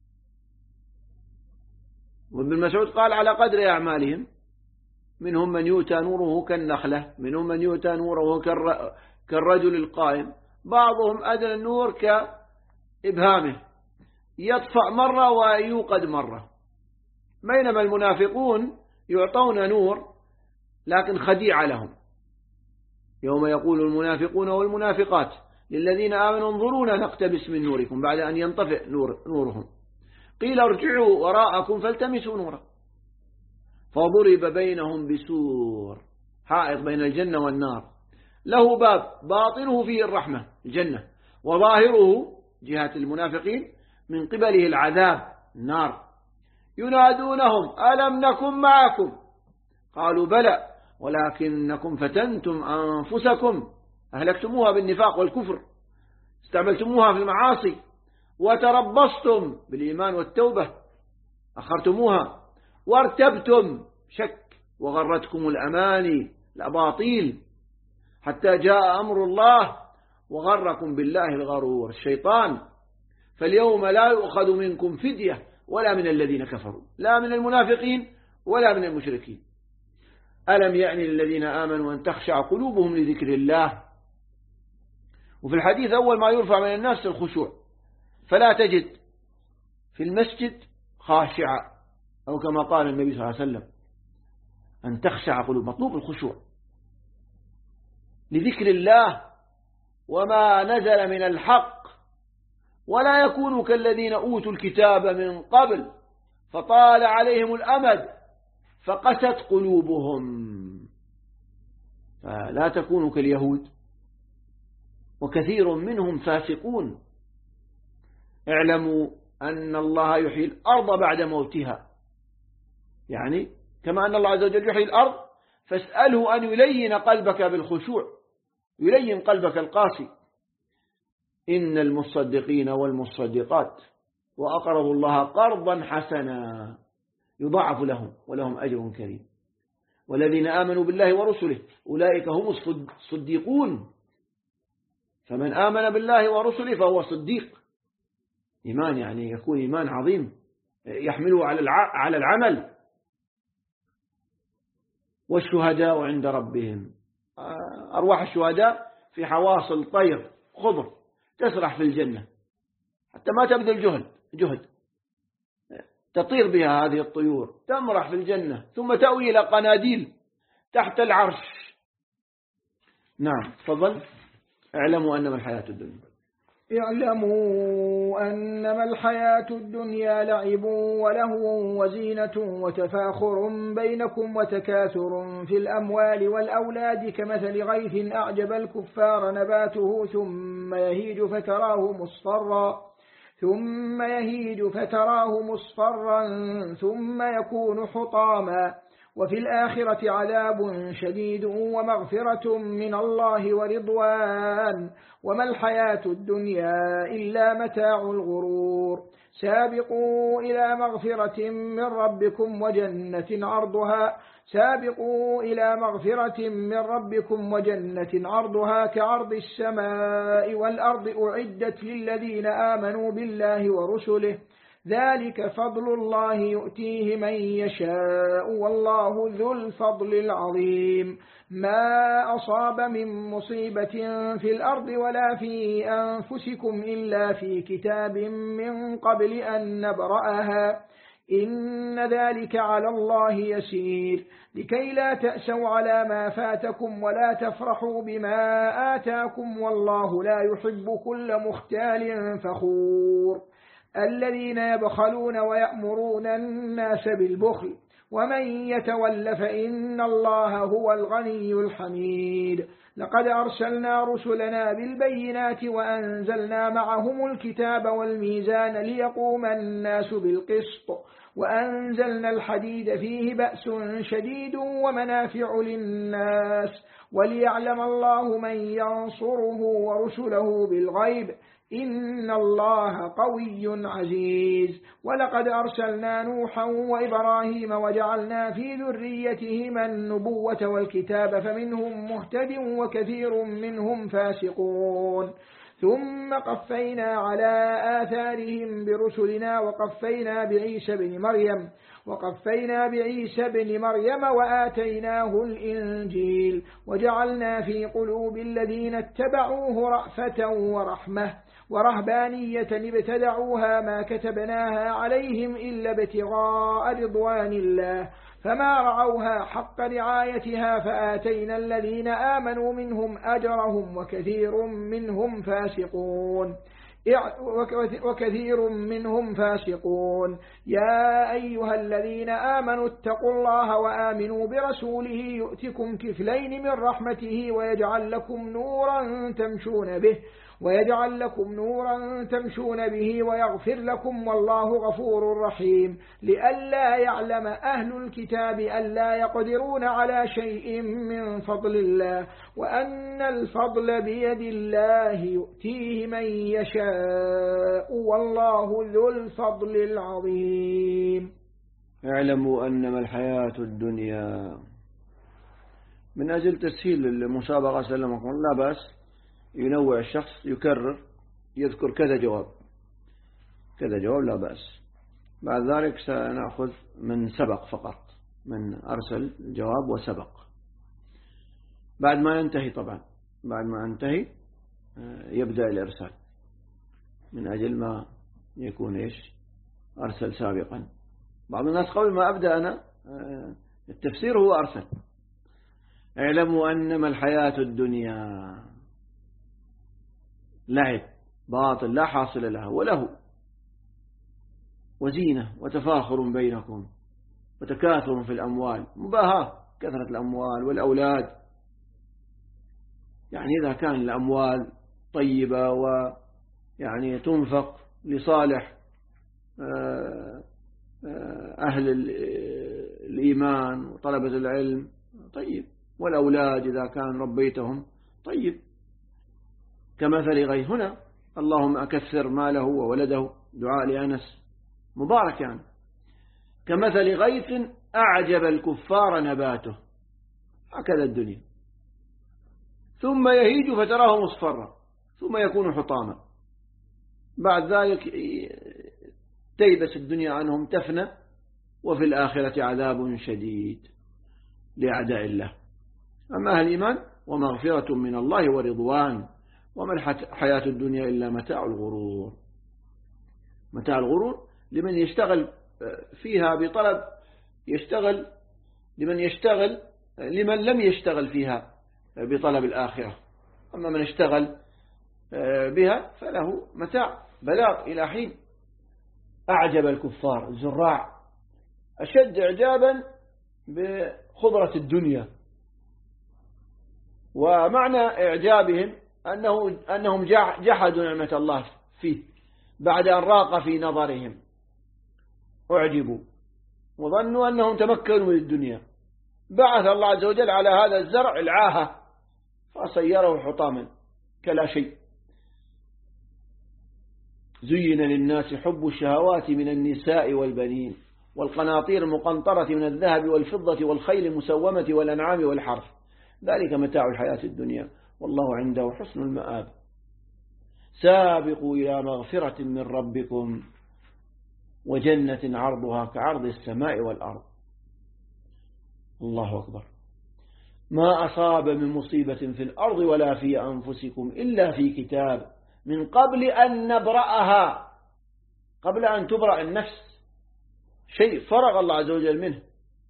وابن مسعود قال على قدر أعمالهم، منهم من يؤتى نوره كالنخلة، منهم من يؤتى نوره كالرجل القائم، بعضهم أدنى النور كإبهامه يطفأ مرة ويوقد مرة. بينما المنافقون يعطون نور لكن خديعة لهم. يوم يقول المنافقون والمنافقات للذين آمنوا انظرونا نقتبس من نوركم بعد أن ينطفئ نورهم قيل ارجعوا وراءكم فالتمسوا نورا فضرب بينهم بسور حائط بين الجنة والنار له باب باطنه فيه الرحمة الجنة وظاهره جهة المنافقين من قبله العذاب النار. ينادونهم ألم نكن معكم قالوا بلى ولكنكم فتنتم أنفسكم أهلكتموها بالنفاق والكفر، استعملتموها في المعاصي، وتربصتم بالإيمان والتوبة أخرتموها، وارتبتم شك وغرتكم الأماني الأباطيل حتى جاء أمر الله وغركم بالله الغرور الشيطان. فاليوم لا يؤخذ منكم فدية ولا من الذين كفروا، لا من المنافقين ولا من المشركين. ألم يعني للذين آمنوا أن تخشع قلوبهم لذكر الله. وفي الحديث أول ما يرفع من الناس الخشوع، فلا تجد في المسجد خاشعة، أو كما قال النبي صلى الله عليه وسلم أن تخشع قلوب، مطلوب الخشوع لذكر الله وما نزل من الحق، ولا يكونوا كالذين أوتوا الكتاب من قبل فطال عليهم الأمد فقست قلوبهم. فلا تكونوا كاليهود وكثير منهم فاسقون. اعلموا أن الله يحيي الأرض بعد موتها، يعني كما أن الله عز وجل يحيي الأرض فاسأله أن يلين قلبك بالخشوع، يلين قلبك القاسي. إن المصدقين والمصدقات وأقرضوا الله قرضا حسنا يضاعف لهم ولهم أجر كريم. والذين آمنوا بالله ورسله أولئك هم الصديقون. فمن آمن بالله ورسله فهو صديق. إيمان يعني يكون إيمان عظيم يحمله على العمل. والشهداء عند ربهم، أرواح الشهداء في حواصل طير خضر تسرح في الجنة حتى ما تبذل جهد تطير بها هذه الطيور، تمرح في الجنة ثم تأوي إلى قناديل تحت العرش. نعم تفضل. اعلموا أنما الحياة الدنيا اعلموا أنما الحياة الدنيا لعب ولهو وزينة وتفاخر بينكم وتكاثر في الأموال والأولاد كمثل غيث أعجب الكفار نباته ثم يهيج فتراه مصفرا ثم يكون حطاما وفي الآخرة عذاب شديد ومغفرة من الله ورضوان وما الحياة الدنيا إلا متاع الغرور. سابقوا إلى مغفرة من ربكم وجنة عرضها كعرض السماء والأرض أعدت للذين آمنوا بالله ورسله ذلك فضل الله يؤتيه من يشاء والله ذو الفضل العظيم. ما أصاب من مصيبة في الأرض ولا في أنفسكم إلا في كتاب من قبل أن نبرأها إن ذلك على الله يسير لكي لا تأسوا على ما فاتكم ولا تفرحوا بما آتاكم والله لا يحب كل مختال فخور. الذين يبخلون ويأمرون الناس بالبخل ومن يتول فإن الله هو الغني الحميد. لقد أرسلنا رسلنا بالبينات وأنزلنا معهم الكتاب والميزان ليقوم الناس بالقسط وأنزلنا الحديد فيه بأس شديد ومنافع للناس وليعلم الله من ينصره ورسله بالغيب إن الله قوي عزيز. ولقد أرسلنا نوحا وإبراهيم وجعلنا في ذريتهما النبوة والكتاب فمنهم مهتد وكثير منهم فاسقون. ثم قفينا على آثارهم برسلنا وقفينا بعيسى بن مريم وآتيناه الإنجيل وجعلنا في قلوب الذين اتبعوه رأفة ورحمة ورهبانية ابتدعوها ما كتبناها عليهم إلا ابتغاء رضوان الله فما رعوها حق رعايتها فآتينا الذين آمنوا منهم أجرهم وكثير منهم فاسقون. يا أيها الذين آمنوا اتقوا الله وآمنوا برسوله يؤتكم كفلين من رحمته ويجعل لكم نورا تمشون به ويغفر لكم والله غفور رحيم. لئلا يعلم أهل الكتاب ألا يقدرون على شيء من فضل الله وأن الفضل بيد الله يؤتيه من يشاء والله ذو الفضل العظيم. اعلموا أنما الحياة الدنيا من أجل تسهيل المسابقة سلمكم لا بأس ينوع الشخص يكرر يذكر كذا جواب لا بأس. بعد ذلك سنأخذ من سبق فقط من أرسل الجواب وسبق بعد ما ينتهي يبدأ الإرسال من أجل ما يكون أرسل سابقا. بعض الناس قبل ما أبدأ أنا التفسير هو أرسل. اعلموا أنما الحياة الدنيا لعب باطل لا حاصل لها وله وزينة وتفاخر بينكم وتكاثر في الأموال مباهاة كثرة الأموال والأولاد. يعني إذا كان الأموال طيبة ويعني تنفق لصالح أهل الإيمان وطلبة العلم طيب، والأولاد إذا كان ربيتهم طيب. كمثل غيث هنا اللهم أكثر ماله وولده، دعاء لأنس مبارك يعني. كمثل غيث أعجب الكفار نباته، هكذا الدنيا، ثم يهيج فتراه مصفرا ثم يكون حطاما، بعد ذلك تيبس الدنيا عنهم تفنى، وفي الآخرة عذاب شديد لأعداء الله. أما أهل الإيمان ومغفرة من الله ورضوان، وما الحياة الدنيا إلا متاع الغرور. متاع الغرور لمن يشتغل فيها بطلب، يشتغل لمن لم يشتغل فيها بطلب الآخرة. أما من اشتغل بها فله متاع بلاغ إلى حين. أعجب الكفار الزراع أشد إعجابا بخضرة الدنيا، ومعنى إعجابهم أنهم جحدوا نعمة الله فيه بعد أن راق في نظرهم، أعجبوا وظنوا أنهم تمكنوا من الدنيا. بعث الله عز وجل على هذا الزرع العاهة فصيره حطاما كلا شيء. زين للناس حب الشهوات من النساء والبنين والقناطير المقنطرة من الذهب والفضة والخيل المسومة والأنعام والحرث، ذلك متاع الحياة الدنيا والله عنده حسن المآب. سابقوا إلى مغفرة من ربكم وجنة عرضها كعرض السماء والأرض. الله أكبر. ما أصاب من مصيبة في الأرض ولا في أنفسكم إلا في كتاب من قبل أن نبرأها، قبل أن تبرأ النفس، شيء فرغ الله عز وجل منه.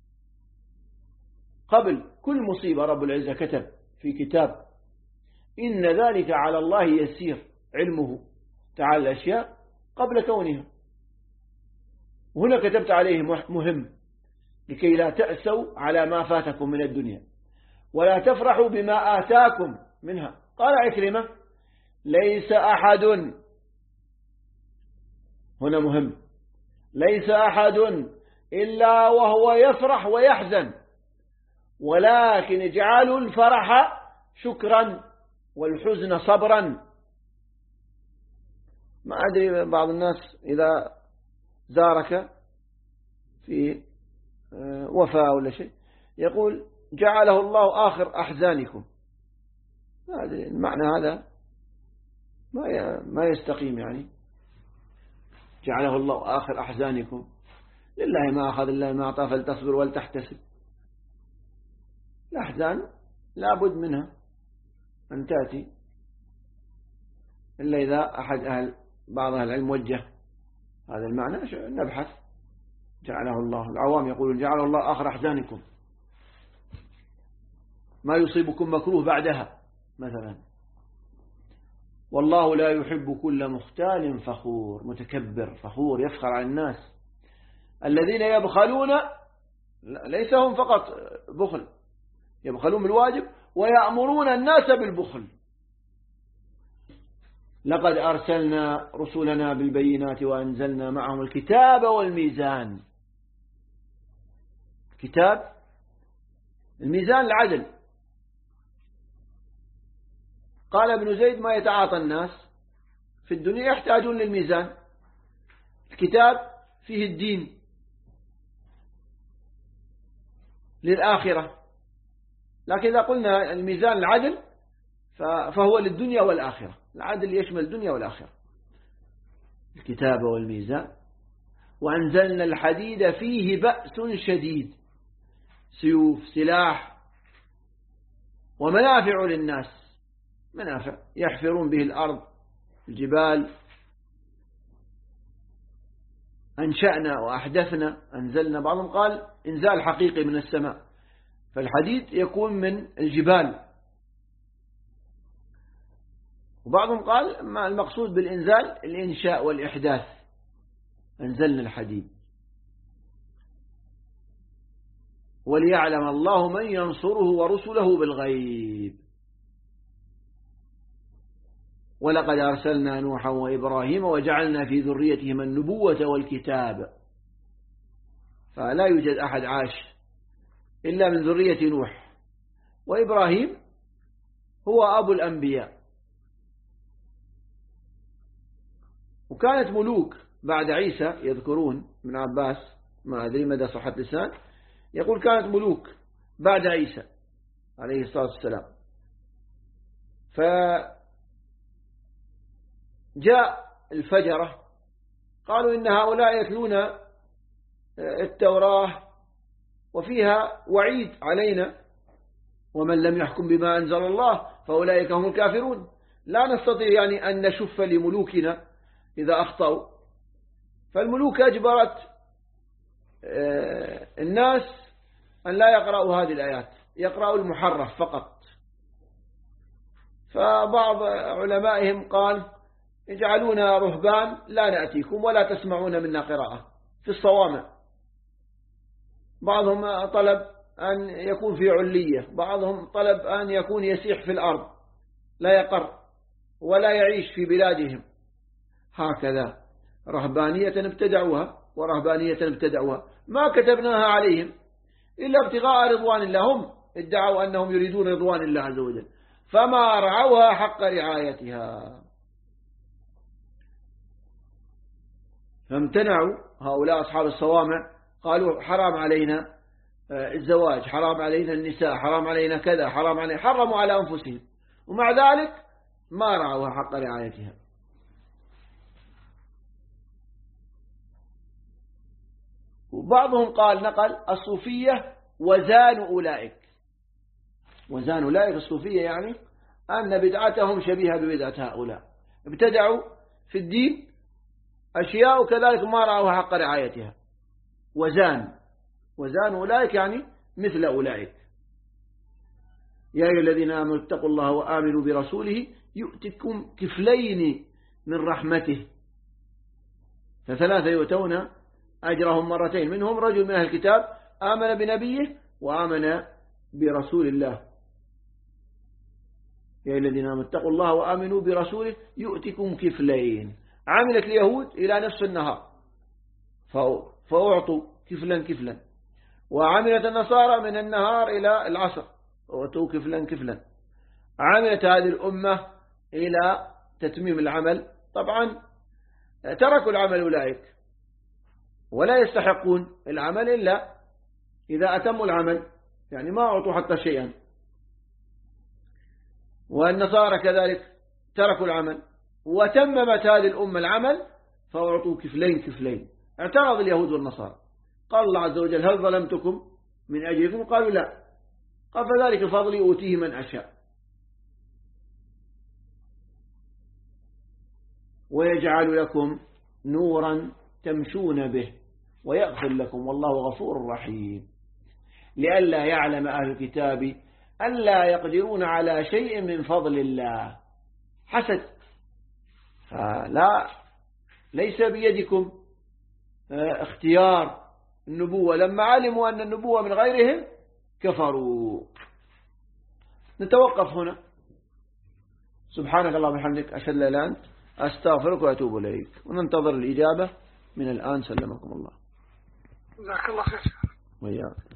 قبل كل مصيبة رب العزة كتب في كتاب. إن ذلك على الله يسير، علمه تعالى الأشياء قبل كونها. وهنا كتبت عليه مهم لكي لا تأسوا على ما فاتكم من الدنيا ولا تفرحوا بما آتاكم منها. قال عكرمة ليس أحد، هنا مهم، ليس أحد إلا وهو يفرح ويحزن، ولكن اجعلوا الفرح شكرا والحزن صبرا. ما أدري بعض الناس إذا زارك في وفاة ولا شيء يقول جعله الله آخر أحزانكم. المعنى هذا ما يستقيم، يعني جعله الله آخر أحزانكم. لله ما أخذ الله ما أعطى فلتصبر ولتحتسب. الأحزان لابد منها أن تأتي، إلا إذا بعض أهل العلم وجه هذا المعنى نبحث. جعله الله، العوام يقولون جعله الله آخر أحزانكم، ما يصيبكم مكروه بعدها مثلا. والله لا يحب كل مختال فخور، متكبر فخور يفخر على الناس. الذين يبخلون ليس هم فقط بخل، يبخلون بالواجب ويأمرون الناس بالبخل. لقد أرسلنا رسلنا بالبينات وأنزلنا معهم الكتاب والميزان. كتاب الميزان العدل. قال ابن زيد ما يتعاطى الناس في الدنيا يحتاجون للميزان. الكتاب فيه الدين للآخرة، لكن إذا قلنا الميزان العدل فهو للدنيا والآخرة. العدل يشمل الدنيا والآخرة. الكتاب والميزان. وأنزلنا الحديد فيه بأس شديد، سيوف سلاح ومنافع للناس، منافع يحفرون به الأرض الجبال. أنشأنا وأحدثنا، أنزلنا. بعضهم قال إنزال حقيقي من السماء، فالحديد يكون من الجبال. وبعضهم قال ما المقصود بالإنزال الإنشاء والإحداث. أنزلنا الحديد وليعلم الله من ينصره ورسله بالغيب. ولقد أرسلنا نوحا وإبراهيم وجعلنا في ذريتهما النبوة والكتاب. فلا يوجد أحد عاش إلا من ذرية نوح، وإبراهيم هو أبو الأنبياء. وكانت ملوك بعد عيسى، يذكرون من عباس، ما أدري مدى صحة لسان، يقول كانت ملوك بعد عيسى عليه الصلاة والسلام. فجاء الفجرة قالوا إن هؤلاء يتلون التوراة وفيها وعيد علينا، ومن لم يحكم بما أنزل الله فأولئك هم الكافرون. لا نستطيع يعني أن نشف لملوكنا إذا أخطأوا. فالملوك أجبرت الناس أن لا يقرأوا هذه الآيات، يقرأوا المحرف فقط. فبعض علمائهم قال اجعلونا رهبان لا نأتيكم ولا تسمعون منا قراءة في الصوامع. بعضهم طلب أن يكون في علية، بعضهم طلب أن يكون يسيح في الأرض لا يقر ولا يعيش في بلادهم. هكذا رهبانية ابتدعوها ورهبانية ابتدعوها ما كتبناها عليهم إلا ابتغاء رضوان الله. هم ادعوا أنهم يريدون رضوان الله عز وجل فما رعوها حق رعايتها، فامتنعوا هؤلاء أصحاب الصوامع. قالوا حرام علينا الزواج، حرام علينا النساء، حرام علينا كذا، حرام علينا، حرموا على أنفسهم، ومع ذلك ما رعوها حق رعايتها. وبعضهم قال نقل الصوفية وزان أولئك. وزان أولئك الصوفية يعني أن بدعتهم شبيهة ببدعة هؤلاء، ابتدعوا في الدين أشياء وكذلك ما رعوها حق رعايتها. وزان أولئك يعني مثل أولئك. يا أيها الذين آمنوا اتقوا الله وآمنوا برسوله يؤتكم كفلين من رحمته، فثلاثة يؤتون أجرهم مرتين، منهم رجل من أهل الكتاب آمن بنبيه وآمن برسول الله. يا الذين آمنوا اتقوا الله وآمنوا برسوله يؤتكم كفلين. عملت اليهود إلى نصف النهار فأعطوا كفلا، وعملت النصارى من النهار إلى العصر فأعطوا كفلا. عملت هذه الأمة إلى تتميم العمل. طبعا تركوا العمل أولئك ولا يستحقون العمل إلا إذا أتموا العمل، يعني ما أعطوا حتى شيئا. والنصارى كذلك تركوا العمل وتممت هذه الأمة العمل فأعطوا كفلين. اعترض اليهود والنصارى، قال الله عز وجل هل ظلمتكم من أجلكم؟ قالوا لا، قال فذلك فضلي أوتيه من أشاء. ويجعل لكم نورا تمشون به ويغفر لكم والله غفور رحيم. لئلا يعلم أهل الكتاب ألا يقدرون على شيء من فضل الله. حسد، ليس بيدكم اختيار النبوة. لما علموا أن النبوة من غيرهم كفروا. نتوقف هنا. سبحانك اللهم وبحمدك أشهد أن لا إله إلا أنت أستغفرك وأتوب إليك، وننتظر الإجابة من الآن. سلمكم الله. جزاك الله خير. وإياك.